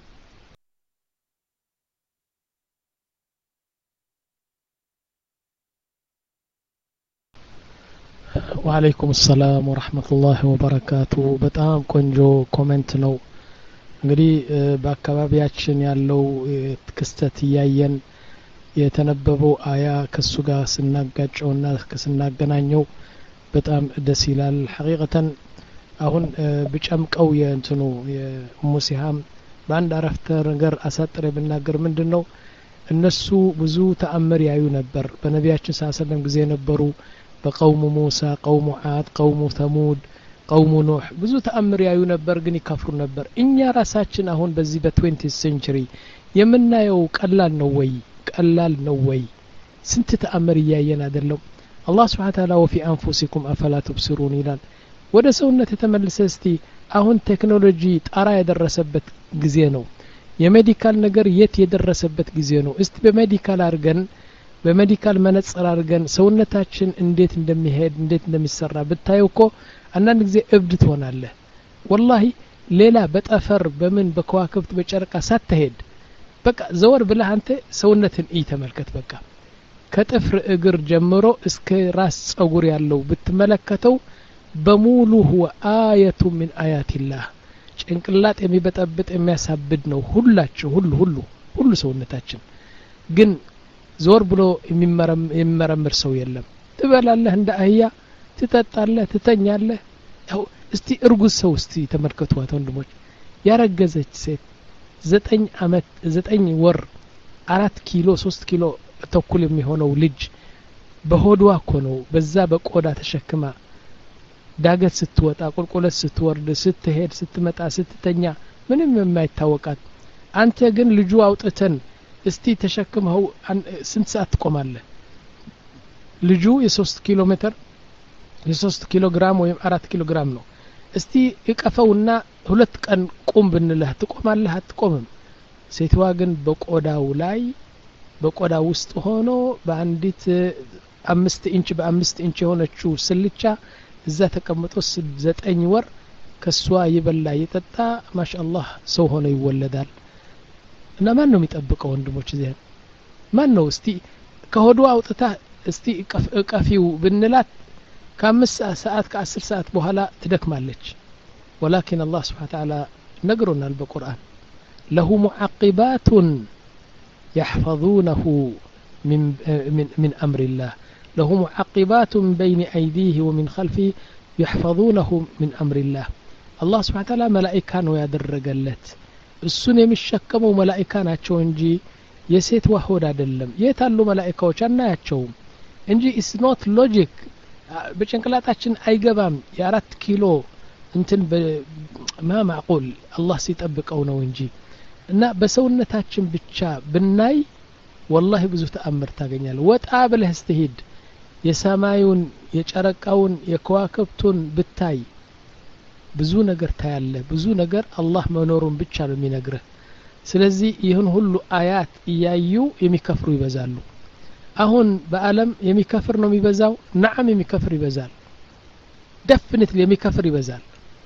وعليكم السلام ورحمة الله وبركاته በጣም ቆንጆ ኮሜንት ነው እንግዲህ በአካባቢያችን ያለው ክስተት ያየን የተነበበው አያ ከሱ ጋር ስናጋጨውና ከስናገናኘው በጣም ደስ ይላል ሐቂቀተን አሁን ብጨምቀው የእንትኑ የሙሲሃም በአንድ አረፍተ ነገር አሳጥሬ ብናገር ምንድነው እነሱ ብዙ ተአምር ያዩ ነበር በነቢያችን ሰለላሁ ጊዜ ነበሩ በቀውሙ ሙሳ ቀውሙ ዓድ ቀውሙ ተሙድ ቀውሙ ኑህ ብዙ ተአምር ያዩ ነበር ግን ይካፍሩ ነበር እኛ ራሳችን አሁን በዚህ በ20th century የምናየው ቀላል ነው ወይ ቀላል ነው ወይ ስንት ተአምር ያየን አይደለም አላህ Subhanahu Wa Ta'ala وفي انفسكم افلا تبصرون ይላል ወደ ሰውነት የተመለሰ እስቲ አሁን ቴክኖሎጂ ጣራ የደረሰበት ጊዜ ነው የሜዲካል ነገር የት የደረሰበት ጊዜ ነው እስቲ በሜዲካል አርገን በሜዲካል መነጽር አድርገን ሰውነታችን እንዴት እንደሚሄድ እንዴት እንደሚሰራ ብታየው እኮ አንዳንድ ጊዜ እብድ ትሆናለህ ወላሂ ሌላ በጠፈር በምን በከዋክብት በጨረቃ ሳትሄድ በቃ ዘወር ብለህ አንተ ሰውነትን እይ ተመልከት በቃ ከጥፍር እግር ጀምሮ እስከ ራስ ጸጉር ያለው ብትመለከተው በሙሉ هو آية من آيات الله ጭንቅላት የሚበጠብጥ የሚያሳብድ ነው ሁላችሁ ሁሉ ሁሉ ሁሉ ሰውነታችን ግን ዞር ብሎ የሚመረምር ሰው የለም ትበላለህ እንደ አህያ ትጠጣለህ ትተኛለህ ያው እስቲ እርጉዝ ሰው እስቲ ተመልከቱት ወንድሞች ያረገዘች ሴት ዘጠኝ አመት ዘጠኝ ወር አራት ኪሎ ሶስት ኪሎ ተኩል የሚሆነው ልጅ በሆድዋ እኮ ነው በዛ በቆዳ ተሸክማ ዳገት ስትወጣ ቁልቁለት ስትወርድ ስትሄድ ስትመጣ ስትተኛ ምንም የማይታወቃት አንተ ግን ልጁ አውጥተን እስቲ ተሸክመው ስንት ሰዓት ትቆማለህ ልጁ የ3 ኪሎ ሜትር የ3 ኪሎ ግራም ወይም አራት ኪሎ ግራም ነው እስቲ እቀፈውና ሁለት ቀን ቁም ብንልህ ትቆማለህ አትቆምም ሴትዋ ግን በቆዳው ላይ በቆዳ ውስጥ ሆኖ በአንዲት አምስት ኢንች በአምስት ኢንች የሆነችው ስልቻ እዛ ተቀምጦ ዘጠኝ ወር ከሷ ይበላ ይጠጣ ማሻአላህ ሰው ሆኖ ይወለዳል እና ማን ነው የሚጠብቀው ወንድሞች እዚህ ማን ነው እስቲ ከሆዱ አውጥታ እስቲ ቀፊው ብንላት ከአምስት ሰዓት ከአስር ሰዓት በኋላ ትደክማለች ولكن الله سبحانه وتعالى نقرنا بالقرآن له معقبات يحفظونه من من من أمر الله له معقبات بين أيديه ومن خلفه يحفظونه من أمر الله الله سبحانه وتعالى ملائكة ويدرجلت እሱን የሚሸከመው መላእክታ ናቸው እንጂ የሴት ወህድ አይደለም የታሉ መላእክቶች አናያቸውም እንጂ ኢስ ኖት ሎጂክ በጭንቅላታችን አይገባም የአራት ኪሎ እንትን ما معقول الله ሲጠብቀው ነው እንጂ እና በሰውነታችን ብቻ ብናይ والله ብዙ ተአምር ታገኛለህ ወጣ ብለህ ስትሄድ የሰማዩን የጨረቃውን የከዋክብቱን ብታይ ብዙ ነገር ታያለህ ብዙ ነገር አላህ መኖሩን ብቻ ነው የሚነግርህ ስለዚህ ይህን ሁሉ አያት እያዩ የሚከፍሩ ይበዛሉ አሁን በአለም የሚከፍር ነው የሚበዛው ነዓም የሚከፍር ይበዛል definitely የሚከፍር ይበዛል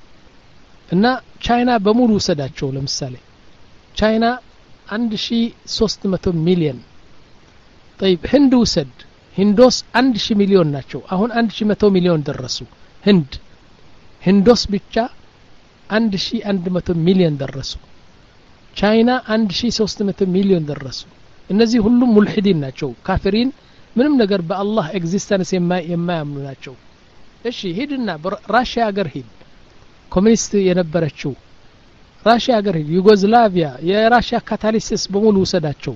እና ቻይና በሙሉ ወሰዳቸው ለምሳሌ ቻይና አንድ ሺህ ሶስት መቶ ሚሊዮን طيب ህንድ ወሰድ ህንዶስ አንድ ሺህ ሚሊዮን ናቸው አሁን አንድ ሺህ መቶ ሚሊዮን ደረሱ ህንድ ህንዶስ ብቻ አንድ ሺህ አንድ መቶ ሚሊዮን ደረሱ ቻይና አንድ ሺህ ሶስት መቶ ሚሊዮን ደረሱ እነዚህ ሁሉም ሙልሂዲን ናቸው ካፊሪን ምንም ነገር በአላህ ኤግዚስተንስ የማያምኑ ናቸው እሺ ሄድና ራሺያ ሀገር ሄድ ኮሙኒስት የነበረችው ራሺያ ሀገር ሄድ ዩጎዝላቪያ የራሺያ ካታሊሲስ በሙሉ ወሰዳቸው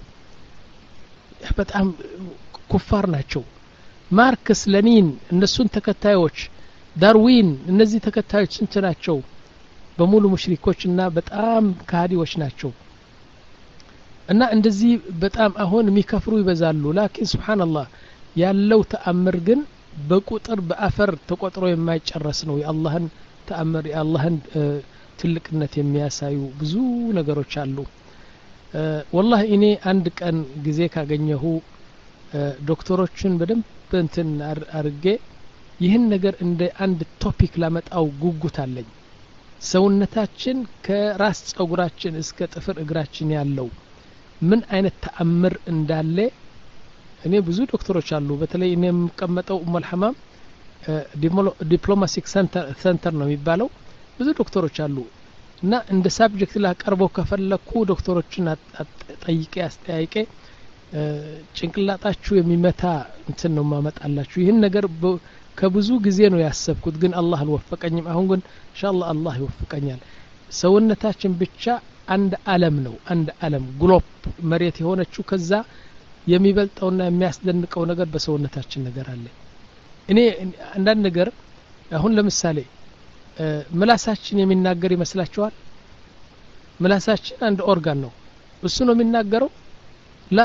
በጣም ኩፋር ናቸው ማርክስ ለኒን እነሱን ተከታዮች ዳርዊን እነዚህ ተከታዮች ስንት ናቸው በሙሉ ሙሽሪኮችና በጣም ካዲዎች ናቸው እና እንደዚህ በጣም አሁን የሚከፍሩ ይበዛሉ ላኪን ሱብሃንአላህ ያለው ተአምር ግን በቁጥር በአፈር ተቆጥሮ የማይጨረስ ነው የአላህን ተአምር የአላህን ትልቅነት የሚያሳዩ ብዙ ነገሮች አሉ والله እኔ አንድ ቀን ጊዜ ካገኘሁ ዶክተሮችን በደንብ እንትን አርጌ ይህን ነገር እንደ አንድ ቶፒክ ላመጣው ጉጉት አለኝ ሰውነታችን ከራስ ጸጉራችን እስከ ጥፍር እግራችን ያለው ምን አይነት ተአምር እንዳለ እኔ ብዙ ዶክተሮች አሉ በተለይ እኔ የምቀመጠው ኡሙል ሐማም ዲፕሎማቲክ ሴንተር ሴንተር ነው የሚባለው ብዙ ዶክተሮች አሉ እና እንደ ሳብጀክት ላቀርበው ከፈለኩ ዶክተሮችን ጠይቄ አስተያይቄ ጭንቅላታችሁ የሚመታ እንትን ነው ማመጣላችሁ ይህን ነገር ከብዙ ጊዜ ነው ያሰብኩት ግን አላህ አልወፈቀኝም አሁን ግን ኢንሻአላህ አላህ ይወፍቀኛል ሰውነታችን ብቻ አንድ ዓለም ነው አንድ ዓለም ግሎብ መሬት የሆነችው ከዛ የሚበልጠውና የሚያስደንቀው ነገር በሰውነታችን ነገር አለ እኔ አንዳንድ ነገር አሁን ለምሳሌ ምላሳችን የሚናገር ይመስላችኋል ምላሳችን አንድ ኦርጋን ነው እሱ ነው የሚናገረው ላ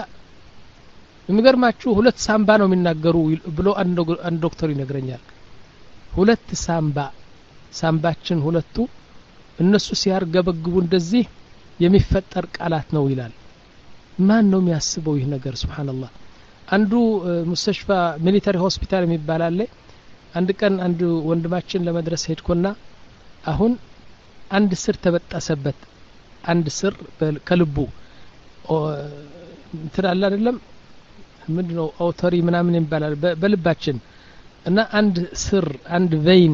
የሚገርማችሁ ሁለት ሳምባ ነው የሚናገሩ ብሎ አንድ ዶክተር ይነግረኛል ሁለት ሳምባ ሳምባችን ሁለቱ እነሱ ሲያርገበግቡ እንደዚህ የሚፈጠር ቃላት ነው ይላል ማን ነው የሚያስበው ይህ ነገር ሱብሃንአላህ አንዱ ሙስተሽፋ ሚሊተሪ ሆስፒታል የሚባል አለ አንድ ቀን አንዱ ወንድማችን ለመድረስ ሄድኩና አሁን አንድ ስር ተበጣሰበት አንድ ስር ከልቡ እንትላል አይደለም ምንድነው አውተሪ ምናምን ይባላል በልባችን እና አንድ ስር አንድ ቬይን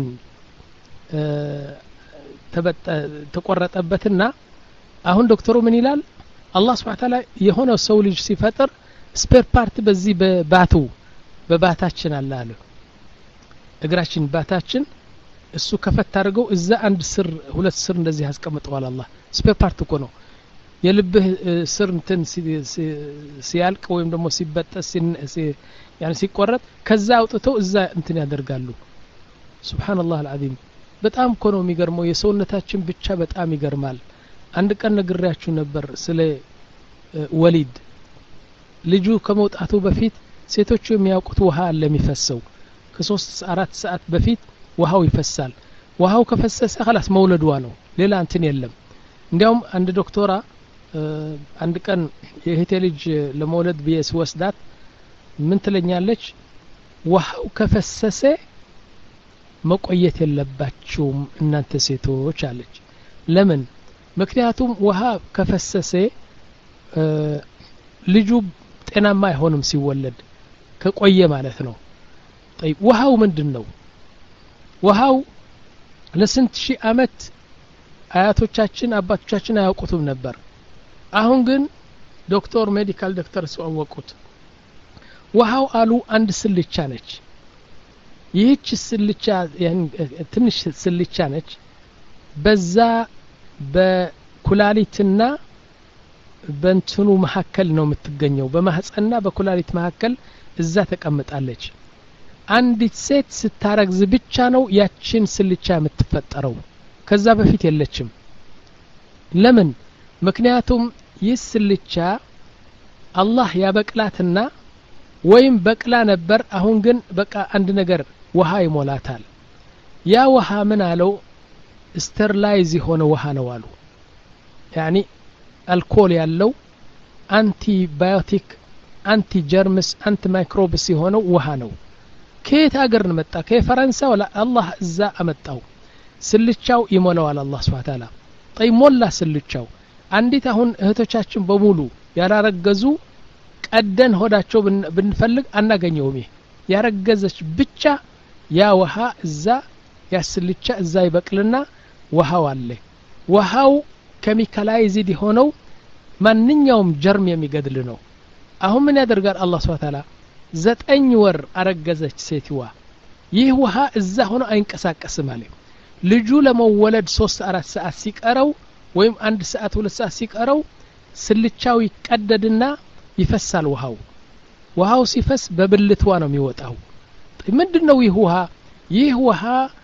ተበጣ ተቆረጠበትና አሁን ዶክተሩ ምን ይላል አላህ Subhanahu Ta'ala የሆነ ሰው ልጅ ሲፈጥር ስፔር ፓርት በዚህ በባቱ በባታችን አለ አለ እግራችን ባታችን እሱ ከፈት አድርገው እዛ አንድ ስር ሁለት ስር እንደዚህ ያስቀምጠዋል አላህ ስፔር ፓርት እኮ ነው የልብህ ስር እንትን ሲያልቅ ወይም ደግሞ ሲበጠስ يعني ሲቆረጥ ከዛ አውጥተው እዛ እንትን ያደርጋሉ ሱብሃንአላህ አልዓዚም በጣም እኮ ነው የሚገርመው የሰውነታችን ብቻ በጣም ይገርማል አንድ ቀን ነግሬያችሁ ነበር ስለ ወሊድ ልጁ ከመውጣቱ በፊት ሴቶቹ የሚያውቁት ውሃ አለ የሚፈሰው ከ3 አራት ሰዓት በፊት ውሃው ይፈሳል ውሃው ከፈሰሰ خلاص መውለዷ ነው ሌላ እንትን የለም እንዲያውም አንድ ዶክተራ አንድ ቀን የህቴ ልጅ ለመውለድ ቢስ ወስዳት ምን ትለኛለች ውሃው ከፈሰሰ መቆየት የለባችሁም እናንተ ሴቶች አለች ለምን ምክንያቱም ውሃ ከፈሰሰ ልጁ ጤናማ አይሆንም ሲወለድ ከቆየ ማለት ነው طيب ውሃው ምንድነው ውሃው ለስንት ሺህ አመት አያቶቻችን አባቶቻችን አያውቁትም ነበር አሁን ግን ዶክተር ሜዲካል ዶክተር ሲያወቁት ውሃው አሉ አንድ ስልቻ ነች ይህች ስልቻ ትንሽ ስልቻ ነች በዛ በኩላሊትና በእንትኑ መሐከል ነው የምትገኘው በማህፀንና በኩላሊት መሐከል እዛ ተቀምጣለች አንዲት ሴት ስታረግዝ ብቻ ነው ያችን ስልቻ የምትፈጠረው ከዛ በፊት የለችም ለምን ምክንያቱም ይስልቻ አላህ ያበቅላትና ወይም በቅላ ነበር አሁን ግን በቃ አንድ ነገር ውሃ ይሞላታል ያ ውሃ ምን አለው ስተርላይዝ የሆነ ውሃ ነው አሉ يعني አልኮል ያለው አንቲ ባዮቲክ አንቲ ጀርምስ አንቲ ማይክሮብስ የሆነው ውሃ ነው ከየት ሀገር መጣ ከፈረንሳይ ወላ አላህ እዛ አመጣው ስልቻው ይሞላዋል አላህ Subhanahu Ta'ala طيب ሞላ ስልቻው አንዲት አሁን እህቶቻችን በሙሉ ያላረገዙ ቀደን ሆዳቸው ብንፈልግ አናገኘውም ያረገዘች ብቻ ያ ውሃ እዛ ያስልቻ እዛ ይበቅልና ውሃው አለ ውሃው ኬሚካላይዝድ ሆነው ማንኛውም ጀርም የሚገድል ነው አሁን ምን ያደርጋል አላህ Subhanahu Ta'ala ዘጠኝ ወር አረገዘች ሴትዋ ይህ ውሃ እዛ ሆኖ አይንቀሳቀስም ማለት ልጁ ለመወለድ ሶስት አራት ሰዓት ሲቀረው ወይም አንድ ሰዓት ሁለት ሰዓት ሲቀረው ስልቻው ይቀደድና ይፈሳል ውሃው ውሃው ሲፈስ በብልትዋ ነው የሚወጣው ምንድነው ይህ ውሃ ይህ ውሃ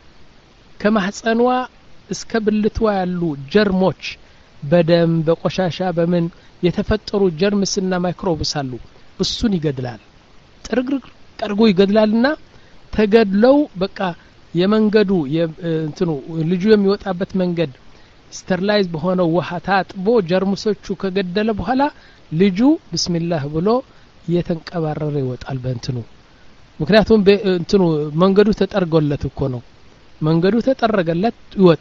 ከማህፀኗ እስከ ብልትዋ ያሉ ጀርሞች በደም በቆሻሻ በምን የተፈጠሩ ጀርምስና ማይክሮብስ አሉ እሱን ይገድላል ጥርግርግ ቀርጎ ይገድላልና ተገድለው በቃ የመንገዱ እንትኑ ልጁ የሚወጣበት መንገድ ስተርላይዝ በሆነው ውሃ ታጥቦ ጀርሙሶቹ ከገደለ በኋላ ልጁ ቢስሚላህ ብሎ እየተንቀባረረ ይወጣል በእንትኑ ምክንያቱም እንትኑ መንገዱ ተጠርጎለት እኮ ነው መንገዱ ተጠረገለት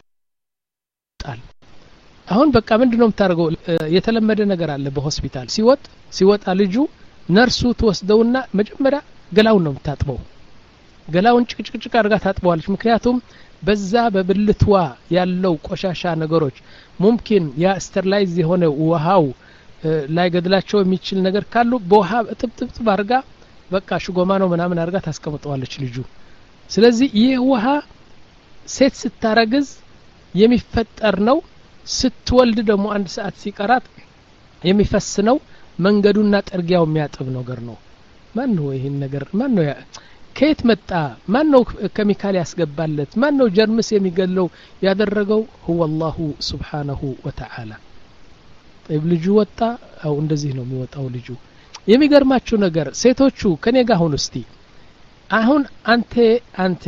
ይወጣል አሁን በቃ ምንድነው የምታረገው የተለመደ ነገር አለ በሆስፒታል ሲወጥ ሲወጣ ልጁ ነርሱ ተወስደውና መጀመሪያ ገላውን ነው የምታጥበው ገላውን ጭቅጭቅ አድርጋ ታጥበዋለች ምክንያቱም በዛ በብልትዋ ያለው ቆሻሻ ነገሮች ሙምኪን ያ ስተርላይዝ የሆነ ውሃው ላይ ገድላቸው የሚችል ነገር ካሉ በውሃ ጥብጥብ አድርጋ በቃ ሽጎማ ነው ምናምን አድርጋ ታስቀምጠዋለች ልጁ ስለዚህ ይህ ውሃ ሴት ስታረግዝ የሚፈጠር ነው ስትወልድ ደግሞ አንድ ሰዓት ሲቀራት የሚፈስ ነው መንገዱና ጠርጊያው የሚያጥብ ነገር ነው ማን ነው ይሄን ነገር ማን ነው ከየት መጣ ማን ነው ኬሚካል ያስገባለት ማን ነው ጀርምስ የሚገለው ያደረገው هو الله سبحانه وتعالى طيب ልጁ ወጣ አው እንደዚህ ነው የሚወጣው ልጁ የሚገርማችሁ ነገር ሴቶቹ ከኔ ጋር ሆኑ እስቲ አሁን አንተ አንተ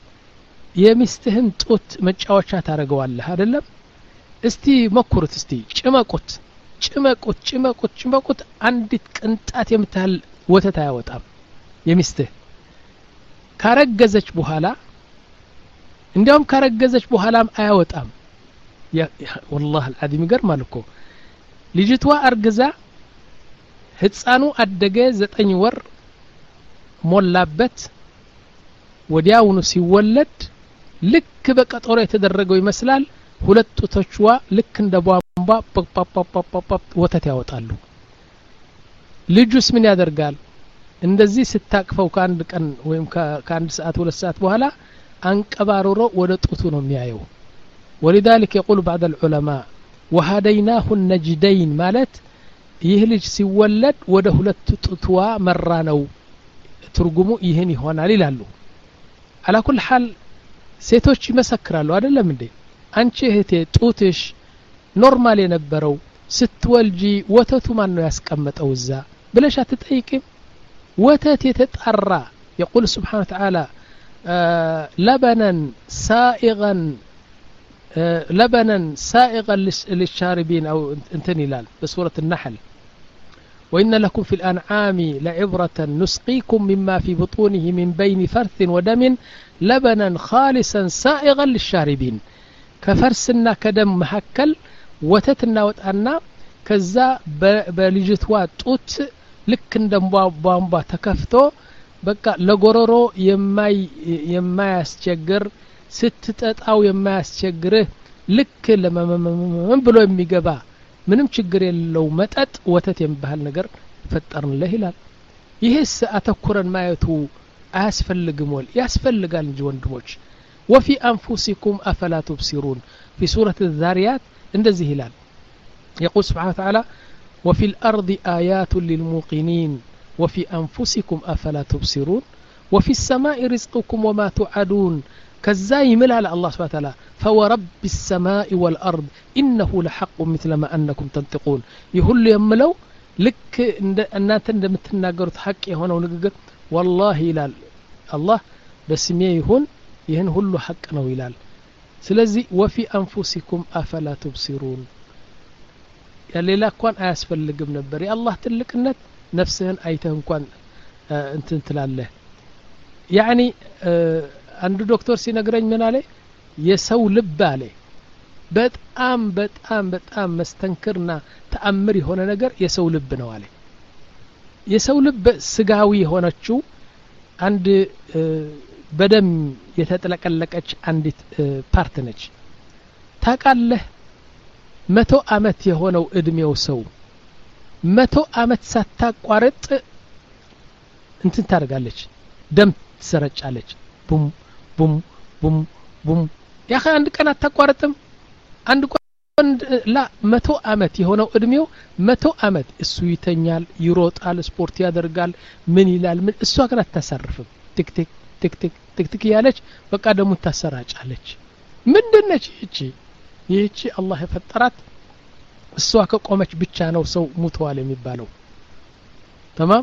የሚስትህን ጡት መጫወቻ ታረጋዋለህ አይደለም እስቲ መኩሩት እስቲ ጭመቁት ጭመቁት ጭመቁት ጭመቁት አንዲት ቅንጣት የምታህል ወተት አያወጣም የሚስትህ ካረገዘች በኋላ እንዲያውም ካረገዘች በኋላም አያወጣም ያ والله العظيم ይገርማል እኮ ልጅቷ አርግዛ ህፃኑ አደገ ዘጠኝ ወር ሞላበት ወዲያውኑ ሲወለድ ልክ በቀጠሮ የተደረገው ይመስላል ሁለት ጡቶችዋ ልክ እንደ ቧንቧ ጳጳጳጳጳ ወተት ያወጣሉ ልጁስ ምን ያደርጋል እንደዚህ ስታቅፈው ከአንድ ቀን ወይም ከአንድ ሰዓት ሁለት ሰዓት በኋላ አንቀባሮሮ ወደ ጡቱ ነው የሚያየው ولذلك يقول بعض العلماء وهديناه النجدين ማለት ይህ ልጅ ሲወለድ ወደ ሁለት ጡትዋ መራ ነው ትርጉሙ ይሄን ይሆናል ይላሉ على كل حال ሴቶች ይመሰክራሉ አይደለም እንዴ አንቺ እህቴ ጡትሽ ኖርማል የነበረው ስትወልጂ ወተቱ ማን ነው ያስቀመጠው እዛ ብለሽ አትጠይቂም ወተት የተጣራ يقول سبحانه وتعالى آه لبنا سائغا آه لبنا سائغا للشاربين او انتن هلال بسورة النحل وإن لكم في الأنعام لعبرة نسقيكم مما في بطونه من بين فرث ودم لبنا خالصا سائغا للشاربين كفرسنا كدم محكل وتتنا وتأنا كذا بلجتوا توت ልክ እንደ ቧንቧ ተከፍቶ በቃ ለጎሮሮ የማይ የማያስቸግር ስትጠጣው የማያስቸግርህ ልክ ለመመመም ብሎ የሚገባ ምንም ችግር የለው መጠጥ ወተት የሚባል ነገር ፈጠርንልህ ይላል ይሄስ አተኩረን ማየቱ አያስፈልግም ወል ያስፈልጋል እንጂ ወንድሞች وفي أنفسكم أفلا تبصرون في سورة الذاريات እንደዚህ ይላል يقول سبحانه وتعالى وفي الأرض آيات للموقنين وفي أنفسكم أفلا تبصرون وفي السماء رزقكم وما توعدون كزاي ملها الله سبحانه وتعالى فورب السماء والأرض إنه لحق مثل ما أنكم تنطقون يقول يملو لك أنات እንደምትናገሩት ሐቅ የሆነው ንግግር والله ይላል الله በስሜ ይሁን ይህን ሁሉ ሐቅ ነው ይላል ስለዚህ وفي أنفسكم أفلا تبصرون ያሌላ እንኳን አያስፈልግም ነበር የአላህ ትልቅነት ነፍስህን አይተህ እንኳን እንትን ትላለህ ያኒ አንዱ ዶክተር ሲነግረኝ ምን አለ የሰው ልብ አለ በጣም በጣም በጣም መስተንክርና ተአምር የሆነ ነገር የሰው ልብ ነው አለ የሰው ልብ ስጋዊ የሆነችው አንድ በደም የተጠለቀለቀች አንዲት ፓርት ነች ታቃለህ መቶ አመት የሆነው እድሜው ሰው መቶ አመት ሳታቋርጥ እንትን ታደርጋለች ደም ትሰረጫለች ቡም ቡም ቡም ቡም ያኸ አንድ ቀን አታቋርጥም አንድ ቀን ላ መቶ አመት የሆነው እድሜው መቶ አመት እሱ ይተኛል ይሮጣል ስፖርት ያደርጋል ምን ይላል ምን እሷ ግን አታሳርፍም ቲክ ቲክ ቲክ ቲክ ቲክ ቲክ ያለች በቃ ደሙ ታሰራጫለች ምንድነች እቺ ይህቺ አላህ የፈጠራት እሷ ከቆመች ብቻ ነው ሰው ሙተዋል የሚባለው تمام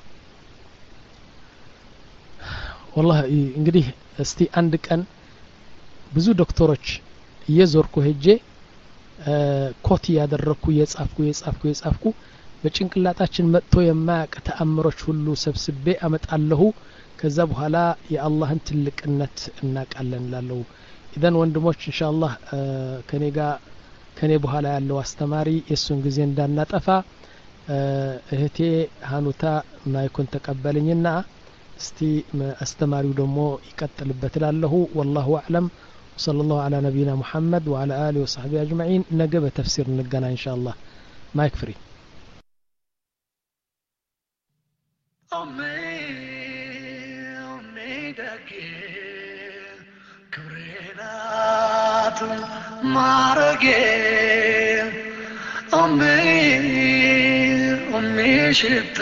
والله እንግዲህ እስቲ አንድ ቀን ብዙ ዶክተሮች እየዞርኩ ሄጄ ኮት ያደረኩ የጻፍኩ የጻፍኩ የጻፍኩ በጭንቅላታችን መጥቶ የማያውቅ ተአምሮች ሁሉ ሰብስቤ አመጣለሁ ከዛ በኋላ የአላህን ትልቅነት እናቃለን ላለው ኢዘን ወንድሞች ኢንሻአላህ ከኔ ጋር ከኔ በኋላ ያለው አስተማሪ የሱን ጊዜ እንዳናጠፋ እህቴ ሃኑታ ማይኩን ተቀበልኝና እስቲ አስተማሪው ደግሞ ይቀጥልበት ላለው والله اعلم صلى الله على نبينا محمد وعلى اله وصحبه اجمعين ነገ በተፍሲር እንገና ኢንሻአላህ ማይክ ፍሪ ማረጌ ኦሜ ኦሜ ሽታ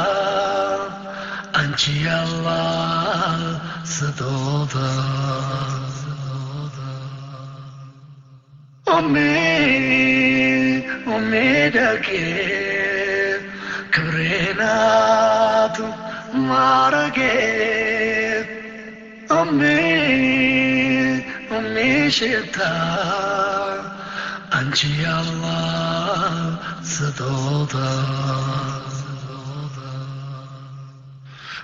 አንቺ ያላህ ስጦታ ኦሜ ኦሜ ደጌ ክብሬናቱ ማረጌ ኦሜ ሽታ አንቺ ያላህ ስጦታ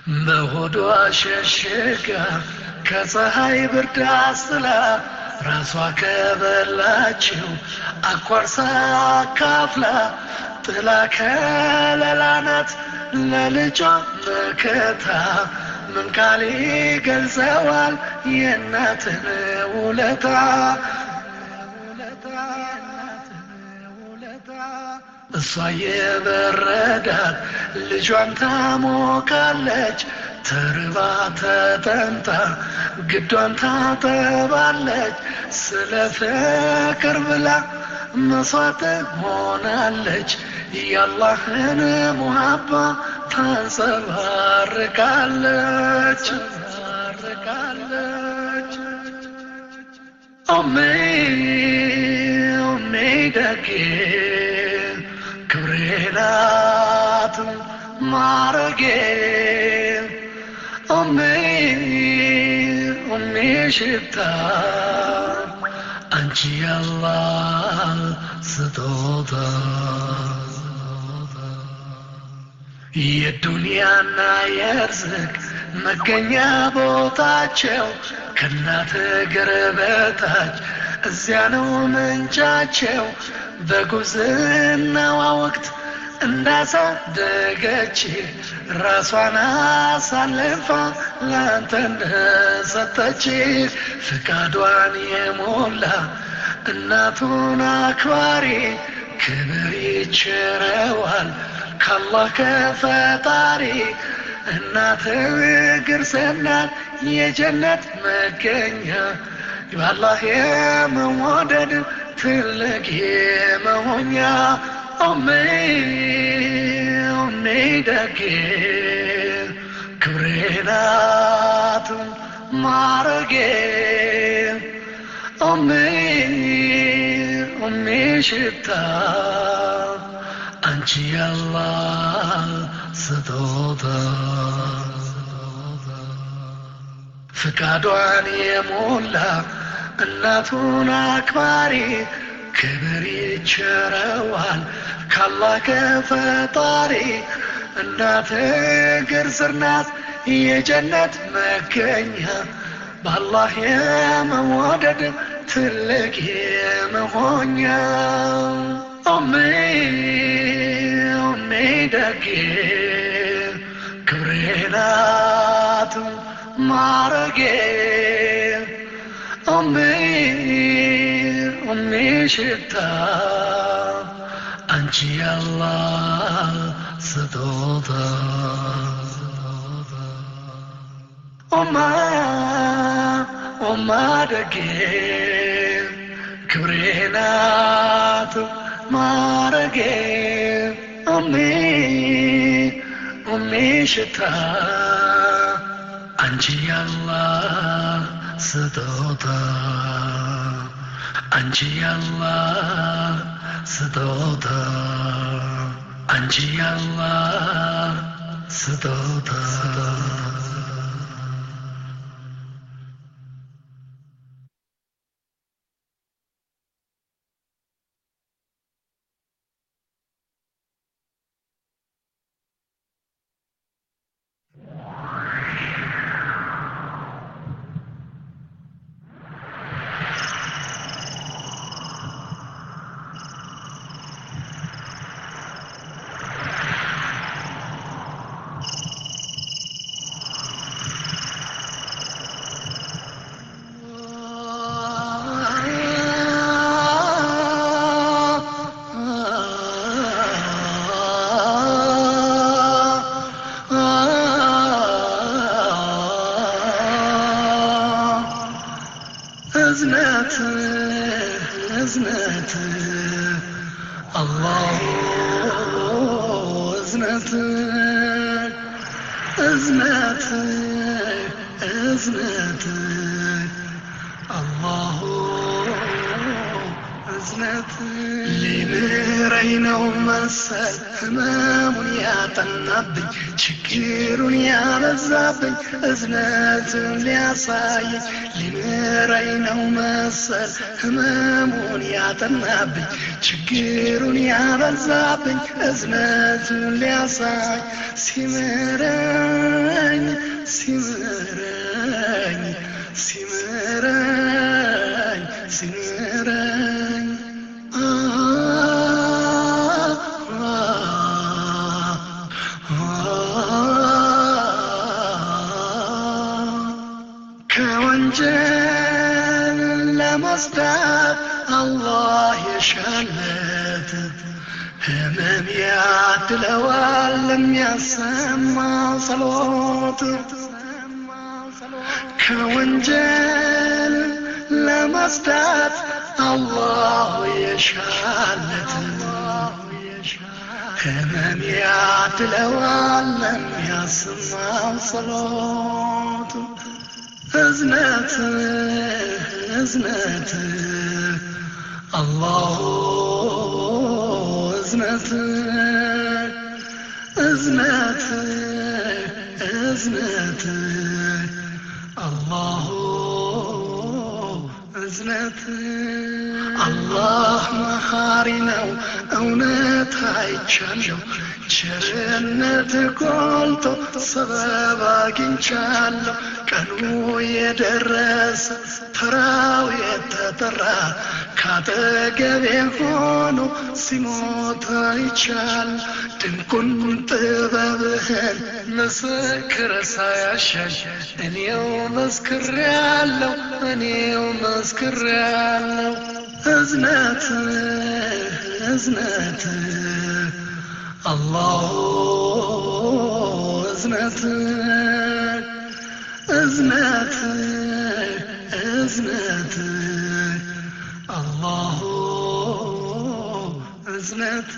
በሆዷ ሸሽጋ ከፀሐይ ብርድ አስጥላ ራሷ ከበላችው አቋርሳ ካፍላ ጥላ ከለላ ናት ለልጇ መከታ ምን ቃል ይገልጸዋል የእናትን ውለታ እሷ የበረዳት ልጇን ታሞቃለች ተርባ ተጠንታ ግዷን ታጠባለች ስለ ፍቅር ብላ መስዋዕት ሆናለች የአላህን ሙሐባ ታንጸባርቃለች ኦሜ ኦሜ ደጌ ክብሬ ናት ማረጌ ኦሜ ኦሜ ሽታ አንቺ ያላህ ስጦታ የዱንያና የርዝቅ መገኛ ቦታቸው ከእናት እግር በታች እዚያ ነው ምንጫቸው በጉብዝናዋ ወቅት እንዳሳደገች ራሷን አሳልፋ ላንተ እንደሰጠች ፍቃዷን የሞላ እናቱን አክባሪ ክብር ይቸረዋል ካላህ ከፈጣሪ እናት እግር ስናት የጀነት መገኛ በአላህ የመወደድ ትልቅ የመሆኛ ኦሜ ኦሜ ደጌ ክብሬ ናት ማረጌ ኦሜ ኦሜ ሽታ አንቺ ያላህ ስጦታ ፍቃዷን የሞላ እናቱን አክባሪ ክብር ይቸረዋል ካላህ ከፈጣሪ እናት እግር ስር ናት የጀነት መገኛ በአላህ የመወደድ ትልቅ የመሆኛ ኦሜ ኦሜ ደጌ ክብሬ ናት ማረጌ ኦሜ ኦሜ ሽታ አንቺ ያላህ ስጦታ ኦማ ኦማ ደጌ ክብሬ ናት ማረጌ ኦሜ ኦሜ ሽታ አንቺ ያላህ ስጦታ አንቺ ያላህ ስጦታ አንቺ ያላህ ስጦታ እዝነት እዝነት አላሁ እዝነት እዝነት እዝነት አላሁ እዝነት ሊምረኝ ነው መሰል ህመሙን ያጠናብኝ ችግሩን ያበዛብኝ እዝነትን ሊያሳየኝ ሊምረኝ ነው መሰል ህመሙን ያጠናብኝ ችግሩን ያበዛብኝ እዝነትን ሊያሳይ ሲምረኝ ሲምረኝ ሲምረኝ ሲምረኝ ከወንጀል ለመስዳት አላህ የሻለት ህመም ያድለዋል ለሚያሰማው ጸሎት ከወንጀል ለመስዳት አላህ የሻለት ህመም ያድለዋል ለሚያሰማው ጸሎት እዝነት እዝነት አላሁ እዝነት እዝነት እዝነት አላሁ እዝነት አላህ መሐሪ ነው እውነት አይቻለሁ ቸርነት ጎልቶ ሰበብ አግኝቻለሁ ቀኑ የደረሰ ተራው የተጠራ ካጠገቤ ሆኖ ሲሞት አይቻል ድንቁን ጥበብህን ምስክር ሳያሻል እኔው መስክሬያለሁ እኔው መስክሬያለሁ እዝነት እዝነት አላሁ እዝነት እዝነት እዝነት አላሁ እዝነት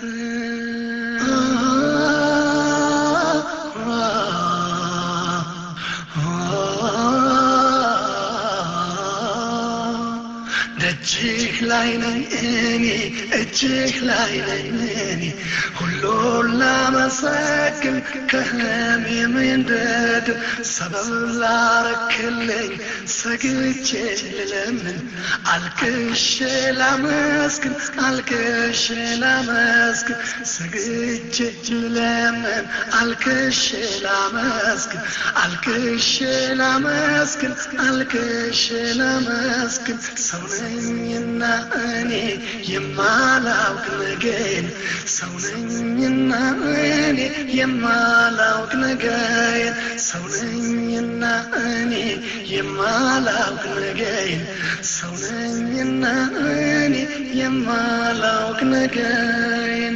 ደጅህ ላይ ነኝ እኔ እጅህ ላይ ነኝ እኔ ሁሉን ላመሰግን ከህመሜ እንድድ ሰበብ ላረክልኝ ሰግቼ ልለምን አልቅሼ ላመስግን አልቅሼ ላመስግን ሰግቼ ልለምን አልቅሼ ላመስግን አልቅሼ ላመስግን አልቅሼ ላመስግን ሰው ነኝና እኔ የማላውቅ ነገን ሰው ነኝና እኔ የማላውቅ ነገን ሰው ነኝና እኔ የማላውቅ ነገን ሰው ነኝና እኔ የማላውቅ ነገን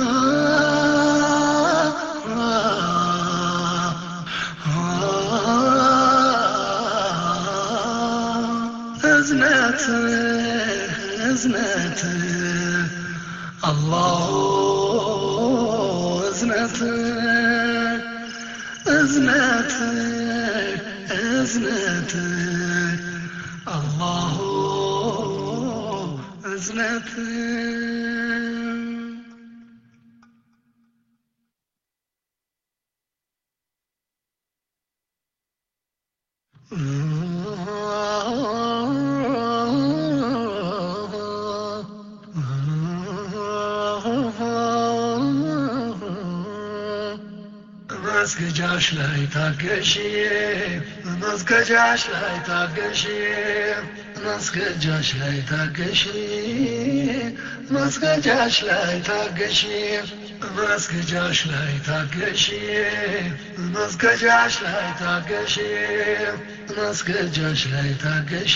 እዝነት እዝነት አላሁ እዝነት እዝነት እዝነት አላሁ እዝነት መስገጃሽ ላይ ታገሺ መስገጃሽ ላይ ታገሺ መስገጃሽ ላይ ታገሺ መስገጃሽ ላይ ታገሺ መስገጃሽ ላይ ታገሺ መስገጃሽ ላይ ታገሺ መስገጃሽ ላይ ታገሺ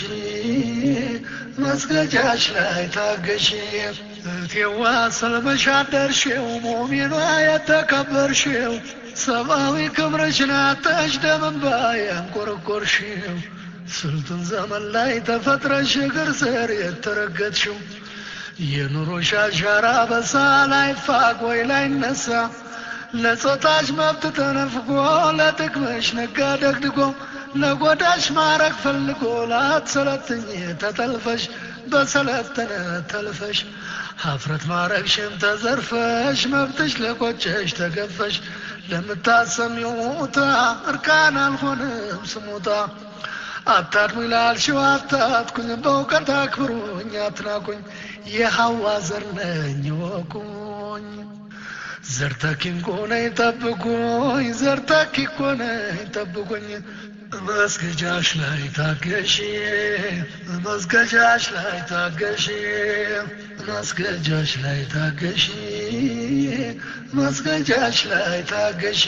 መስገጃሽ ላይ ታገሺ እቴዋ ሰልበሽ አደርሽው ሙሚኗ የተከበርሽው ሰማዊ ክብርሽን አጣሽ ደምባ ያንቆረቆርሽው ስልጡን ዘመን ላይ ተፈጥረሽ እግር ስር የተረገጥሽው የኑሮሽ አሻራ በሳ ላይ ፋቅ ወይ ላይ ነሳ ለጾታሽ መብት ተነፍጎ ለጥቅምሽ ነጋ ደግድጎ ለጎዳሽ ማረግ ፈልጎ ላትሰለጥኝ ተጠልፈሽ በሰለጠነ ተልፈሽ ሀፍረት ማረግሽም ተዘርፈሽ መብትሽ ለቆጨሽ ተገፈሽ ለምታሰሚው ሞታ እርቃን አልሆነም ስሞታ አታድሙ ላልሽው አታትኩኝ በእውቀት አክብሩኝ አትናቁኝ የሐዋ ዘር ነኝ ወቁኝ ዘርተኪን ኮነኝ ጠብቁኝ ዘርተኪ ኮነኝ ጠብቁኝ መስገጃሽ ላይ ታገሺ መስገጃሽ ላይ ታገሺ መስገጃሽ ላይ ታገሺ መስገጃሽ ላይ ታገሺ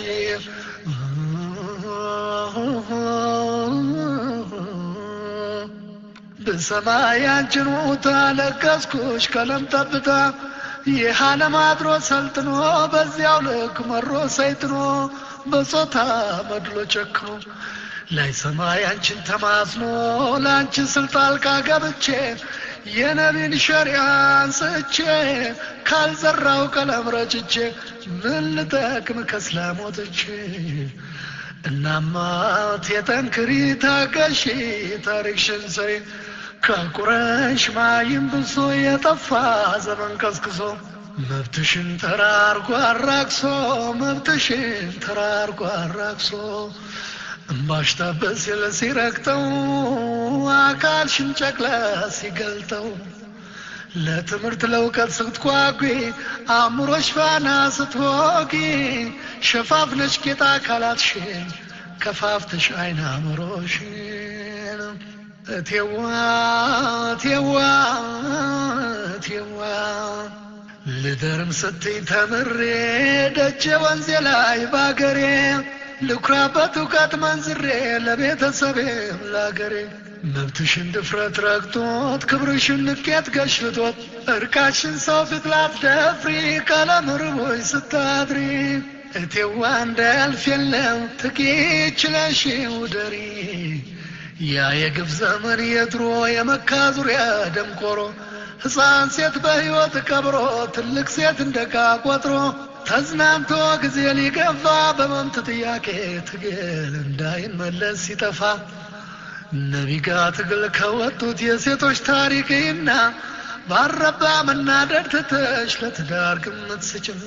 በሰማይ አንቺን ሞታ ለቀስኩሽ ቀለም ጠብታ የዓለም አድሮ ሰልጥኖ በዚያው ልክ መሮ ሰይጥኖ በጾታ መድሎ ጨክኖ ላይ ሰማይ አንቺን ተማጽኖ ላንቺ ስልጣን ካገብቼ የነቢን ሸሪዓን ስቼ ካልዘራው ቀለም ረጭቼ ምን ልጠቅም ከእስላሞትቼ እናማ ተጠንክሪ ታገሺ ታሪክሽን ሰሪ ከቁረሽ ማይም ብሶ የጠፋ ዘመን ቀስቅሶ መብትሽን ተራርጎ አራክሶ መብትሽን ተራርጎ አራክሶ እምባሽ ታበስ ሲረግጠው አካልሽን ጨቅላ ሲገልጠው ለትምህርት ለእውቀት ስትጓጉ አእምሮሽ ፋና ስትወጊ ሸፋፍነሽ ጌጣ አካላትሽን ከፋፍተሽ አይን አእምሮሽን እቴዋ እቴዋ እቴዋ ልደርም ስትይ ተምሬ ደጀ ወንዜ ላይ ባገሬ ልኩራበት እውቀት መንዝሬ ለቤተሰቤም ላገሬ መብትሽን ድፍረት ረግጦት ክብርሽን ንቄት ገሽልጦት እርቃሽን ሰው ፊት ላትደፍሪ ቀለም ርቦሽ ስታድሪ እቴዋ እንዳያልፍ የለም ጥቂት ችለሽ ውደሪ ያ የግፍ ዘመን የድሮ የመካ ዙሪያ ደምቆሮ ሕፃን ሴት በሕይወት ቀብሮ ትልቅ ሴት እንደቃ ቆጥሮ ተዝናንቶ ጊዜ ሊገፋ በመምት ጥያቄ ትግል እንዳይመለስ ሲጠፋ ነቢጋ ትግል ከወጡት የሴቶች ታሪክና ባረባ መናደድ ትተሽ ለትዳር ግምት ስጭና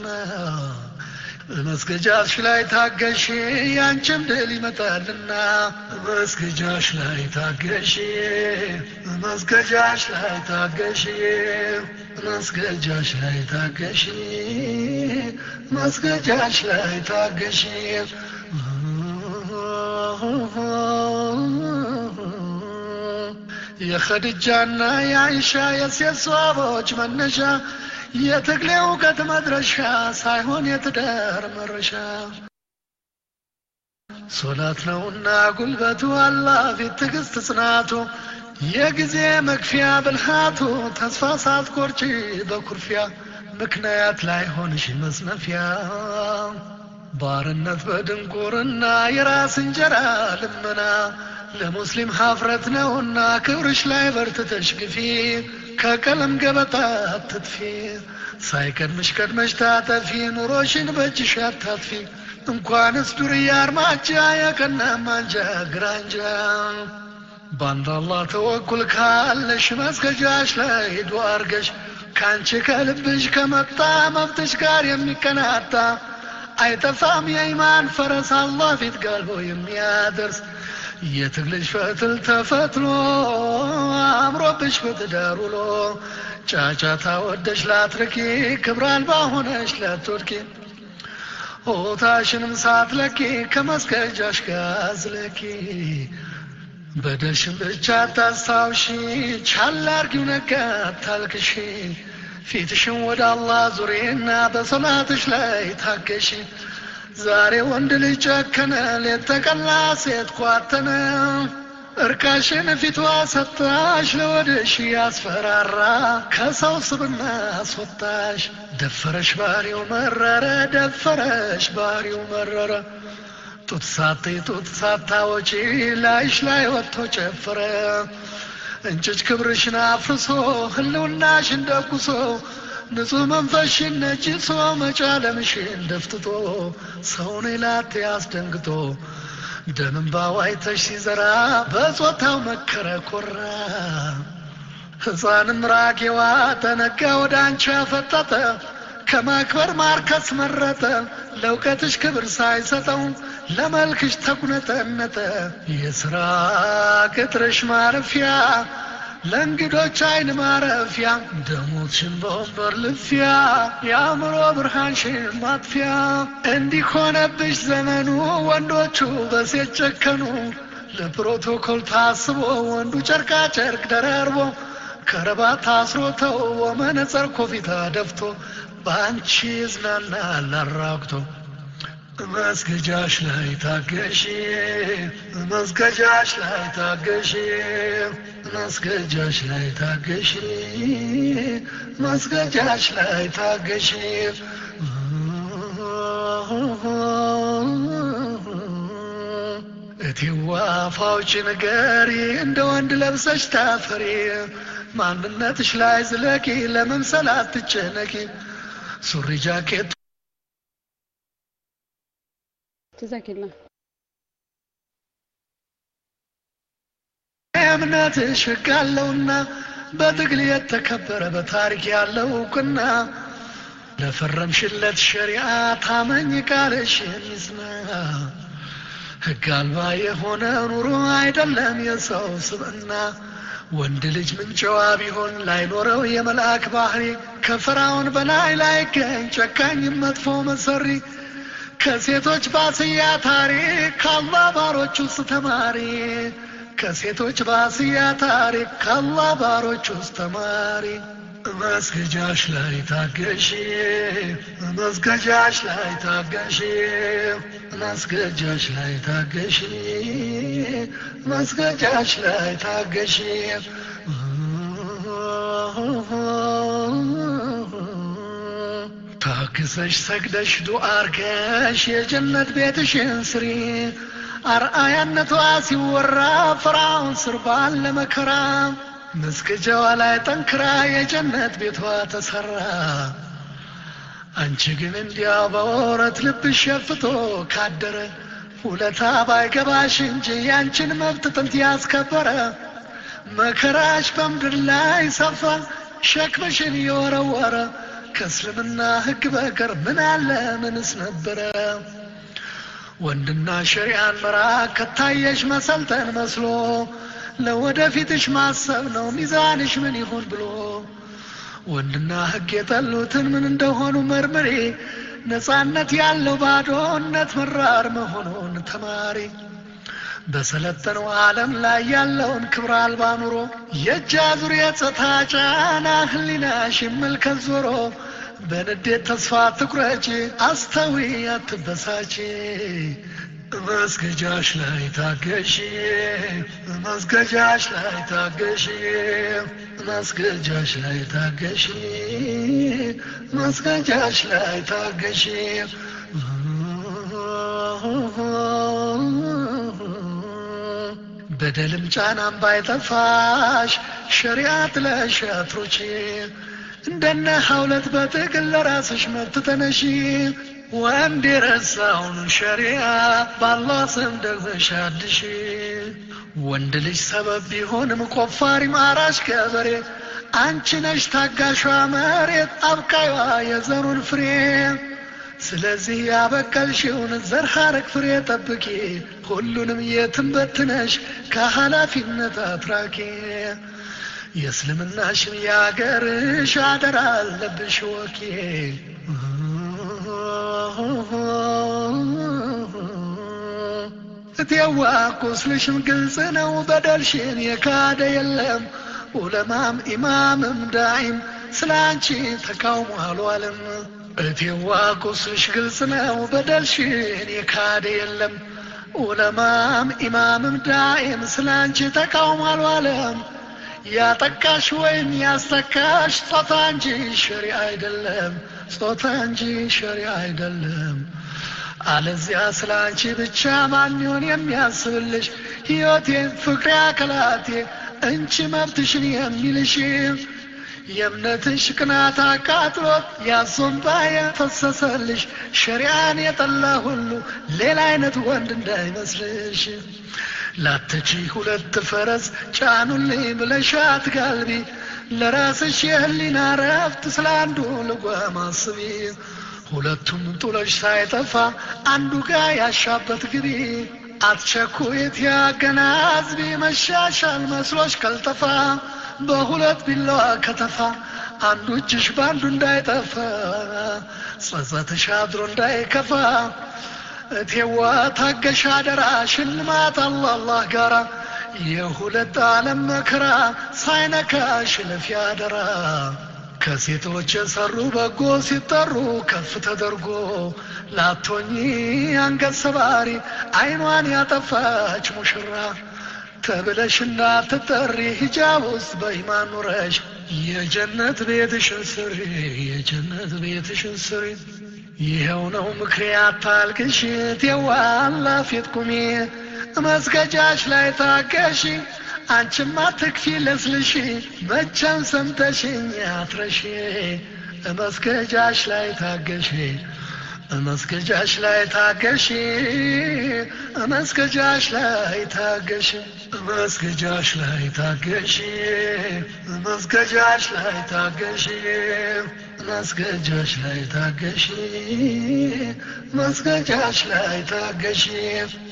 መስገጃሽ ላይ ታገሺ ያንቺም ድል ይመጣልና መስገጃሽ ላይ ታገሺ መስገጃሽ ላይ ታገሺ መስገጃሽ ላይ ታገሺ መስገጃሽ ላይ ታገሺ የኸዲጃና የአይሻ የሴት ሷቦች መነሻ የትግሌ እውቀት መድረሻ ሳይሆን የትዳር መረሻ ሶላት ነውና ጉልበቱ አላህ ፊት ትዕግስት ጽናቱ የጊዜ መክፊያ ብልሃቱ ተስፋ ሳትቆርጪ በኩርፊያ ምክንያት ላይ ሆንሽ መስነፊያ ባርነት በድንቁርና የራስ እንጀራ ልመና ለሙስሊም ሀፍረት ነውና ክብርሽ ላይ በርትተሽ ግፊ ከቀለም ገበታ አትጥፊ ሳይቀድምሽ ቀድመሽ ታጠፊ ኑሮሽን በእጅሽ አታጥፊ እንኳንስ ዱርያ አርማጃ የቀና ማንጃ ግራንጃ ባንድ አላህ ተወኩል ካለሽ መስገጃሽ ላይ ዱዓ አርገሽ ካንቺ ከልብሽ ከመጣ መብትሽ ጋር የሚቀናጣ አይጠፋም የኢማን ፈረስ አላህ ፊት ጋልቦ የሚያደርስ የትግልሽ ፈትል ተፈትሎ አምሮብሽ በትዳር ውሎ ጫጫታ ወደሽ ላትርኪ ክብር አልባ ሆነሽ ላትወድቂ ሆታሽንም ሳትለኪ ከመስገጃሽ ጋር ዝለቂ በደልሽን ብቻ ታስታውሺ ቻል አርጊው ነጋ አታልቅሺ ፊትሽን ወደ አላህ ዙሪና በሶላትሽ ላይ ታገሺ ዛሬ ወንድ ልጅ ጨከነ ሌት ተቀላ ሴት ኳተነ እርቃሽን ፊቷ ሰጣሽ ለወደሽ ያስፈራራ ከሰው ስብና አስወጣሽ ደፈረሽ ባሪው መረረ ደፈረሽ ባሪው መረረ ጡት ሳትይ ጡት ሳታወጪ ላይሽ ላይ ወጥቶ ጨፈረ እንጭጭ ክብርሽን አፍርሶ ህልውናሽን ደቁሶ ንጹህ መንፈስሽን ነጭሶ መጫለምሽን ደፍትቶ ሰውን ላት ያስደንግጦ ደምን ባዋይተሽ ሲዘራ በጾታው መከረ ኮራ ሕፃንም ራጌዋ ተነጋ ወደ አንቺ አፈጠጠ ከማክበር ማርከስ መረጠ ለውቀትሽ ክብር ሳይሰጠው ለመልክሽ ተቁነጠነጠ የሥራ ቅጥርሽ ማረፊያ ለእንግዶች አይን ማረፊያ ደሞትሽን በወንበር ልፊያ የአእምሮ ብርሃንሽን ማጥፊያ እንዲህ ሆነብሽ ዘመኑ ወንዶቹ በሴት ጨከኑ ለፕሮቶኮል ታስቦ ወንዱ ጨርቃ ጨርቅ ደራርቦ ከረባት ታስሮተው ወመነጽር ኮፊታ ደፍቶ ባንቺ ዝናናል አራቅቶ መስገጃሽ ላይ ታገሺ መስገጃሽ ላይ ታገሺ መስገጃሽ ላይ ታገሺ መስገጃሽ ላይ ታገሺ እቲዋ ፋውጭ ንገሪ እንደ ወንድ ለብሰሽ ታፈሪ ማንነትሽ ላይ ዝለቂ ለመምሰል አትጨነቂ ሱሪ ጃኬት ተዛከላ እምነትሽ ጋለውና በትግል የተከበረ በታሪክ ያለው ቁና ለፈረምሽለት ሸሪዓ ታመኝ ቃልሽን ይስማ ሕግ አልባ የሆነ ኑሮ አይደለም የሰው ስብዕና ወንድ ልጅ ምን ጨዋ ቢሆን ላይኖረው የመላእክ ባህሪ ከፈራውን በላይ ላይገኝ ጨካኝ መጥፎ መሰሪ ከሴቶች ባስያ ታሪክ ከአላህ ባሮች ውስጥ ተማሪ ከሴቶች ባስያ ታሪክ ከአላህ ባሮች ውስጥ ተማሪ መስገጃሽ ላይ ታገሺ መስገጃሽ ላይ ታገሺ መስገጃሽ ላይ ታገሺ መስገጃሽ ላይ ታገሺ ታክሰሽ ሰግደሽ ዱዓ አርገሽ የጀነት ቤትሽን ስሪ አርአያነቷ ሲወራ ፍራውን ስር ባለ መከራ መስገጃዋ ላይ ጠንክራ የጀነት ቤቷ ተሰራ አንቺ ግን እንዲያው በወረት ልብሽ ሸፍቶ ካደረ ውለታ ባይገባሽ እንጂ ያንቺን መብት ጥንት ያስከበረ መከራሽ በምድር ላይ ሰፋ ሸክምሽን የወረወረ ከእስልምና ሕግ በቀር ምን አለ ምንስ ነበረ ወንድና ሸሪዓን መራቅ ከታየሽ መሰልጠን መስሎ ለወደፊትሽ ማሰብ ነው ሚዛንሽ ምን ይሁን ብሎ ወንድና ሕግ የጠሉትን ምን እንደሆኑ መርምሪ ነፃነት ያለው ባዶነት መራር መሆኑን ተማሪ በሰለጠነው ዓለም ላይ ያለውን ክብር አልባ ኑሮ የእጅ አዙር የጸታ ጫና ህሊናሽ ይመልከት ዞሮ በንዴት ተስፋ ትቁረጪ አስተዊ አትበሳጪ መስገጃሽ ላይ ታገሺ መስገጃሽ ላይ ታገሺ መስገጃሽ ላይ ታገሺ መስገጃሽ ላይ ታገሺ በደልም ጫናም ባይጠፋሽ ሸሪዓት ለሻትሮች እንደነ ሐውለት በትግል ለራስሽ መብት ተነሺ ወንድ የረሳውን ሸሪዓ በአላህ ስም ደግመሽ አድሺ ወንድ ልጅ ሰበብ ቢሆንም ቆፋሪ ማራሽ ገበሬ አንቺ ነሽ ታጋሿ መሬት አብቃይዋ የዘሩን ፍሬ ስለዚህ ያበቀልሽውን ዘር ሐረግ ፍሬ ጠብቂ ሁሉንም የትም በትነሽ ከኃላፊነት አትራቂ የእስልምናሽን ያገርሽ አደራ አለብሽ ወቂ እቴዋ ቁስልሽም ግልጽ ነው በደልሽን የካደ የለም ዑለማም ኢማምም ዳይም ስላንቺ ተቃውሞ አልዋለም እቴዋ ቁስልሽ ግልጽ ነው በደልሽን የካደ የለም ዑለማም ኢማምም ዳይም ስላንቺ ተቃውሞ አልዋለም ያጠቃሽ ወይም ያስተካሽ ጾታ እንጂ ሸሪዓ አይደለም ጾታ እንጂ ሸሪዓ አይደለም አለዚያ ስላንቺ ብቻ ማን ይሆን የሚያስብልሽ ሕይወቴ ፍቅሬ አካላቴ እንቺ መብትሽን የሚልሽ የእምነትሽ ቅናት አቃጥሎት ያዞንባ የፈሰሰልሽ ሸሪዓን የጠላ ሁሉ ሌላ አይነት ወንድ እንዳይመስልሽ ላተቺ ሁለት ፈረስ ጫኑልኝ ብለሽ አትጋልቢ ለራስሽ የህሊና ረፍት ስላንዱ ልጓም አስቢ ሁለቱም ጡለሽ ሳይጠፋ አንዱ ጋር ያሻበት ግቢ አትቸኩይት ያገናዝቢ መሻሻል መስሎሽ ከልጠፋ በሁለት ቢላዋ ከተፋ አንዱ እጅሽ ባንዱ እንዳይጠፋ ጸጸትሽ አድሮ እንዳይከፋ እቴዋ ታገሽ አደራ ሽልማት አላህ ጋራ የሁለት ዓለም መከራ ሳይነካሽ ለፊ አደራ ከሴቶች የሰሩ በጎ ሲጠሩ ከፍ ተደርጎ ላቶኝ አንገት ሰባሪ አይኗን ያጠፋች ሙሽራ ተብለሽና ተጠሪ ሂጃብ ውስጥ በኢማን ኑረሽ የጀነት ቤትሽን ስሪ የጀነት ቤትሽን ስሪ ይሄው ነው ምክሬ አታልቅሽ ተዋላ ፊት ቁሚ መስገጃሽ ላይ ታገሺ አንቺማ ትክፊ ለስልሽ መቼም ሰምተሽኝ አትረሺ መስገጃሽ ላይ ታገሺ መስገጃሽ ላይ ታገሺ መስገጃሽ ላይ ታገሺ መስገጃሽ ላይ ታገሺ መስገጃሽ ላይ ታገሺ መስገጃሽ ላይ ታገሺ መስገጃሽ ላይ ታገሺ